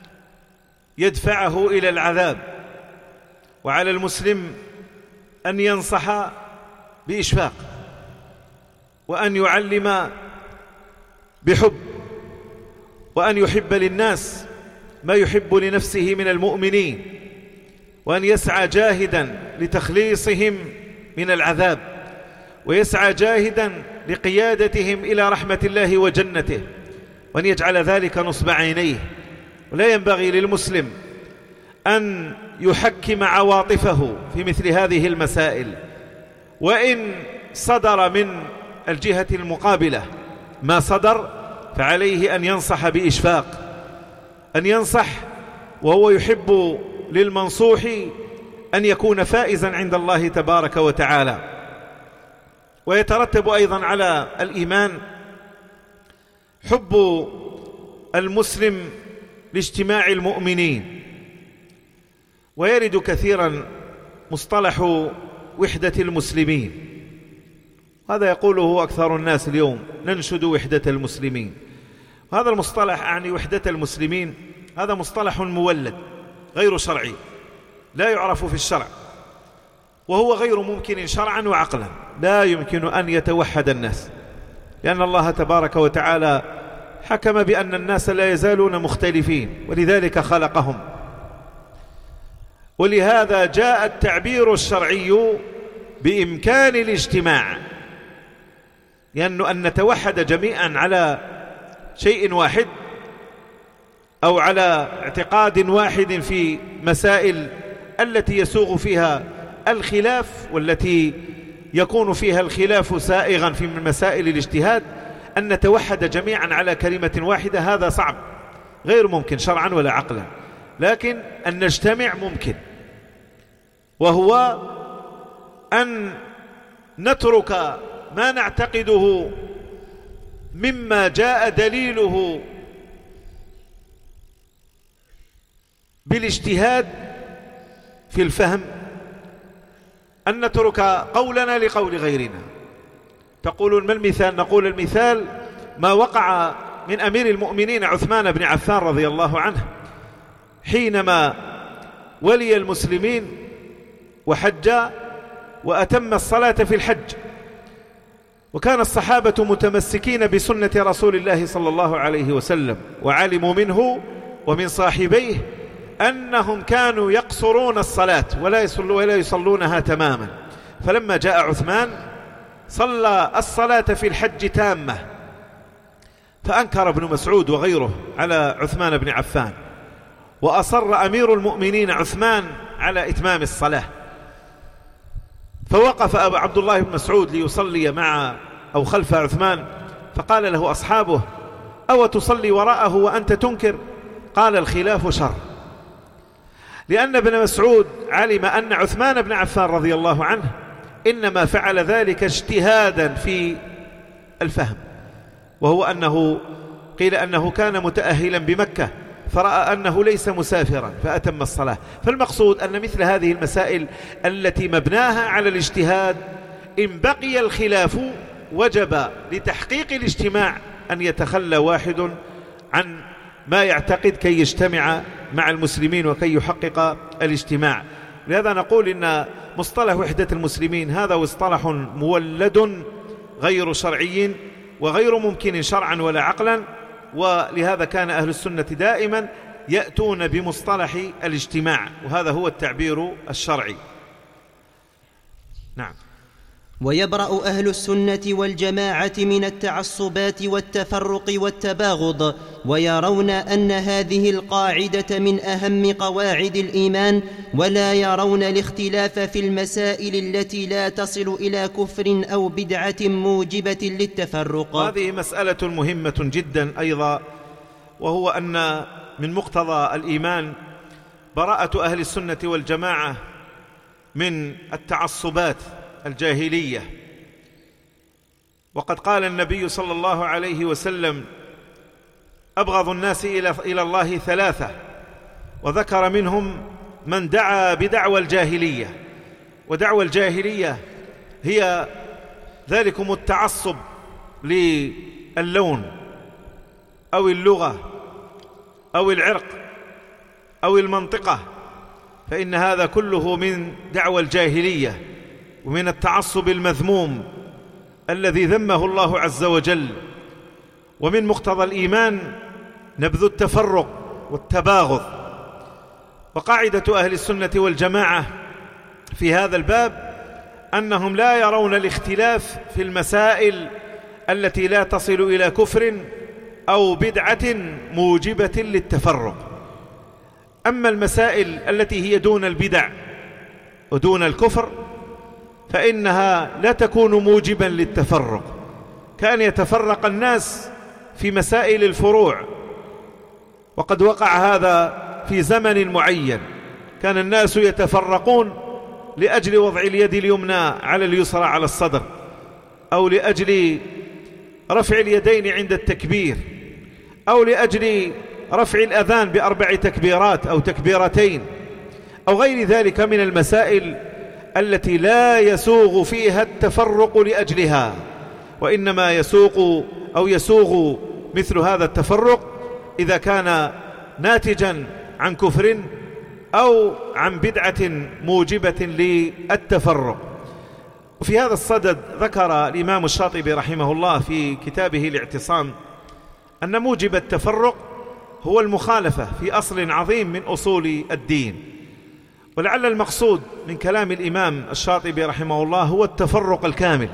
يدفعه إلى العذاب. وعلى المسلم أن ينصح بإشفاق، وأن يعلم بحب، وأن يحب للناس ما يحب لنفسه من المؤمنين، وأن يسعى جاهدا لتخليصهم من العذاب، ويسعى جاهدا لقيادتهم إلى رحمة الله وجنته، وأن يجعل ذلك نصب عينيه. ولا ينبغي للمسلم أن يحكم عواطفه في مثل هذه المسائل، وإن صدر من الجهة المقابلة ما صدر فعليه أن ينصح بإشفاق، أن ينصح وهو يحب للمنصوح أن يكون فائزا عند الله تبارك وتعالى. ويترتب أيضا على الإيمان حب المسلم لاجتماع المؤمنين. ويرد كثيرا مصطلح وحدة المسلمين، هذا يقوله أكثر الناس اليوم، ننشد وحدة المسلمين. هذا المصطلح أعني وحدة المسلمين، هذا مصطلح مولد غير شرعي، لا يعرف في الشرع، وهو غير ممكن شرعا وعقلا. لا يمكن أن يتوحد الناس، لأن الله تبارك وتعالى حكم بأن الناس لا يزالون مختلفين، ولذلك خلقهم. ولهذا جاء التعبير الشرعي بإمكان الاجتماع، لأنه أن نتوحد جميعا على شيء واحد أو على اعتقاد واحد في مسائل التي يسوغ فيها الخلاف والتي يكون فيها الخلاف سائغا في مسائل الاجتهاد، أن نتوحد جميعا على كلمة واحدة هذا صعب، غير ممكن شرعا ولا عقلا، لكن أن نجتمع ممكن، وهو أن نترك ما نعتقده مما جاء دليله بالاجتهاد في الفهم، أن نترك قولنا لقول غيرنا. تقولون ما المثال؟ نقول المثال ما وقع من أمير المؤمنين عثمان بن عفان رضي الله عنه حينما ولي المسلمين وحج وأتم الصلاة في الحج، وكان الصحابة متمسكين بسنة رسول الله صلى الله عليه وسلم، وعلموا منه ومن صاحبيه أنهم كانوا يقصرون الصلاة ولا يصلونها تماما. فلما جاء عثمان صلى الصلاة في الحج تامة، فأنكر ابن مسعود وغيره على عثمان بن عفان، وأصر أمير المؤمنين عثمان على إتمام الصلاة، فوقف أبو عبد الله بن مسعود ليصلي مع أو خلف عثمان، فقال له أصحابه: أو تصلي وراءه وأنت تنكر؟ قال: الخلاف شر. لأن ابن مسعود علم أن عثمان بن عفان رضي الله عنه إنما فعل ذلك اجتهادا في الفهم، وهو أنه قيل أنه كان متأهلا بمكة فرأى أنه ليس مسافرا فأتم الصلاة. فالمقصود أن مثل هذه المسائل التي مبناها على الاجتهاد إن بقي الخلاف وجب لتحقيق الاجتماع أن يتخلى واحد عن ما يعتقد كي يجتمع مع المسلمين وكي يحقق الاجتماع. لهذا نقول إن مصطلح وحدة المسلمين هذا مصطلح مولد غير شرعي وغير ممكن شرعا ولا عقلا، ولهذا كان أهل السنة دائما يأتون بمصطلح الاجتماع، وهذا هو التعبير الشرعي. نعم. ويبرأ أهل السنة والجماعة من التعصبات والتفرق والتباغض، ويرون أن هذه القاعدة من أهم قواعد الإيمان، ولا يرون الاختلاف في المسائل التي لا تصل إلى كفر أو بدعة موجبة للتفرق. هذه مسألة مهمة جدا أيضا، وهو أن من مقتضى الإيمان براءة أهل السنة والجماعة من التعصبات الجاهلية. وقد قال النبي صلى الله عليه وسلم: أبغض الناس إلى الله ثلاثة، وذكر منهم من دعا بدعوى الجاهلية. ودعوى الجاهلية هي ذلكم التعصب للون أو اللغة أو العرق أو المنطقة، فإن هذا كله من دعوى الجاهلية ومن التعصب المذموم الذي ذمه الله عز وجل. ومن مقتضى الإيمان نبذ التفرق والتباغض. وقاعدة أهل السنة والجماعة في هذا الباب أنهم لا يرون الاختلاف في المسائل التي لا تصل إلى كفر أو بدعة موجبة للتفرق. أما المسائل التي هي دون البدع ودون الكفر فإنها لا تكون موجبا للتفرق، كأن يتفرق الناس في مسائل الفروع. وقد وقع هذا في زمن معين، كان الناس يتفرقون لأجل وضع اليد اليمنى على اليسرى على الصدر، أو لأجل رفع اليدين عند التكبير، أو لأجل رفع الأذان ب4 تكبيرات أو تكبيرتين، أو غير ذلك من المسائل التي لا يسوغ فيها التفرق لأجلها، وإنما يسوغ مثل هذا التفرق إذا كان ناتجا عن كفر أو عن بدعة موجبة للتفرق. وفي هذا الصدد ذكر الإمام الشاطبي رحمه الله في كتابه الاعتصام أن موجب التفرق هو المخالفة في أصل عظيم من أصول الدين، ولعل المقصود من كلام الإمام الشاطبي رحمه الله هو التفرق الكامل.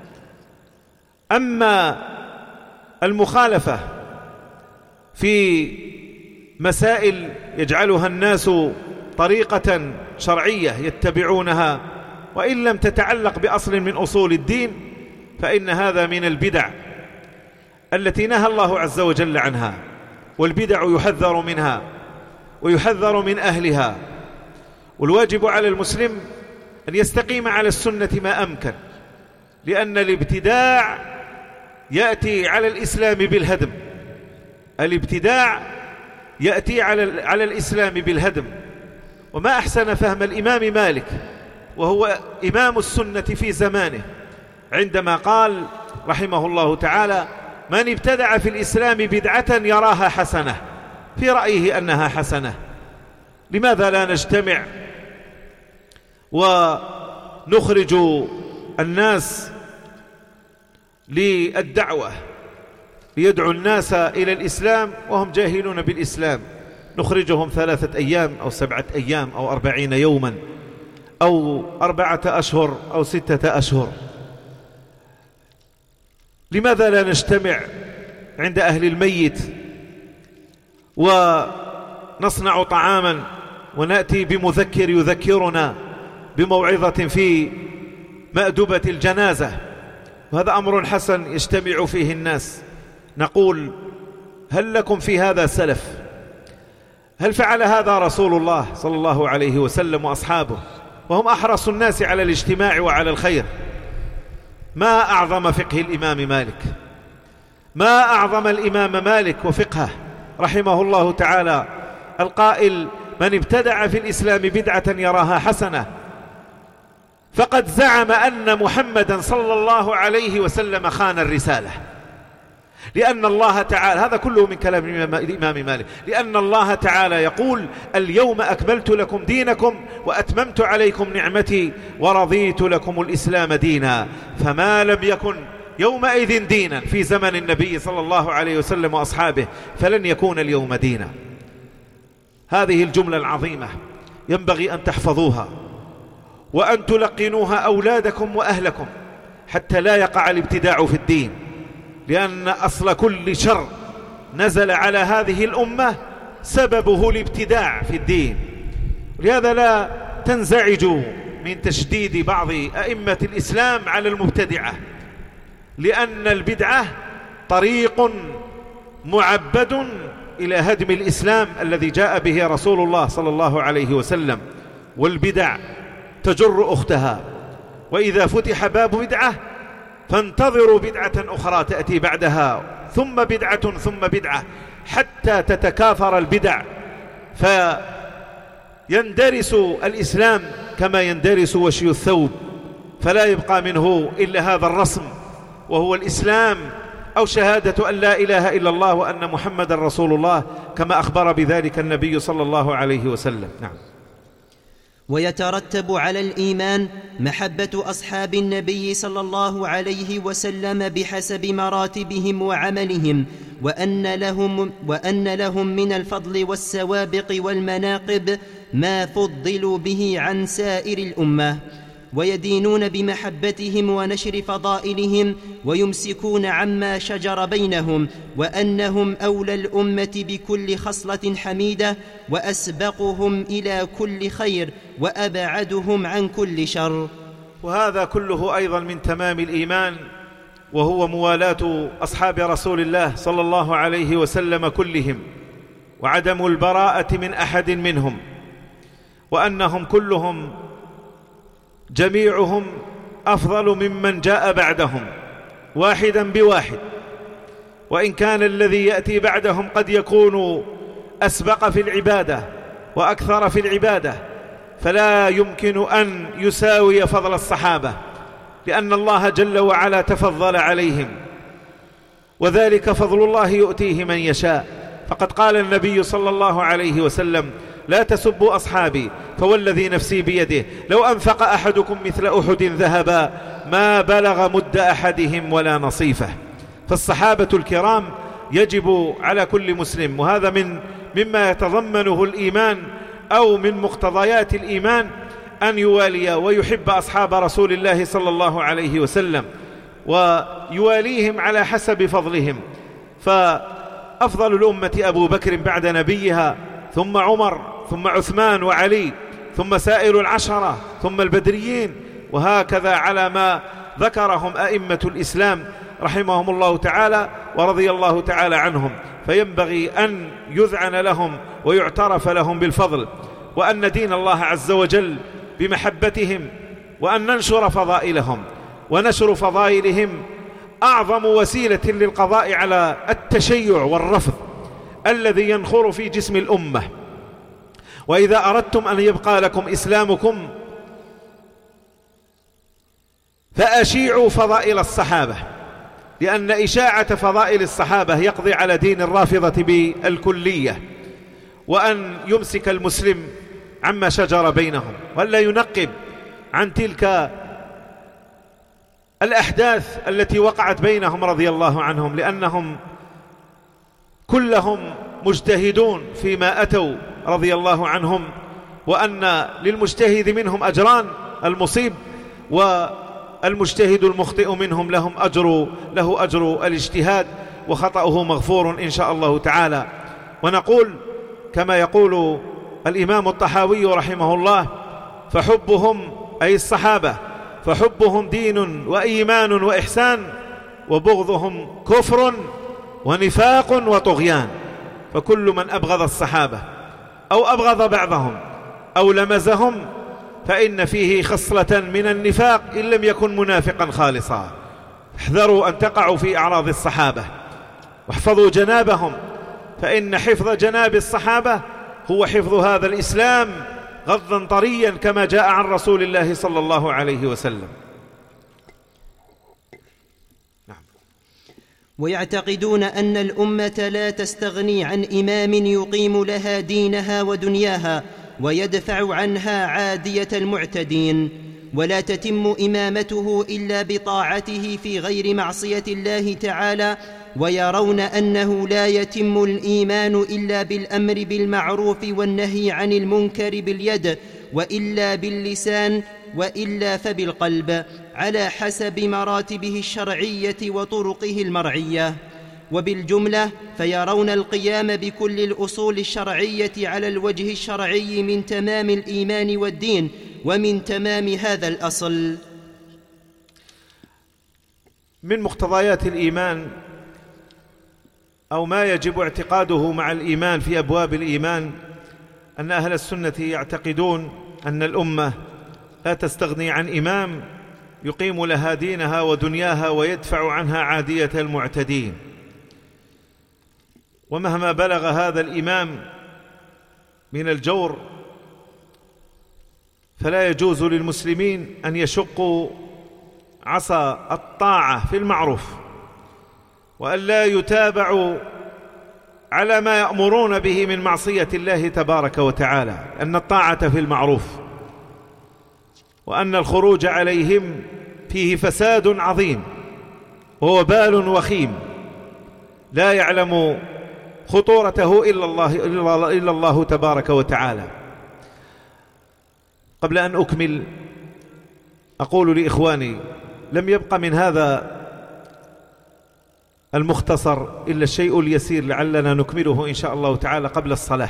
أما المخالفة في مسائل يجعلها الناس طريقة شرعية يتبعونها وإن لم تتعلق بأصل من أصول الدين، فإن هذا من البدع التي نهى الله عز وجل عنها، والبدع يحذر منها ويحذر من أهلها. والواجب على المسلم أن يستقيم على السنة ما أمكن، لأن الابتداع يأتي على الإسلام بالهدم. الابتداع يأتي على الإسلام بالهدم. وما أحسن فهم الإمام مالك وهو إمام السنة في زمانه عندما قال رحمه الله تعالى: من ابتدع في الإسلام بدعة يراها حسنة، في رأيه أنها حسنة. لماذا لا نجتمع ونخرج الناس للدعوة ليدعو الناس إلى الإسلام وهم جاهلون بالإسلام؟ نخرجهم 3 أيام أو 7 أيام أو 40 يوما أو 4 أشهر أو 6 أشهر. لماذا لا نجتمع عند أهل الميت ونصنع طعاما ونأتي بمذكر يذكرنا بموعظة في مأدبة الجنازة؟ وهذا أمر حسن يجتمع فيه الناس. نقول: هل لكم في هذا سلف؟ هل فعل هذا رسول الله صلى الله عليه وسلم وأصحابه وهم أحرص الناس على الاجتماع وعلى الخير؟ ما أعظم فقه الإمام مالك، ما أعظم الإمام مالك وفقهه رحمه الله تعالى، القائل: من ابتدع في الإسلام بدعة يراها حسنة فقد زعم أن محمدا صلى الله عليه وسلم خان الرسالة. لأن الله تعالى، هذا كله من كلام الإمام مالك، لأن الله تعالى يقول: اليوم أكملت لكم دينكم وأتممت عليكم نعمتي ورضيت لكم الإسلام دينا. فما لم يكن يومئذ دينا في زمن النبي صلى الله عليه وسلم وأصحابه فلن يكون اليوم دينا. هذه الجملة العظيمة ينبغي أن تحفظوها وأن تلقنوها أولادكم وأهلكم حتى لا يقع الابتداع في الدين، لأن أصل كل شر نزل على هذه الأمة سببه الابتداع في الدين. لهذا لا تنزعجوا من تشديد بعض أئمة الإسلام على المبتدعة، لأن البدعة طريق معبد إلى هدم الإسلام الذي جاء به رسول الله صلى الله عليه وسلم. والبدع تجر أختها، وإذا فتح باب بدعة فانتظروا بدعة أخرى تأتي بعدها، ثم بدعة ثم بدعة، حتى تتكاثر البدع فيندرس الإسلام كما يندرس وشي الثوب، فلا يبقى منه إلا هذا الرسم وهو الإسلام، أو شهادة أن لا إله إلا الله وأن محمد رسول الله كما أخبر بذلك النبي صلى الله عليه وسلم. نعم. ويترتب على الإيمان محبة أصحاب النبي صلى الله عليه وسلم بحسب مراتبهم وعملهم، وأن لهم من الفضل والسوابق والمناقب ما فضلوا به عن سائر الأمة، ويدينون بمحبتهم ونشر فضائلهم، ويمسكون عما شجر بينهم، وأنهم أولى الأمة بكل خصلة حميدة، وأسبقهم إلى كل خير، وأبعدهم عن كل شر. وهذا كله أيضا من تمام الإيمان، وهو موالاة أصحاب رسول الله صلى الله عليه وسلم كلهم، وعدم البراءة من أحد منهم، وأنهم كلهم جميعهم أفضل ممن جاء بعدهم واحدا بواحد، وإن كان الذي يأتي بعدهم قد يكون أسبق في العبادة وأكثر في العبادة، فلا يمكن أن يساوي فضل الصحابة، لأن الله جل وعلا تفضل عليهم، وذلك فضل الله يؤتيه من يشاء. فقد قال النبي صلى الله عليه وسلم: لا تسبوا أصحابي فوالذي نفسي بيده لو أنفق أحدكم مثل أحد ذهبا ما بلغ مد أحدهم ولا نصيفه. فالصحابة الكرام يجب على كل مسلم، وهذا مما يتضمنه الإيمان، أو من مقتضيات الإيمان أن يوالي ويحب أصحاب رسول الله صلى الله عليه وسلم ويواليهم على حسب فضلهم. فأفضل الأمة أبو بكر بعد نبيها، ثم عمر، ثم عثمان وعلي، ثم سائر العشرة، ثم البدريين، وهكذا على ما ذكرهم أئمة الإسلام رحمهم الله تعالى ورضي الله تعالى عنهم. فينبغي أن يذعن لهم ويعترف لهم بالفضل، وأن ندين الله عز وجل بمحبتهم، وأن ننشر فضائلهم. ونشر فضائلهم أعظم وسيلة للقضاء على التشيع والرفض الذي ينخر في جسم الأمة. وإذا أردتم أن يبقى لكم إسلامكم فأشيعوا فضائل الصحابة، لأن إشاعة فضائل الصحابة يقضي على دين الرافضة بالكلية، وأن يمسك المسلم عما شجر بينهم، ولا ينقب عن تلك الأحداث التي وقعت بينهم رضي الله عنهم، لأنهم كلهم مجتهدون فيما أتوا رضي الله عنهم، وأن للمجتهد منهم أجران، المصيب والمجتهد المخطئ منهم له أجر الاجتهاد، وخطأه مغفور إن شاء الله تعالى. ونقول كما يقول الإمام الطحاوي رحمه الله: فحبهم أي الصحابة فحبهم دين وإيمان وإحسان، وبغضهم كفر ونفاق وطغيان. فكل من أبغض الصحابة أو أبغض بعضهم أو لمزهم فإن فيه خصلة من النفاق إن لم يكن منافقا خالصا. احذروا أن تقعوا في أعراض الصحابة، واحفظوا جنابهم، فإن حفظ جناب الصحابة هو حفظ هذا الإسلام غضا طريا كما جاء عن رسول الله صلى الله عليه وسلم. نعم. ويعتقدون أن الأمة لا تستغني عن إمام يقيم لها دينها ودنياها ويدفع عنها عادية المعتدين، ولا تتم إمامته إلا بطاعته في غير معصية الله تعالى، ويرون أنه لا يتم الإيمان إلا بالأمر بالمعروف والنهي عن المنكر باليد، وإلا باللسان، وإلا فبالقلب، على حسب مراتبه الشرعية وطرقه المرعية. وبالجملة فيرون القيام بكل الأصول الشرعية على الوجه الشرعي من تمام الإيمان والدين، ومن تمام هذا الأصل. من مقتضيات الإيمان أو ما يجب اعتقاده مع الإيمان في أبواب الإيمان أن أهل السنة يعتقدون أن الأمة لا تستغني عن إمام يقيم لها دينها ودنياها ويدفع عنها عادية المعتدين. ومهما بلغ هذا الإمام من الجور فلا يجوز للمسلمين أن يشقوا عصا الطاعة في المعروف، وأن لا يتابعوا على ما يأمرون به من معصية الله تبارك وتعالى، أن الطاعة في المعروف، وأن الخروج عليهم فيه فساد عظيم ووبال وخيم لا يعلم خطورته إلا الله تبارك وتعالى. قبل أن أكمل أقول لإخواني: لم يبق من هذا المختصر إلا الشيء اليسير لعلنا نكمله إن شاء الله تعالى قبل الصلاة،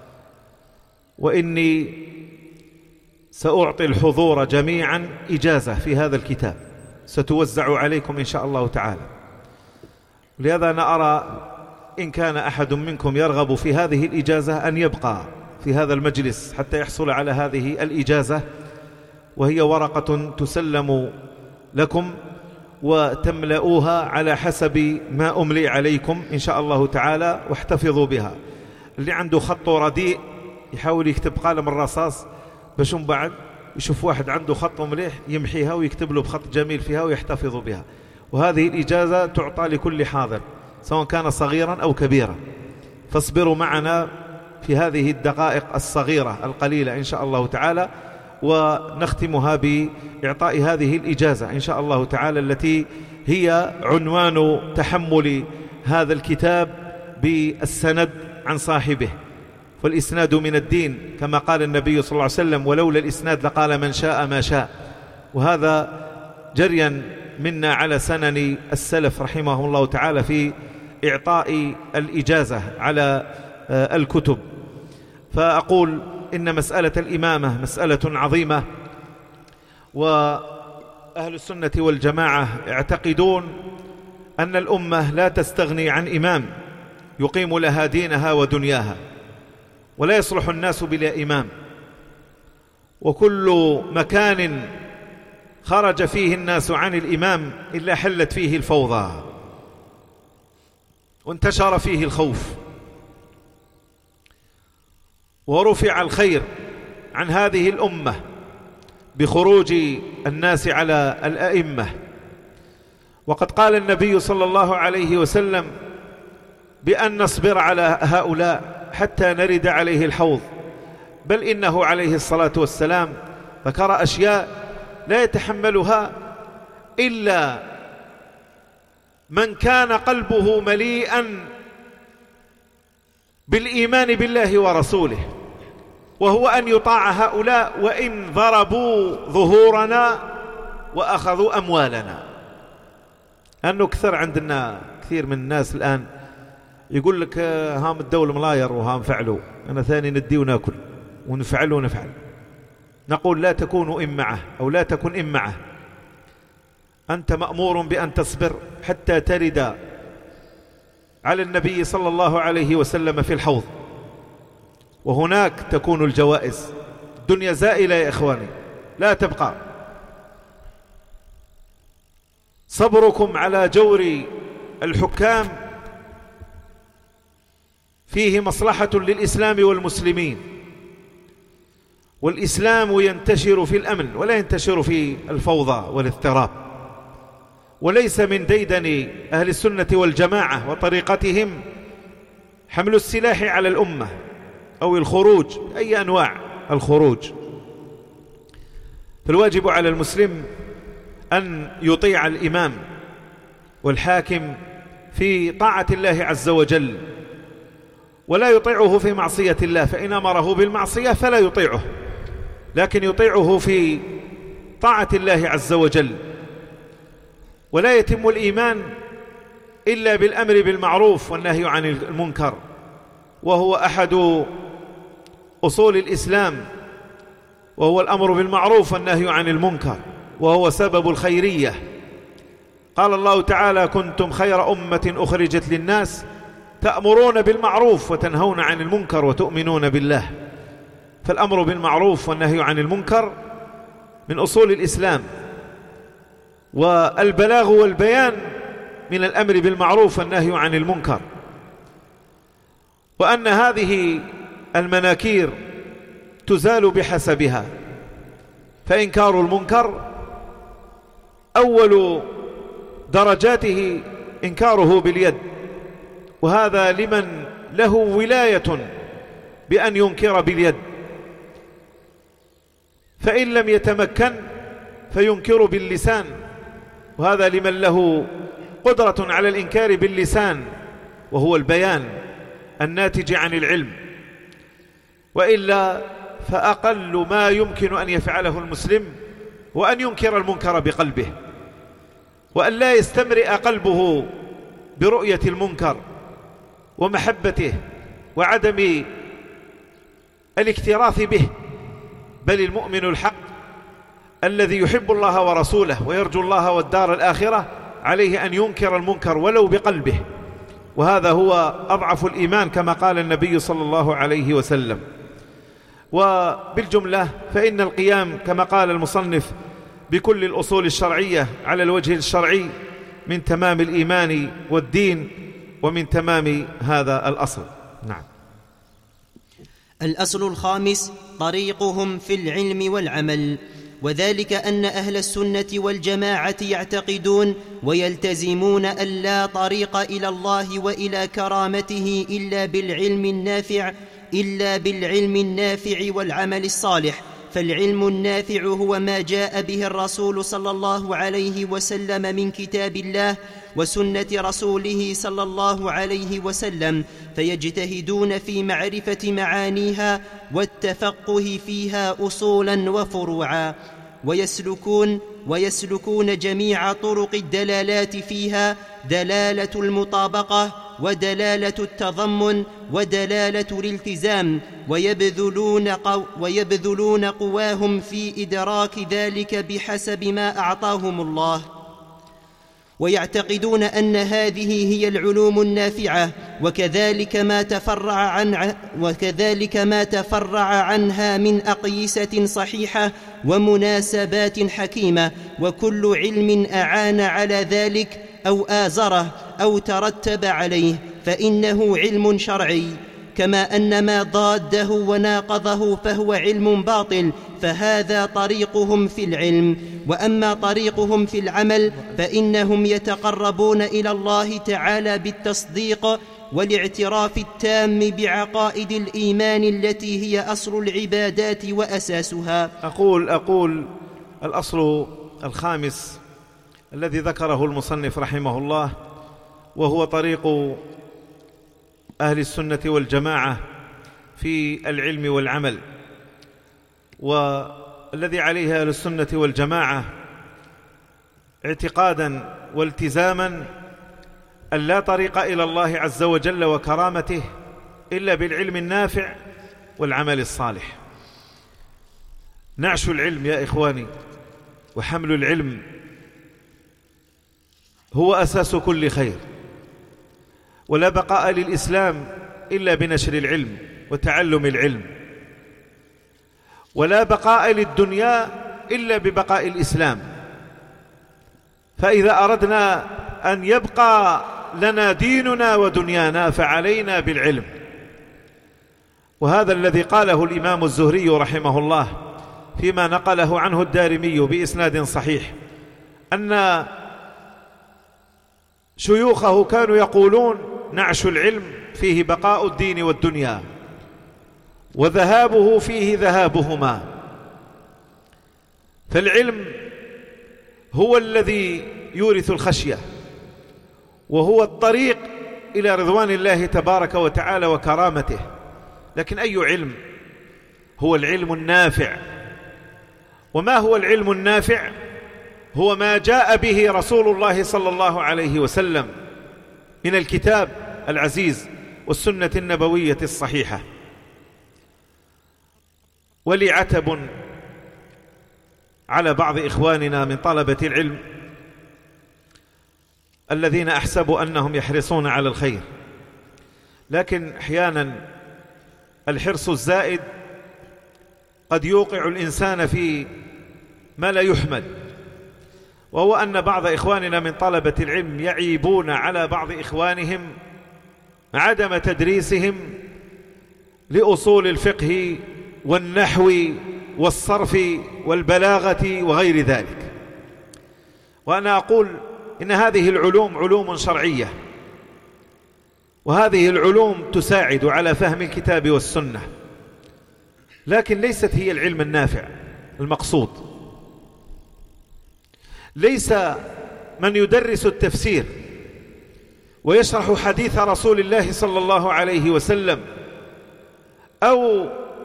وإني سأعطي الحضور جميعا إجازة في هذا الكتاب ستوزع عليكم إن شاء الله تعالى. لهذا أنا أرى إن كان أحد منكم يرغب في هذه الإجازة أن يبقى في هذا المجلس حتى يحصل على هذه الإجازة، وهي ورقة تسلم لكم وتملؤوها على حسب ما أملي عليكم إن شاء الله تعالى، واحتفظوا بها. اللي عنده خط رديء يحاول يكتب قلم الرصاص باش من بعد يشوف واحد عنده خط مليح يمحيها ويكتب له بخط جميل فيها ويحتفظ بها. وهذه الإجازة تعطى لكل حاضر سواء كان صغيرا أو كبيرا، فاصبروا معنا في هذه الدقائق الصغيرة القليلة إن شاء الله تعالى، ونختمها بإعطاء هذه الإجازة إن شاء الله تعالى التي هي عنوان تحمل هذا الكتاب بالسند عن صاحبه. فالإسناد من الدين كما قال النبي صلى الله عليه وسلم: ولولا الإسناد لقال من شاء ما شاء. وهذا جريا منا على سنن السلف رحمه الله تعالى في إعطاء الإجازة على الكتب. فأقول إن مسألة الإمامة مسألة عظيمة، وأهل السنة والجماعة يعتقدون أن الأمة لا تستغني عن إمام يقيم لها دينها ودنياها، ولا يصلح الناس بلا إمام، وكل مكان خرج فيه الناس عن الإمام إلا حلت فيه الفوضى وانتشر فيه الخوف ورفع الخير عن هذه الأمة بخروج الناس على الأئمة. وقد قال النبي صلى الله عليه وسلم بأن نصبر على هؤلاء حتى نرد عليه الحوض، بل إنه عليه الصلاة والسلام ذكر أشياء لا يتحملها إلا من كان قلبه مليئا بالإيمان بالله ورسوله، وهو أن يطاع هؤلاء وإن ضربوا ظهورنا وأخذوا أموالنا. أنه كثر عندنا كثير من الناس الآن يقول لك هام الدولة ملاير وهام فعلوا، أنا ثاني ندي وناكل ونفعل ونفعل. نقول لا تكونوا إمعة أو لا تكن إمعة، أنت مأمور بأن تصبر حتى ترد على النبي صلى الله عليه وسلم في الحوض، وهناك تكون الجوائز. الدنيا زائلة يا إخواني، لا تبقى. صبركم على جور الحكام فيه مصلحة للإسلام والمسلمين، والإسلام ينتشر في الأمن ولا ينتشر في الفوضى والاضطراب. وليس من ديدن أهل السنة والجماعة وطريقتهم حمل السلاح على الأمة أو الخروج، أي أنواع الخروج. فالواجب على المسلم أن يطيع الإمام والحاكم في طاعة الله عز وجل، ولا يطيعه في معصية الله، فإن أمره بالمعصية فلا يطيعه، لكن يطيعه في طاعة الله عز وجل. ولا يتم الإيمان إلا بالأمر بالمعروف والنهي عن المنكر، وهو أحد أصول الإسلام، وهو الأمر بالمعروف والنهي عن المنكر، وهو سبب الخيرية. قال الله تعالى: كنتم خير أمة أخرجت للناس تأمرون بالمعروف وتنهون عن المنكر وتؤمنون بالله. فالأمر بالمعروف والنهي عن المنكر من أصول الإسلام، والبلاغ والبيان من الأمر بالمعروف والنهي عن المنكر. وأن هذه المناكير تزال بحسبها، فإنكار المنكر أول درجاته إنكاره باليد، وهذا لمن له ولاية بأن ينكر باليد. فإن لم يتمكن فينكر باللسان، وهذا لمن له قدرة على الإنكار باللسان، وهو البيان الناتج عن العلم. وإلا فأقل ما يمكن أن يفعله المسلم وأن ينكر المنكر بقلبه، وأن لا يستمرئ قلبه برؤية المنكر ومحبته وعدم الاكتراث به. بل المؤمن الحق الذي يحب الله ورسوله ويرجو الله والدار الآخرة عليه أن ينكر المنكر ولو بقلبه، وهذا هو أضعف الإيمان كما قال النبي صلى الله عليه وسلم. وبالجملة فإن القيام كما قال المصنف بكل الأصول الشرعية على الوجه الشرعي من تمام الإيمان والدين، ومن تمام هذا الأصل. نعم. الأصل الخامس: طريقهم في العلم والعمل، وذلك أن أهل السنة والجماعة يعتقدون ويلتزمون أن لا طريق إلى الله وإلى كرامته إلا بالعلم النافع والعمل الصالح، فالعلم النافع هو ما جاء به الرسول صلى الله عليه وسلم من كتاب الله وسنة رسوله صلى الله عليه وسلم، فيجتهدون في معرفة معانيها والتفقه فيها أصولا وفروعا، ويسلكون جميع طرق الدلالات فيها، دلالة المطابقة ودلالة التضمن ودلالة الالتزام، ويبذلون قواهم في إدراك ذلك بحسب ما أعطاهم الله، ويعتقدون أن هذه هي العلوم النافعة، وكذلك ما تفرع عنها من أقيسة صحيحة ومناسبات حكيمة، وكل علم أعان على ذلك أو آزره أو ترتب عليه فإنه علم شرعي، كما أن ما ضاده وناقضه فهو علم باطل، فهذا طريقهم في العلم. وأما طريقهم في العمل فإنهم يتقربون إلى الله تعالى بالتصديق والاعتراف التام بعقائد الإيمان التي هي أصل العبادات وأساسها. أقول الأصل الخامس الذي ذكره المصنف رحمه الله، وهو طريق أهل السنة والجماعة في العلم والعمل، والذي عليه أهل السنة والجماعة اعتقادا والتزاما أن لا طريق إلى الله عز وجل وكرامته إلا بالعلم النافع والعمل الصالح. نعش العلم يا إخواني وحمل العلم هو أساس كل خير، ولا بقاء للإسلام إلا بنشر العلم وتعلم العلم، ولا بقاء للدنيا إلا ببقاء الإسلام. فإذا أردنا أن يبقى لنا ديننا ودنيانا فعلينا بالعلم. وهذا الذي قاله الإمام الزهري رحمه الله فيما نقله عنه الدارمي بإسناد صحيح، أن شيوخه كانوا يقولون: نعش العلم فيه بقاء الدين والدنيا، وذهابه فيه ذهابهما. فالعلم هو الذي يورث الخشية، وهو الطريق إلى رضوان الله تبارك وتعالى وكرامته. لكن أي علم؟ هو العلم النافع. وما هو العلم النافع؟ هو ما جاء به رسول الله صلى الله عليه وسلم من الكتاب العزيز والسنة النبوية الصحيحة. ولي عتب على بعض إخواننا من طلبة العلم الذين أحسب أنهم يحرصون على الخير، لكن أحيانا الحرص الزائد قد يوقع الإنسان في ما لا يحمد، وهو أن بعض إخواننا من طلبة العلم يعيبون على بعض إخوانهم عدم تدريسهم لأصول الفقه والنحو والصرف والبلاغة وغير ذلك. وأنا أقول إن هذه العلوم علوم شرعية، وهذه العلوم تساعد على فهم الكتاب والسنة، لكن ليست هي العلم النافع المقصود. ليس من يدرس التفسير ويشرح حديث رسول الله صلى الله عليه وسلم أو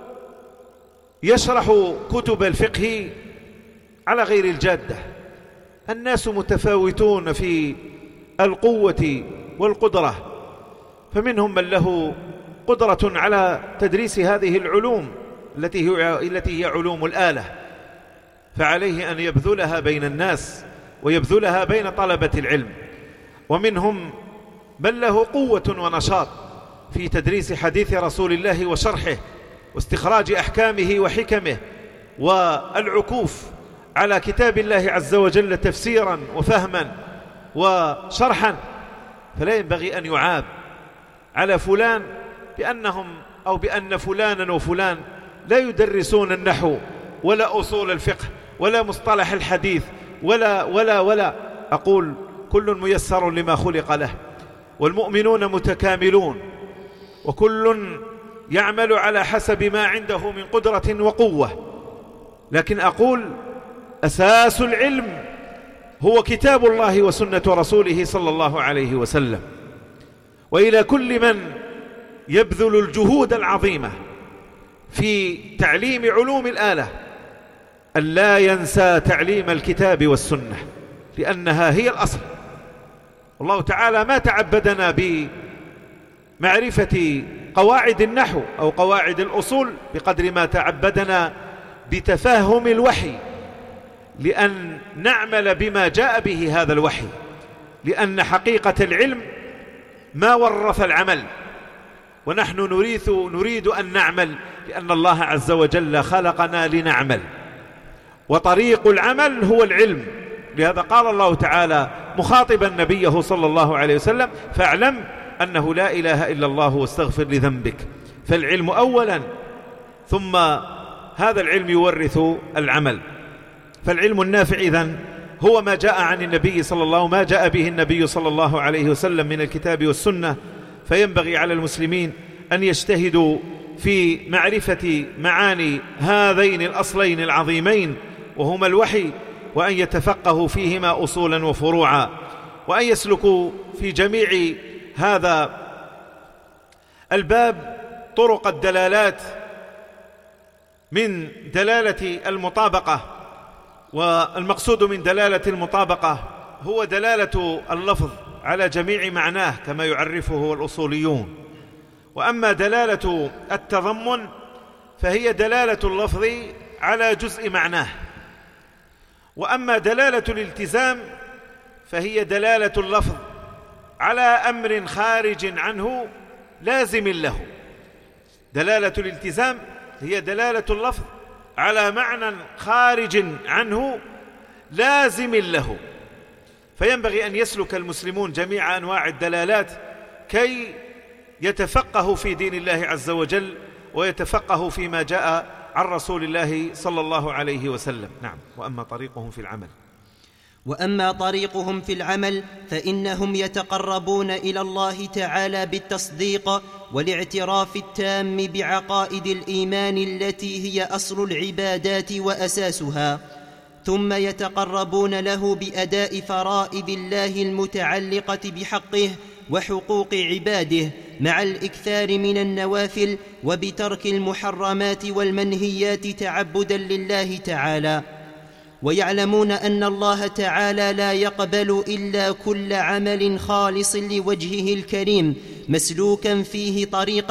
يشرح كتب الفقه على غير الجادة. الناس متفاوتون في القوة والقدرة، فمنهم من له قدرة على تدريس هذه العلوم التي هي علوم الآلة، فعليه أن يبذلها بين الناس ويبذلها بين طلبة العلم. ومنهم من له قوة ونشاط في تدريس حديث رسول الله وشرحه واستخراج أحكامه وحكمه والعكوف على كتاب الله عز وجل تفسيرا وفهما وشرحا. فلا ينبغي أن يعاب على فلان بأن فلانا وفلان لا يدرسون النحو ولا أصول الفقه ولا مصطلح الحديث ولا. أقول: كل ميسر لما خلق له، والمؤمنون متكاملون، وكل يعمل على حسب ما عنده من قدرة وقوة. لكن أقول أساس العلم هو كتاب الله وسنة رسوله صلى الله عليه وسلم. وإلى كل من يبذل الجهود العظيمة في تعليم علوم الآلة أن لا ينسى تعليم الكتاب والسنة، لأنها هي الأصل. والله تعالى ما تعبدنا بمعرفة قواعد النحو أو قواعد الأصول بقدر ما تعبدنا بتفهم الوحي، لأن نعمل بما جاء به هذا الوحي، لأن حقيقة العلم ما ورث العمل، ونحن نريد أن نعمل، لأن الله عز وجل خلقنا لنعمل، وطريق العمل هو العلم. لهذا قال الله تعالى مخاطبا نبيه صلى الله عليه وسلم: فاعلم أنه لا إله إلا الله واستغفر لذنبك. فالعلم أولا، ثم هذا العلم يورث العمل. فالعلم النافع إذن هو ما جاء عن النبي ما جاء به النبي صلى الله عليه وسلم من الكتاب والسنة. فينبغي على المسلمين أن يجتهدوا في معرفة معاني هذين الأصلين العظيمين وهما الوحي، وأن يتفقهوا فيهما أصولا وفروعا، وأن يسلكوا في جميع هذا الباب طرق الدلالات من دلالة المطابقة. والمقصود من دلالة المطابقة هو دلالة اللفظ على جميع معناه كما يعرفه الأصوليون. وأما دلالة التضمن فهي دلالة اللفظ على جزء معناه. وأما دلالة الالتزام فهي دلالة اللفظ على أمر خارج عنه لازم له. دلالة الالتزام هي دلالة اللفظ على معنى خارج عنه لازم له. فينبغي أن يسلك المسلمون جميع أنواع الدلالات كي يتفقهوا في دين الله عز وجل، ويتفقهوا فيما جاء عن رسول الله صلى الله عليه وسلم. نعم. وأما طريقهم في العمل فإنهم يتقربون إلى الله تعالى بالتصديق والاعتراف التام بعقائد الإيمان التي هي أصل العبادات وأساسها، ثم يتقربون له بأداء فرائض الله المتعلقة بحقه وحقوق عباده مع الإكثار من النوافل، وبترك المحرمات والمنهيات تعبدا لله تعالى. ويعلمون أن الله تعالى لا يقبل إلا كل عمل خالص لوجهه الكريم مسلوكا فيه طريق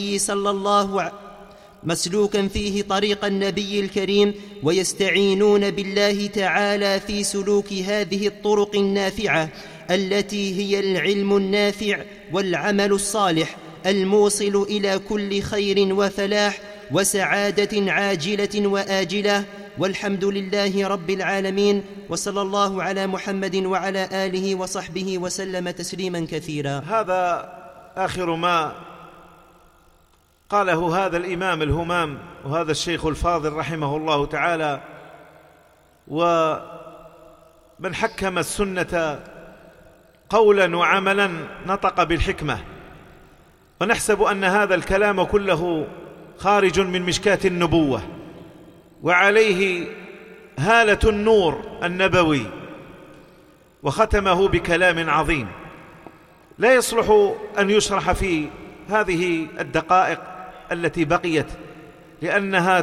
النبي الكريم، ويستعينون بالله تعالى في سلوك هذه الطرق النافعة التي هي العلم النافع والعمل الصالح الموصل إلى كل خير وفلاح وسعادة عاجلة وآجلة. والحمد لله رب العالمين، وصلى الله على محمد وعلى آله وصحبه وسلم تسليما كثيرا. هذا آخر ما قاله هذا الإمام الهمام وهذا الشيخ الفاضل رحمه الله تعالى. ومن حكم السنة قولا وعملا نطق بالحكمة، ونحسب أن هذا الكلام كله خارج من مشكاة النبوة، وعليه هالة النور النبوي، وختمه بكلام عظيم لا يصلح أن يشرح في هذه الدقائق التي بقيت، لأنها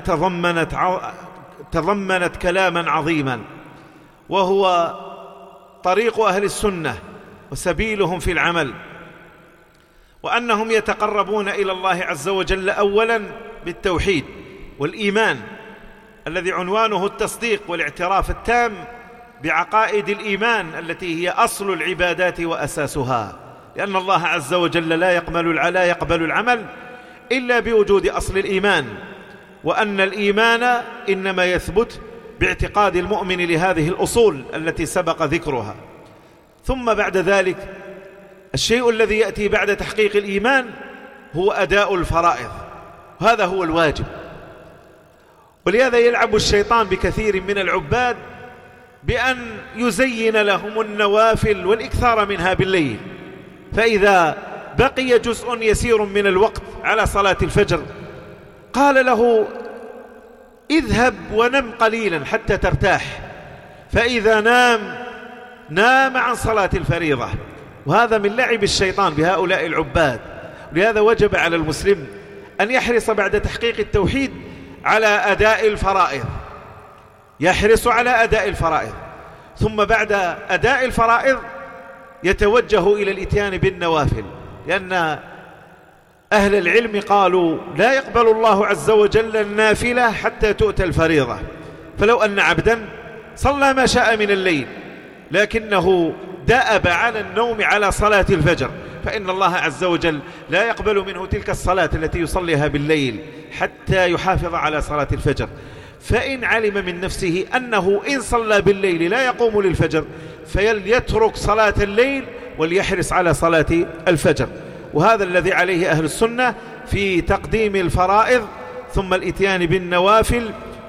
تضمنت كلاما عظيما، وهو طريق أهل السنة وسبيلهم في العمل، وأنهم يتقربون إلى الله عز وجل أولا بالتوحيد والإيمان الذي عنوانه التصديق والاعتراف التام بعقائد الإيمان التي هي أصل العبادات وأساسها، لأن الله عز وجل لا يقبل العمل إلا بوجود أصل الإيمان، وأن الإيمان إنما يثبت باعتقاد المؤمن لهذه الأصول التي سبق ذكرها. ثم بعد ذلك الشيء الذي يأتي بعد تحقيق الإيمان هو أداء الفرائض، هذا هو الواجب. ولهذا يلعب الشيطان بكثير من العباد بأن يزين لهم النوافل والإكثار منها بالليل، فإذا بقي جزء يسير من الوقت على صلاة الفجر قال له اذهب ونم قليلا حتى ترتاح، فإذا نام عن صلاة الفريضة. وهذا من لعب الشيطان بهؤلاء العباد. ولهذا وجب على المسلم أن يحرص بعد تحقيق التوحيد على أداء الفرائض، يحرص على أداء الفرائض، ثم بعد أداء الفرائض يتوجه إلى الإتيان بالنوافل، لأن أهل العلم قالوا لا يقبل الله عز وجل النافلة حتى تؤتى الفريضة. فلو أن عبدا صلى ما شاء من الليل لكنه دأب على النوم على صلاة الفجر، فإن الله عز وجل لا يقبل منه تلك الصلاة التي يصليها بالليل حتى يحافظ على صلاة الفجر. فإن علم من نفسه أنه إن صلى بالليل لا يقوم للفجر فليترك صلاة الليل وليحرص على صلاة الفجر. وهذا الذي عليه أهل السنة في تقديم الفرائض ثم الإتيان بالنوافل،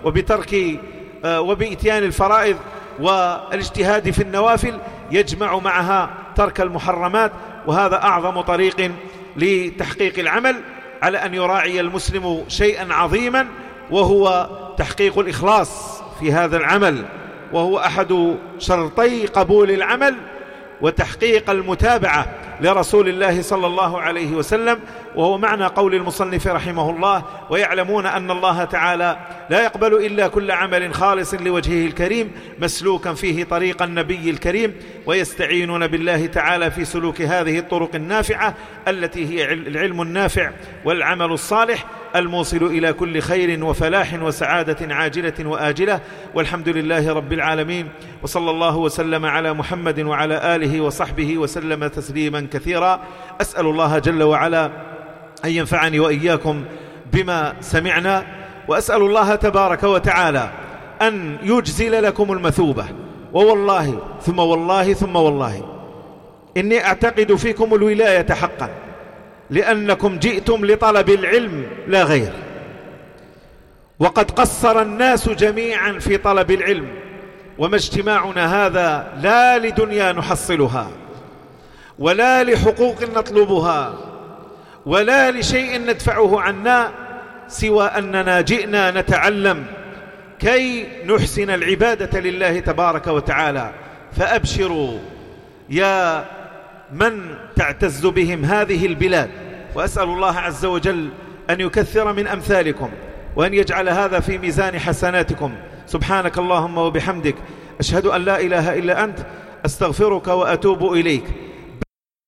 وبإتيان الفرائض والاجتهاد في النوافل يجمع معها ترك المحرمات. وهذا أعظم طريق لتحقيق العمل، على أن يراعي المسلم شيئا عظيما وهو تحقيق الإخلاص في هذا العمل، وهو أحد شرطي قبول العمل، وتحقيق المتابعة لرسول الله صلى الله عليه وسلم، وهو معنى قول المصنف رحمه الله: ويعلمون أن الله تعالى لا يقبل إلا كل عمل خالص لوجهه الكريم مسلوكا فيه طريق النبي الكريم، ويستعينون بالله تعالى في سلوك هذه الطرق النافعة التي هي العلم النافع والعمل الصالح الموصل إلى كل خير وفلاح وسعادة عاجلة وآجلة. والحمد لله رب العالمين، وصلى الله وسلم على محمد وعلى آله وصحبه وسلم تسليما كثيرا. أسأل الله جل وعلا أن ينفعني وإياكم بما سمعنا، وأسأل الله تبارك وتعالى أن يجزل لكم المثوبة. ووالله ثم والله ثم والله إني أعتقد فيكم الولاية حقا، لأنكم جئتم لطلب العلم لا غير، وقد قصر الناس جميعا في طلب العلم، وما اجتماعنا هذا لا لدنيا نحصلها، ولا لحقوق نطلبها، ولا لشيء ندفعه عنا، سوى أننا جئنا نتعلم كي نحسن العبادة لله تبارك وتعالى. فأبشروا يا من تعتز بهم هذه البلاد، وأسأل الله عز وجل أن يكثر من أمثالكم، وأن يجعل هذا في ميزان حسناتكم. سبحانك اللهم وبحمدك، أشهد أن لا إله إلا أنت، أستغفرك وأتوب إليك.